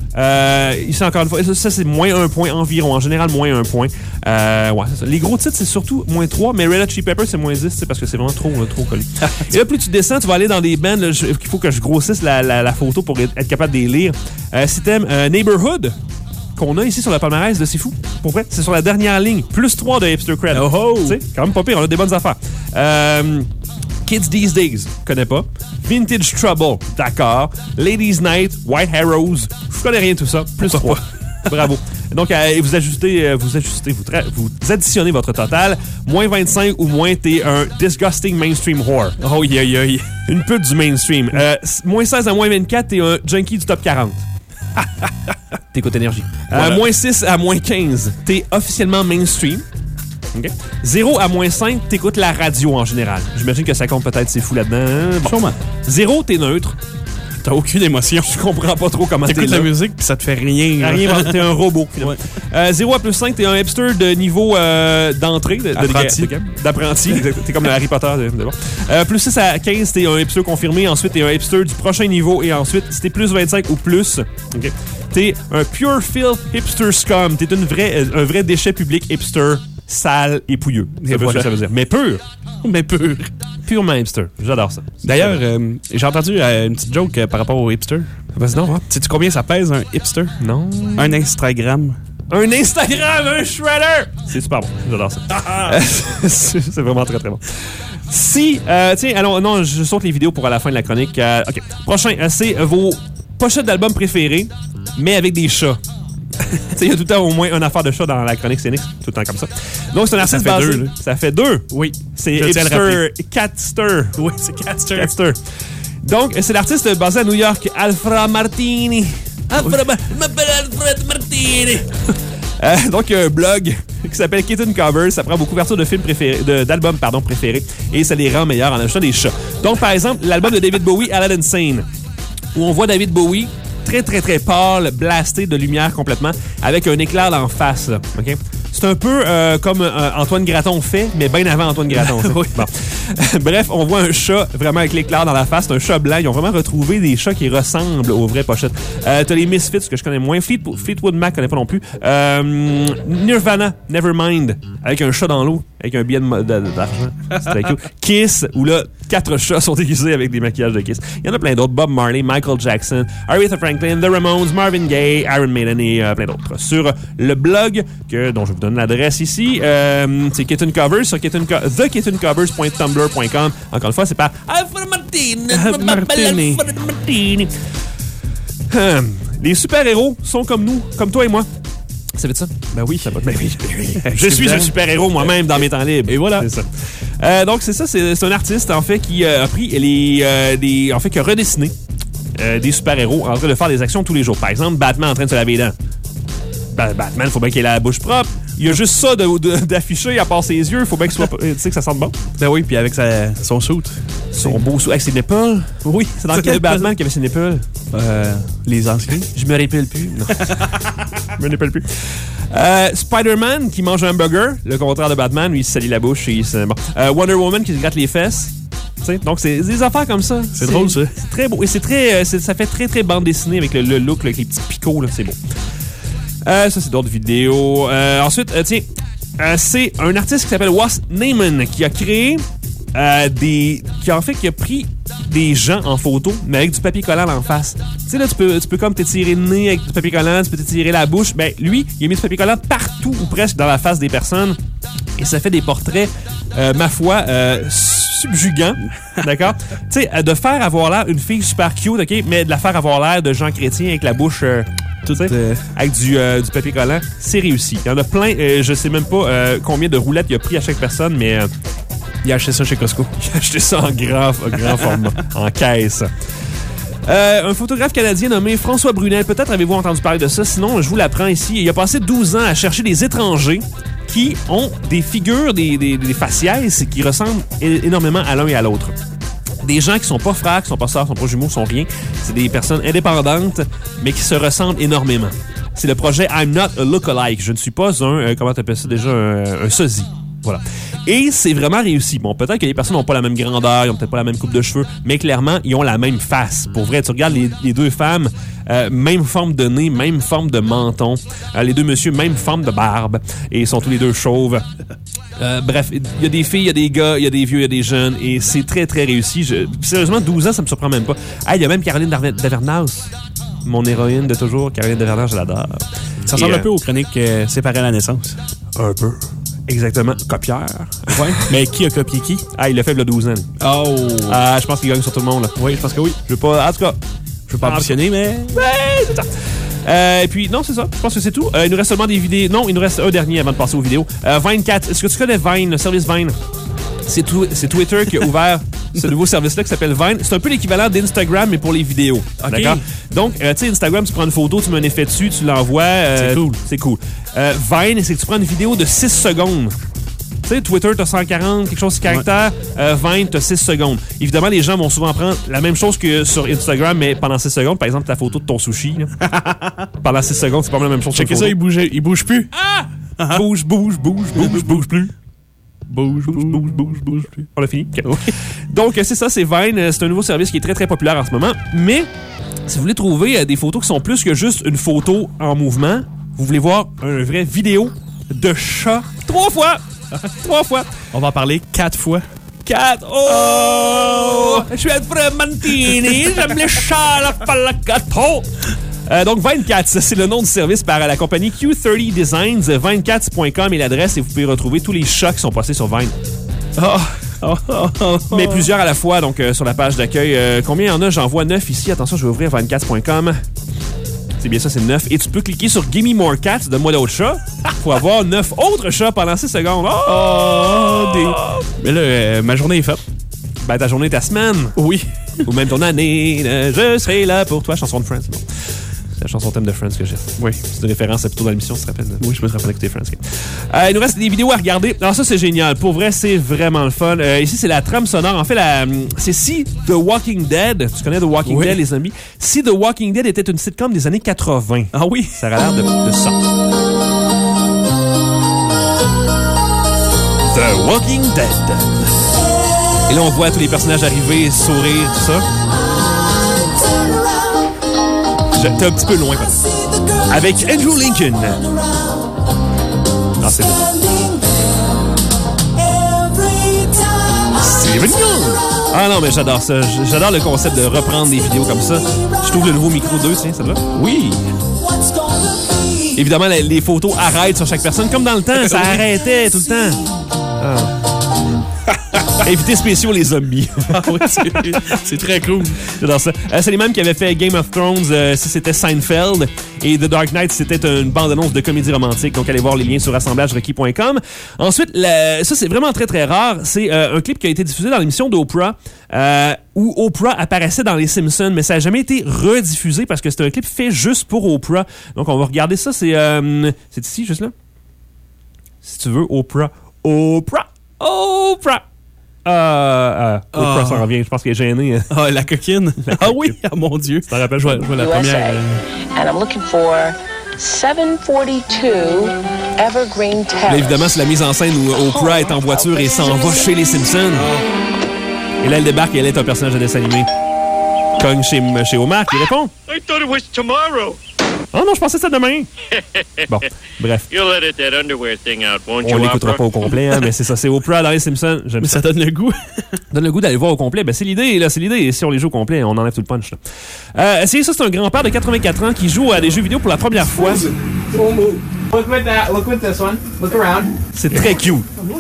Euh, ici, encore une fois, ça, ça c'est moins un point environ. En général, moins un point. Euh, ouais, c'est ça. Les gros titres, c'est surtout moins trois, mais Red Hot Chili Peppers, c'est moins dix, c'est parce que c'est vraiment trop, euh, trop collé. Et là, plus tu descends, tu vas aller dans des bands, là, je, il faut que je grossisse la, la, la photo pour être capable de les lire. Euh, si t'aimes euh, Neighborhood, qu'on a ici sur le palmarès, là, c'est fou. Pour vrai, c'est sur la dernière ligne. Plus trois de Hipster Cred. Oh oh! Tu sais, quand même pas pire, on a des bonnes affaires. Euh, Kids These Days, connais pas. Vintage Trouble, d'accord. Ladies Night, White Arrows, je connais rien de tout ça. Plus trois. Bravo. Donc, euh, vous ajustez, euh, vous ajustez, vous, tra- vous additionnez votre total. Moins vingt-cinq ou moins, t'es un disgusting mainstream whore. Oh, yeah, yeah, yeah. Une pute du mainstream. Euh, moins seize à moins vingt-quatre, t'es un junkie du top quarante. T'écoutes énergie. Voilà. Euh, moins six à moins quinze, t'es officiellement mainstream. Okay. zéro à moins cinq, t'écoutes la radio en général. J'imagine que ça compte peut-être, c'est fou là-dedans. Bon. Sûrement. zéro, t'es neutre. T'as aucune émotion. Je comprends pas trop comment t'es T'écoutes la musique puis ça te fait rien. Rien, t'es un robot. Ouais. Euh, zéro à plus cinq, t'es un hipster de niveau euh, d'entrée. De, Apprenti. De, de, de, d'apprenti. T'es comme le Harry Potter. De, de bon. euh, plus six à quinze, t'es un hipster confirmé. Ensuite, t'es un hipster du prochain niveau. Et ensuite, si t'es plus vingt-cinq ou plus, okay, t'es un pure filth hipster scum. T'es une vraie, un vrai déchet public hipster, sale et pouilleux. C'est voilà. Ce que ça veut dire. Mais pur. Mais pur. Purement hipster. J'adore ça. D'ailleurs, euh, j'ai entendu euh, une petite joke euh, par rapport au hipster. Vas-y donc, hein? Sais-tu combien ça pèse un hipster? Non. Un Instagram. Un Instagram, un shredder! C'est super bon. J'adore ça. euh, c'est vraiment très, très bon. Si, euh, tiens, alors, non, je saute les vidéos pour à la fin de la chronique. Euh, OK. Prochain, euh, c'est vos pochettes d'albums préférées, mais avec des chats. Il y a tout le temps au moins une affaire de chat dans la chronique scénique, tout le temps comme ça. Donc, c'est un artiste ça fait basé... deux, là. Ça fait deux? Oui. C'est hipster, Catster. Oui, c'est Catster. Catster. Donc, c'est l'artiste basé à New York, Alfred Martini. Alfred, oui. Je m'appelle Alfred Martini. euh, donc, il y a un blog qui s'appelle Kitten Covers. Ça prend vos couvertures de films préférés, de, d'albums pardon, préférés et ça les rend meilleurs en achetant des chats. Donc, par exemple, l'album de David Bowie, Aladdin Sane, où on voit David Bowie très, très, très pâle, blasté de lumière complètement, avec un éclair d'en face. Là, okay? C'est un peu euh, comme euh, Antoine Graton fait, mais bien avant Antoine Graton. Oui. Bon. Bref, on voit un chat vraiment avec l'éclair dans la face. C'est un chat blanc. Ils ont vraiment retrouvé des chats qui ressemblent aux vraies pochettes. Euh, T'as les Misfits, que je connais moins. Fleet, Fleetwood Mac, je connais pas non plus. Euh, Nirvana, Nevermind, avec un chat dans l'eau, avec un billet de, de, d'argent. C'est très cool. Kiss, où là, quatre chats sont déguisés avec des maquillages de Kiss. Il y en a plein d'autres. Bob Marley, Michael Jackson, Aretha Franklin, The Ramones, Marvin Gaye, Iron Maiden et euh, plein d'autres. Sur le blog, que, dont je vous donne l'adresse ici, euh, c'est Kitten Covers, sur kitten co- the kitten covers point tumblr point com. Encore une fois, c'est par Alfred Martini. Martini. Martini. Hum, les super-héros sont comme nous, comme toi et moi. Ça veut dire ça? Ben oui, ça va. Ben oui, ben oui. Je suis un super-héros moi-même dans mes temps libres. Et voilà. C'est ça. Euh, donc, c'est ça, c'est, c'est un artiste, en fait, qui euh, a pris les, euh, des, en fait, qui a redessiné euh, des super-héros en train de faire des actions tous les jours. Par exemple, Batman en train de se laver les dents. Ben, Batman, il faut bien qu'il ait la bouche propre. Il y a juste ça de, de, d'afficher à part ses yeux. Il faut bien que, soit, tu sais, que ça sente bon. Ben oui, puis avec sa, son suit. Son beau suit. Avec ses nipples. Oui. C'est dans quel Batman qui avait ses nipples? Euh, les anciens. Je me rappelle plus. Non. Je me rappelle plus. Euh, Spider-Man qui mange un hamburger. Le contraire de Batman. Lui, il se salit la bouche. Et il se... bon. euh, Wonder Woman qui se gratte les fesses. T'sais, donc, c'est des affaires comme ça. C'est, c'est drôle, ça. C'est très beau. Et c'est très, c'est, ça fait très, très bande dessinée avec le, le look, là, avec les petits picots. Là, c'est beau. Euh, ça, c'est d'autres vidéos. Euh, ensuite, euh, tiens, euh, c'est un artiste qui s'appelle Was Neiman qui a créé euh, des... qui a en fait qui a pris des gens en photo, mais avec du papier collant en face. Tu sais, là, tu peux, tu peux comme t'étirer le nez avec du papier collant, tu peux t'étirer la bouche. Ben, lui, il a mis du papier collant partout ou presque dans la face des personnes. Et ça fait des portraits, euh, ma foi, euh, subjugants. D'accord? Tu sais, de faire avoir l'air une fille super cute, OK, mais de la faire avoir l'air de Jean Chrétien avec la bouche... Euh, Tout euh... avec du, euh, du papier collant, c'est réussi. Il y en a plein, euh, je sais même pas euh, combien de roulettes il a pris à chaque personne, mais euh, il a acheté ça chez Costco. Il a acheté ça en grand, grand format, en caisse. Euh, un photographe canadien nommé François Brunel, peut-être avez-vous entendu parler de ça, sinon je vous l'apprends ici. Il a passé douze ans à chercher des étrangers qui ont des figures, des, des, des faciès qui ressemblent é- énormément à l'un et à l'autre. Des gens qui sont pas frères, qui sont pas sœurs, qui sont pas jumeaux, qui sont rien. C'est des personnes indépendantes, mais qui se ressemblent énormément. C'est le projet I'm Not a Lookalike. Je ne suis pas un, euh, comment t'appelles ça déjà, un, un sosie. Voilà. Et c'est vraiment réussi. Bon, peut-être que les personnes n'ont pas la même grandeur, ils n'ont peut-être pas la même coupe de cheveux, mais clairement, ils ont la même face. Pour vrai, tu regardes les, les deux femmes, euh, même forme de nez, même forme de menton. Euh, les deux messieurs, même forme de barbe. Et ils sont tous les deux chauves. Euh, bref, il y a des filles, il y a des gars, il y a des vieux, il y a des jeunes. Et c'est très, très réussi. Je, sérieusement, douze ans, ça me surprend même pas. Ah, il y a même Caroline Davernas. Mon héroïne de toujours, Caroline Davernas, je l'adore. Ça ressemble Et, un peu aux chroniques euh, séparées à la naissance. Un peu. Exactement. Copieur. Ouais. Mais qui a copié qui? Ah, il l'a fait il y a douze ans. Oh! Ah, je pense qu'il gagne sur tout le monde, là. Oui, je pense que oui. Je veux pas... En tout cas... Je veux pas ambitionner, mais... Ouais, c'est ça. Euh, et puis, non, c'est ça. Je pense que c'est tout. Euh, il nous reste seulement des vidéos. Non, il nous reste un dernier avant de passer aux vidéos. Euh, Vine quatre. Est-ce que tu connais Vine, le service Vine? C'est, tw- c'est Twitter qui a ouvert ce nouveau service-là qui s'appelle Vine. C'est un peu l'équivalent d'Instagram, mais pour les vidéos. Okay. D'accord? Donc, euh, tu sais, Instagram, tu prends une photo, tu mets un effet dessus, tu l'envoies. Euh, c'est cool. C'est cool. Euh, Vine, c'est que tu prends une vidéo de six secondes. Tu sais, Twitter, t'as cent quarante, quelque chose de caractères. Ouais. Euh, Vine, t'as six secondes. Évidemment, les gens vont souvent prendre la même chose que sur Instagram, mais pendant six secondes. Par exemple, ta photo de ton sushi. Là. Pendant six secondes, c'est pas la même chose. Checkez ça, il bouge, il bouge plus. Ah! Uh-huh. Bouge, bouge, bouge, bouge, bouge plus. Bouge, bouge, bouge, bouge, bouge plus. On a fini? Okay. Oui. Donc, c'est ça, c'est Vine. C'est un nouveau service qui est très, très populaire en ce moment. Mais, si vous voulez trouver euh, des photos qui sont plus que juste une photo en mouvement, vous voulez voir une vraie vidéo de chat trois fois. Trois fois. On va en parler quatre fois. Quatre. Oh! Je suis Alfred Mantini. J'aime les chats, la palacatto. Euh, donc, vingt-quatre, c'est le nom du service par la compagnie Q trente Designs. vingt-quatre point com est l'adresse et vous pouvez retrouver tous les chats qui sont passés sur Vine. Oh. Oh, oh, oh, oh. Mais plusieurs à la fois, donc euh, sur la page d'accueil. Euh, combien il y en a? J'en vois neuf ici. Attention, je vais ouvrir vingt-quatre point com. C'est bien ça, c'est neuf. Et tu peux cliquer sur Gimme More Cats, donne-moi d'autres chats, pour avoir neuf autres chats pendant six secondes. Oh! oh des... Mais là, euh, ma journée est faite. Ben, ta journée, ta semaine. Oui. Ou même ton année. Euh, je serai là pour toi. Chanson de Friends, c'est bon. C'est la chanson thème de Friends que j'ai. Oui. C'est une référence plutôt dans l'émission, tu te rappelles? Oui, je me rappelle. Écouter Friends. Euh, il nous reste des vidéos à regarder. Alors ça, c'est génial. Pour vrai, c'est vraiment le fun. Euh, ici, c'est la trame sonore. En fait, la, c'est si The Walking Dead, tu connais The Walking oui. Dead, les zombies, si The Walking Dead était une sitcom des années quatre-vingts. Ah oui? Ça a l'air de, de ça. The Walking Dead. Et là, on voit tous les personnages arriver, sourire, tout ça. T'es un petit peu loin, quand avec Andrew Lincoln. Ah, c'est bon. Steven Yeun. Ah non, mais j'adore ça. J'adore le concept de reprendre des vidéos comme ça. Je trouve le nouveau micro deux, tiens, ça va? Oui. Évidemment, les, les photos arrêtent sur chaque personne. Comme dans le temps, ça arrêtait tout le temps. Ah. Invités spéciaux, les zombies. Ah oui, c'est, c'est très cool. J'adore ça. Euh, c'est les mêmes qui avaient fait Game of Thrones, euh, si c'était Seinfeld, et The Dark Knight, c'était une bande-annonce de comédie romantique. Donc, allez voir les liens sur assemblage requis point com. Ensuite, la, ça, c'est vraiment très, très rare. C'est euh, un clip qui a été diffusé dans l'émission d'Oprah, euh, où Oprah apparaissait dans Les Simpsons, mais ça n'a jamais été rediffusé parce que c'était un clip fait juste pour Oprah. Donc, on va regarder ça. C'est, euh, c'est ici, juste là. Si tu veux, Oprah. Oprah! Oprah! Euh, euh, Oprah, oh. Ça revient. Je pense qu'elle est gênée. Ah, oh, la coquine. La ah oui, oh, mon Dieu. Tu t'en rappelles, je vois, je vois la U S A. première. Euh... And I'm looking for seven forty-two Evergreen Terrace. Là, évidemment, c'est la mise en scène où Oprah est en voiture et s'en va chez les Simpsons. Oh. Et là, elle débarque et elle est un personnage de dessin animé. Cogne chez, chez Omar qui répond. I thought it was tomorrow. Oh non, je pensais ça demain. Bon, bref. You'll edit that underwear thing out, won't On you, l'écoutera pas au complet, hein, mais c'est ça. C'est Oprah dans les Simpsons. J'aime mais ça. ça donne le goût. donne le goût d'aller voir au complet. Ben, c'est l'idée, là. C'est l'idée. Et si on les joue au complet, on enlève tout le punch, là. Euh, essayez ça, c'est un grand-père de quatre-vingt-quatre ans qui joue à des jeux vidéo pour la première fois. Look with that. Look with this one. Look around. C'est très cute.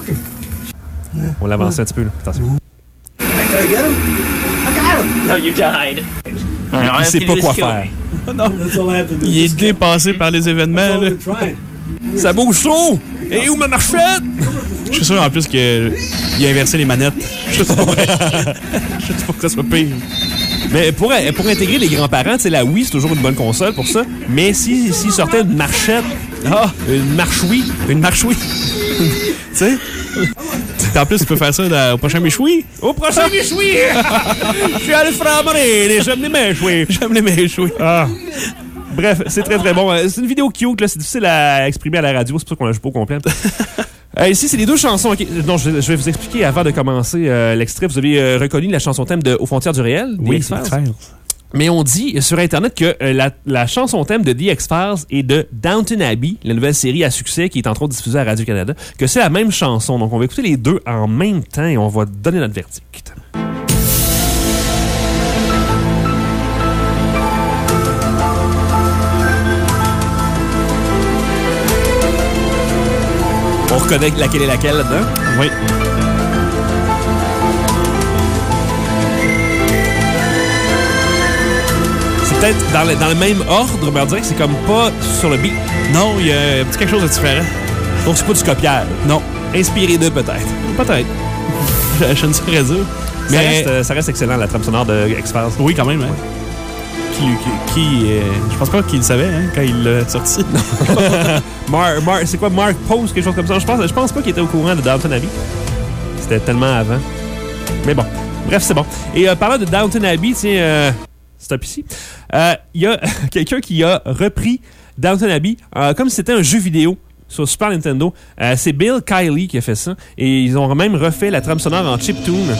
On l'avance un petit peu, là. Attention. Did I get him? I got him. No, you died. Il sait pas quoi faire. Non. Il est dépassé par les événements. Là. Ça bouge trop! Et où ma marchette? Je suis sûr en plus qu'il a inversé les manettes. Juste pour, juste pour que ça soit pire. Mais pour, pour intégrer les grands-parents, tu sais, la Wii, c'est toujours une bonne console pour ça. Mais s'il si, si sortait une marchette, ah, une marche-oui, une marche-oui. Tu sais? En plus, tu peux faire ça dans, au prochain méchoui. Au prochain méchoui! Je suis allé framer, j'aime les méchouis. J'aime les méchouis. Ah. Bref, c'est très très bon. C'est une vidéo cute, là. C'est difficile à exprimer à la radio, c'est pour ça qu'on la joue pas au complet. Euh, ici, c'est les deux chansons. Okay. Non, je, vais, je vais vous expliquer avant de commencer euh, l'extrait. Vous avez euh, reconnu la chanson thème de Aux frontières du réel? Oui, c'est X-Files. Mais on dit sur Internet que euh, la, la chanson thème de The X-Files et de Downton Abbey, la nouvelle série à succès qui est entre autres diffusée à Radio-Canada, que c'est la même chanson. Donc, on va écouter les deux en même temps et on va donner notre verdict. On reconnaît laquelle est laquelle là-dedans? Oui. Peut-être dans le, dans le même ordre, mais on dirait que c'est comme pas sur le beat. Non, il y a quelque chose de différent. Donc c'est pas du copiage. Non. Inspiré d'eux, peut-être. Peut-être. je, je ne saurais dire. Mais ça reste, euh, ça reste excellent, la trame sonore de X-Files. Oui, quand même. Hein. Qui, qui, qui euh, je pense pas qu'il le savait hein, quand il l'a sorti. Mar, Mar, c'est quoi, Mark Post, quelque chose comme ça? Je pense, je pense pas qu'il était au courant de Downton Abbey. C'était tellement avant. Mais bon, bref, c'est bon. Et euh, parlant de Downton Abbey, tiens... Euh, stop ici. Il euh, y a quelqu'un qui a repris Downton Abbey euh, comme si c'était un jeu vidéo sur Super Nintendo. Euh, c'est Bill Kiley qui a fait ça. Et ils ont même refait la trame sonore en chiptune.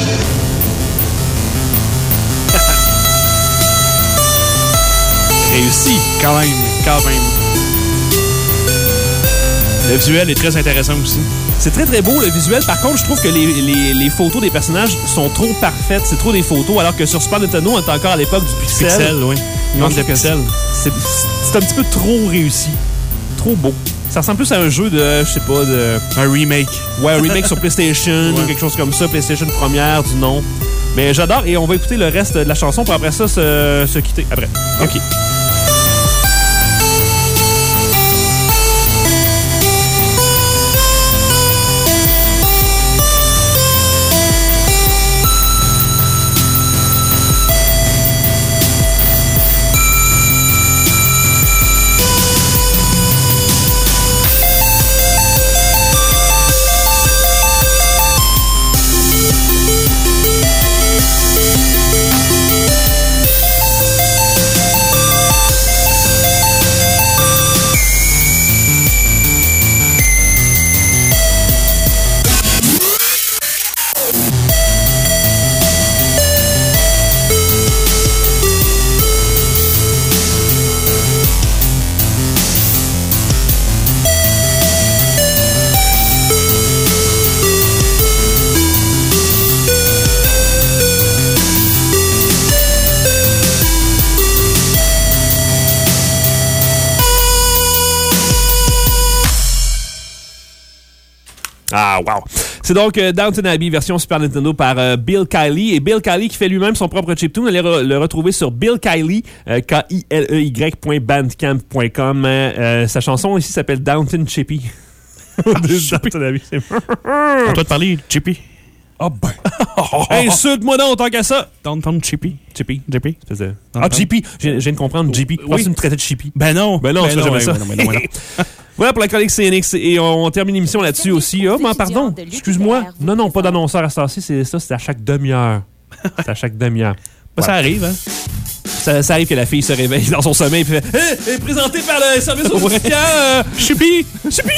Réussi, quand même, quand même. Le visuel est très intéressant aussi. C'est très très beau le visuel. Par contre, je trouve que les, les, les photos des personnages sont trop parfaites. C'est trop des photos, alors que sur Super Nintendo, on est encore à l'époque du pixel. Pixel, oui. Il manque de pixel. C'est, c'est un petit peu trop réussi. Trop beau. Ça ressemble plus à un jeu de, je sais pas, de... Un remake. Ouais, un remake sur PlayStation ouais. ou quelque chose comme ça. PlayStation première, du nom. Mais j'adore et on va écouter le reste de la chanson pour après ça se, se quitter. Après. OK. Ah, wow! C'est donc euh, Downton Abbey, version Super Nintendo par euh, Bill Kiley. Et Bill Kiley qui fait lui-même son propre chiptune. Allez re- le retrouver sur Bill Kiley, euh, K I L E Y point bandcamp point com. Euh, sa chanson ici s'appelle Downton Chippy. Downton Abbey, c'est... On doit te parler, Chippy. Oh ben! Insulte-moi donc, tant qu'à ça! Downton Chippy. Chippy. Chippy. De... Ah, Chippy! Je viens de comprendre, Chippy. Oui. Pourquoi tu me traitais de Chippy? Ben non! Ben non, ben je non, jamais ouais, ça. Ben non, ben non, ben non. Voilà pour la chronique C N X. Et on, on termine l'émission là-dessus aussi. Oh, ben, pardon. Excuse-moi. Non, non, pas d'annonceur à cette heure-ci. C'est ça, c'est à chaque demi-heure. C'est à chaque demi-heure. Ouais. Ça arrive, hein? Ça, ça arrive que la fille se réveille dans son sommeil et fait « Hé, hey, présenté par le service aux étudiants! Euh, Chippy! Chippy!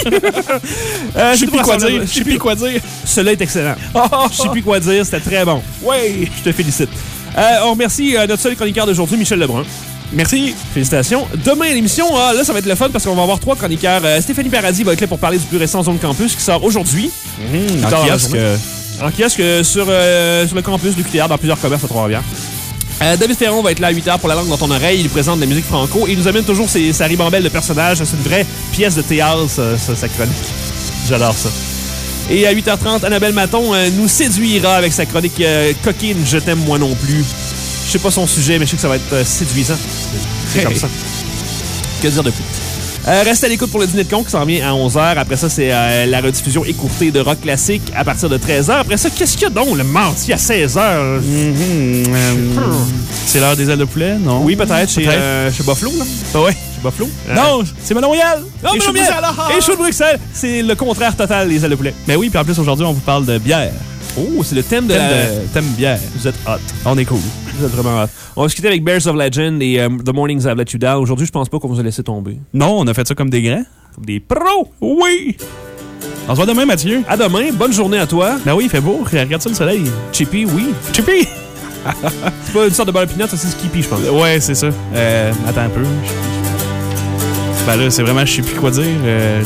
euh, Chippy quoi dire? Chippy quoi dire? Cela est excellent. Chippy quoi dire, c'était très bon. Oui! Je te félicite. Euh, on remercie euh, notre seul chroniqueur d'aujourd'hui, Michel Lebrun. Merci. Félicitations. Demain, à l'émission, ah, là, ça va être le fun parce qu'on va avoir trois chroniqueurs. Euh, Stéphanie Paradis va être là pour parler du plus récent Zone Campus qui sort aujourd'hui. Mmh, en kiosque. En kiosque sur, euh, sur le campus du Q T R dans plusieurs commerces à Trois-Rivières. Euh, David Ferron va être là à huit heures pour La langue dans ton oreille. Il présente de la musique franco et il nous amène toujours ses, sa ribambelle de personnages. C'est une vraie pièce de théâtre, ça, ça, sa chronique. J'adore ça. Et à huit heures trente, Annabelle Maton euh, nous séduira avec sa chronique euh, coquine « Je t'aime moi non plus ». Je sais pas son sujet, mais je sais que ça va être euh, séduisant. C'est hey. Comme ça. Que dire de plus? Euh, restez à l'écoute pour le dîner de con qui s'en vient à onze heures. Après ça, c'est euh, la rediffusion écourtée de rock classique à partir de treize heures. Après ça, qu'est-ce qu'il y a donc le mardi à seize heures? Mm-hmm. Euh, c'est l'heure des ailes de poulet, non? Oui, peut-être. Chez, peut-être. Euh, chez Buffalo, là. Ah ouais. Chez Buffalo. Euh, non, c'est Manon Royal. Non, mais Manon Royal. Et chaud de Bruxelles. C'est le contraire total des ailes de poulet. Mais oui, puis en plus, aujourd'hui, on vous parle de bière. Oh, c'est le thème de, thème la... de thème bière. Vous êtes hot. On est cool. Vous êtes vraiment hot. On va se quitter avec Bears of Legend et um, The Mornings Have Let You Down. Aujourd'hui, je pense pas qu'on vous a laissé tomber. Non, on a fait ça comme des grands. Comme des pros. Oui. On se voit demain, Mathieu. À demain. Bonne journée à toi. Ben oui, il fait beau. Regarde ça, le soleil. Chippy, oui. Chippy! C'est pas une sorte de beurre pinot, ça, c'est Skippy, je pense. Ouais, c'est ça. Euh, attends un peu. Ben là, c'est vraiment, je sais plus quoi dire. Euh,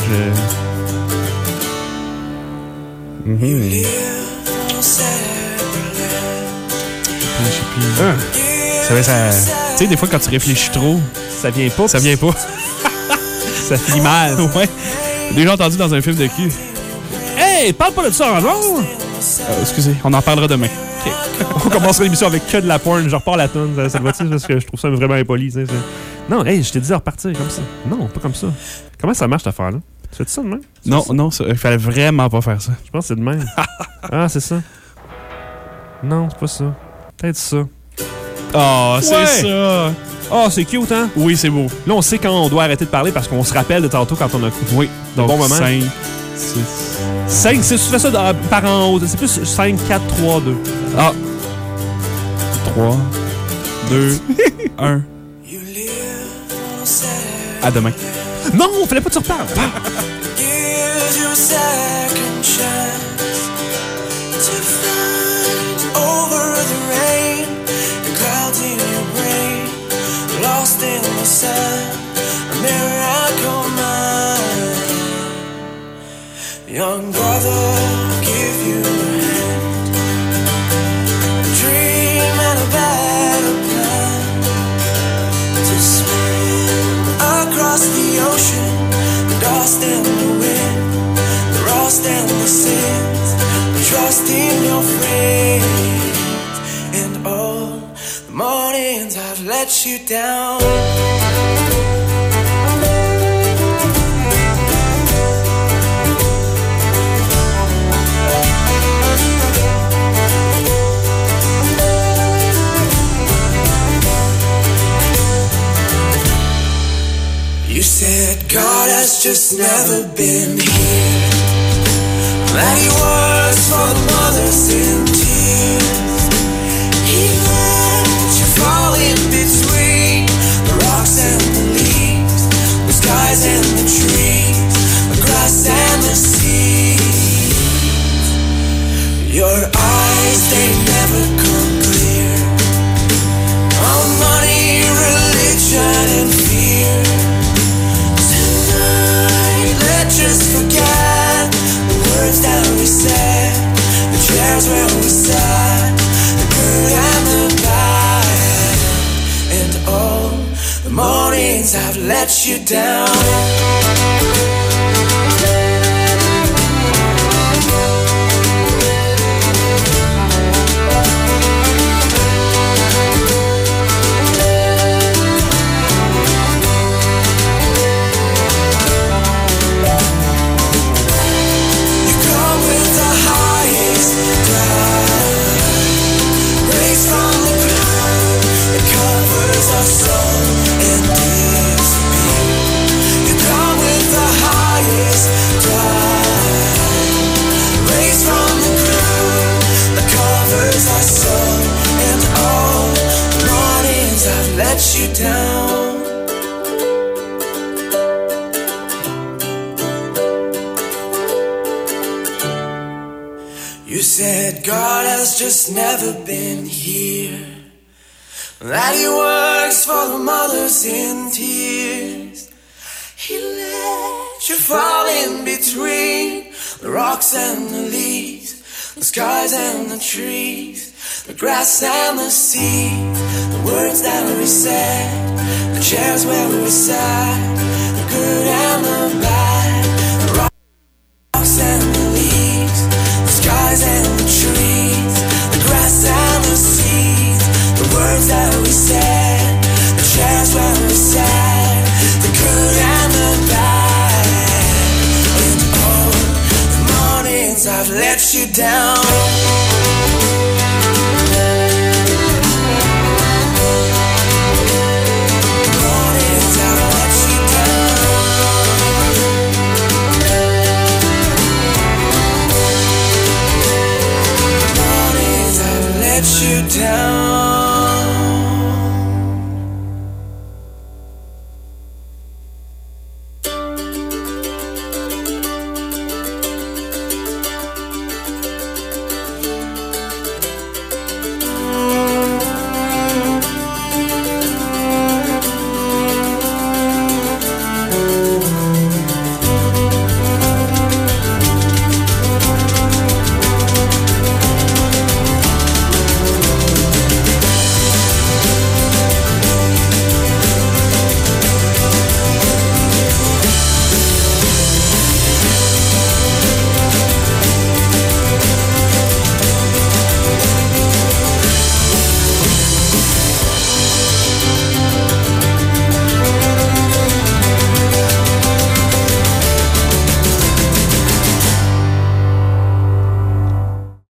je... Mm-hmm. Ah. Ça, ça, tu sais, des fois, quand tu réfléchis trop, ça vient pas. Ça vient pas. Ça finit mal. Ouais. Déjà entendu dans un film de cul. Hey, parle pas de ça en long! Euh, excusez, on en parlera demain. Okay. On commencera l'émission avec que de la porn. Je repars la tonne. Ça, ça te va-tu? Parce que je trouve ça vraiment impoli. Tu sais. Non, hey, je t'ai dit de repartir comme ça. Non, pas comme ça. Comment ça marche, cette affaire-là? Tu fais ça de même? Non, non, il fallait vraiment pas faire ça. Je pense que c'est de même. Ah, c'est ça. Non, c'est pas ça. Peut-être ça. Oh, c'est ouais. ça! Oh, c'est cute, hein? Oui, c'est beau. Là, on sait quand on doit arrêter de parler parce qu'on se rappelle de tantôt quand on a... Oui. De bon moment. cinq, six... cinq, c'est, tu fais ça de, par en haut. C'est plus cinq, quatre, trois, deux. Ah. trois, deux, un. À demain. Non, fallait pas que tu reparles. Give you a second chance to find over the rain, the clouds in your brain, lost in the sun, a miracle mind. Young brother, give you a hand, a dream and a better plan to swim across the ocean. Lost in the wind, the rust and the sins, the trust in your friends. And all the mornings I've let you down. You said God has just never been here, that he works for the mothers in tears. He let you fall in between the rocks and the leaves, the skies and the trees, the grass and the seas. Your eyes, they never come clear on money, religion and fear. Just forget the words that we said, the chairs where we sat, the good and the bad. And all the mornings I've let you down. Let you down. You said God has just never been here, that he works for the mothers in tears. He let you fall in between the rocks and the leaves, the skies and the trees, the grass and the sea, the words that we said, the chairs where we sat, the good and the bad, the rocks and the leaves, the skies and the trees, the grass and the seas, the words that we said, the chairs where we sat, the good and the bad. And all the mornings I've let you down. You down.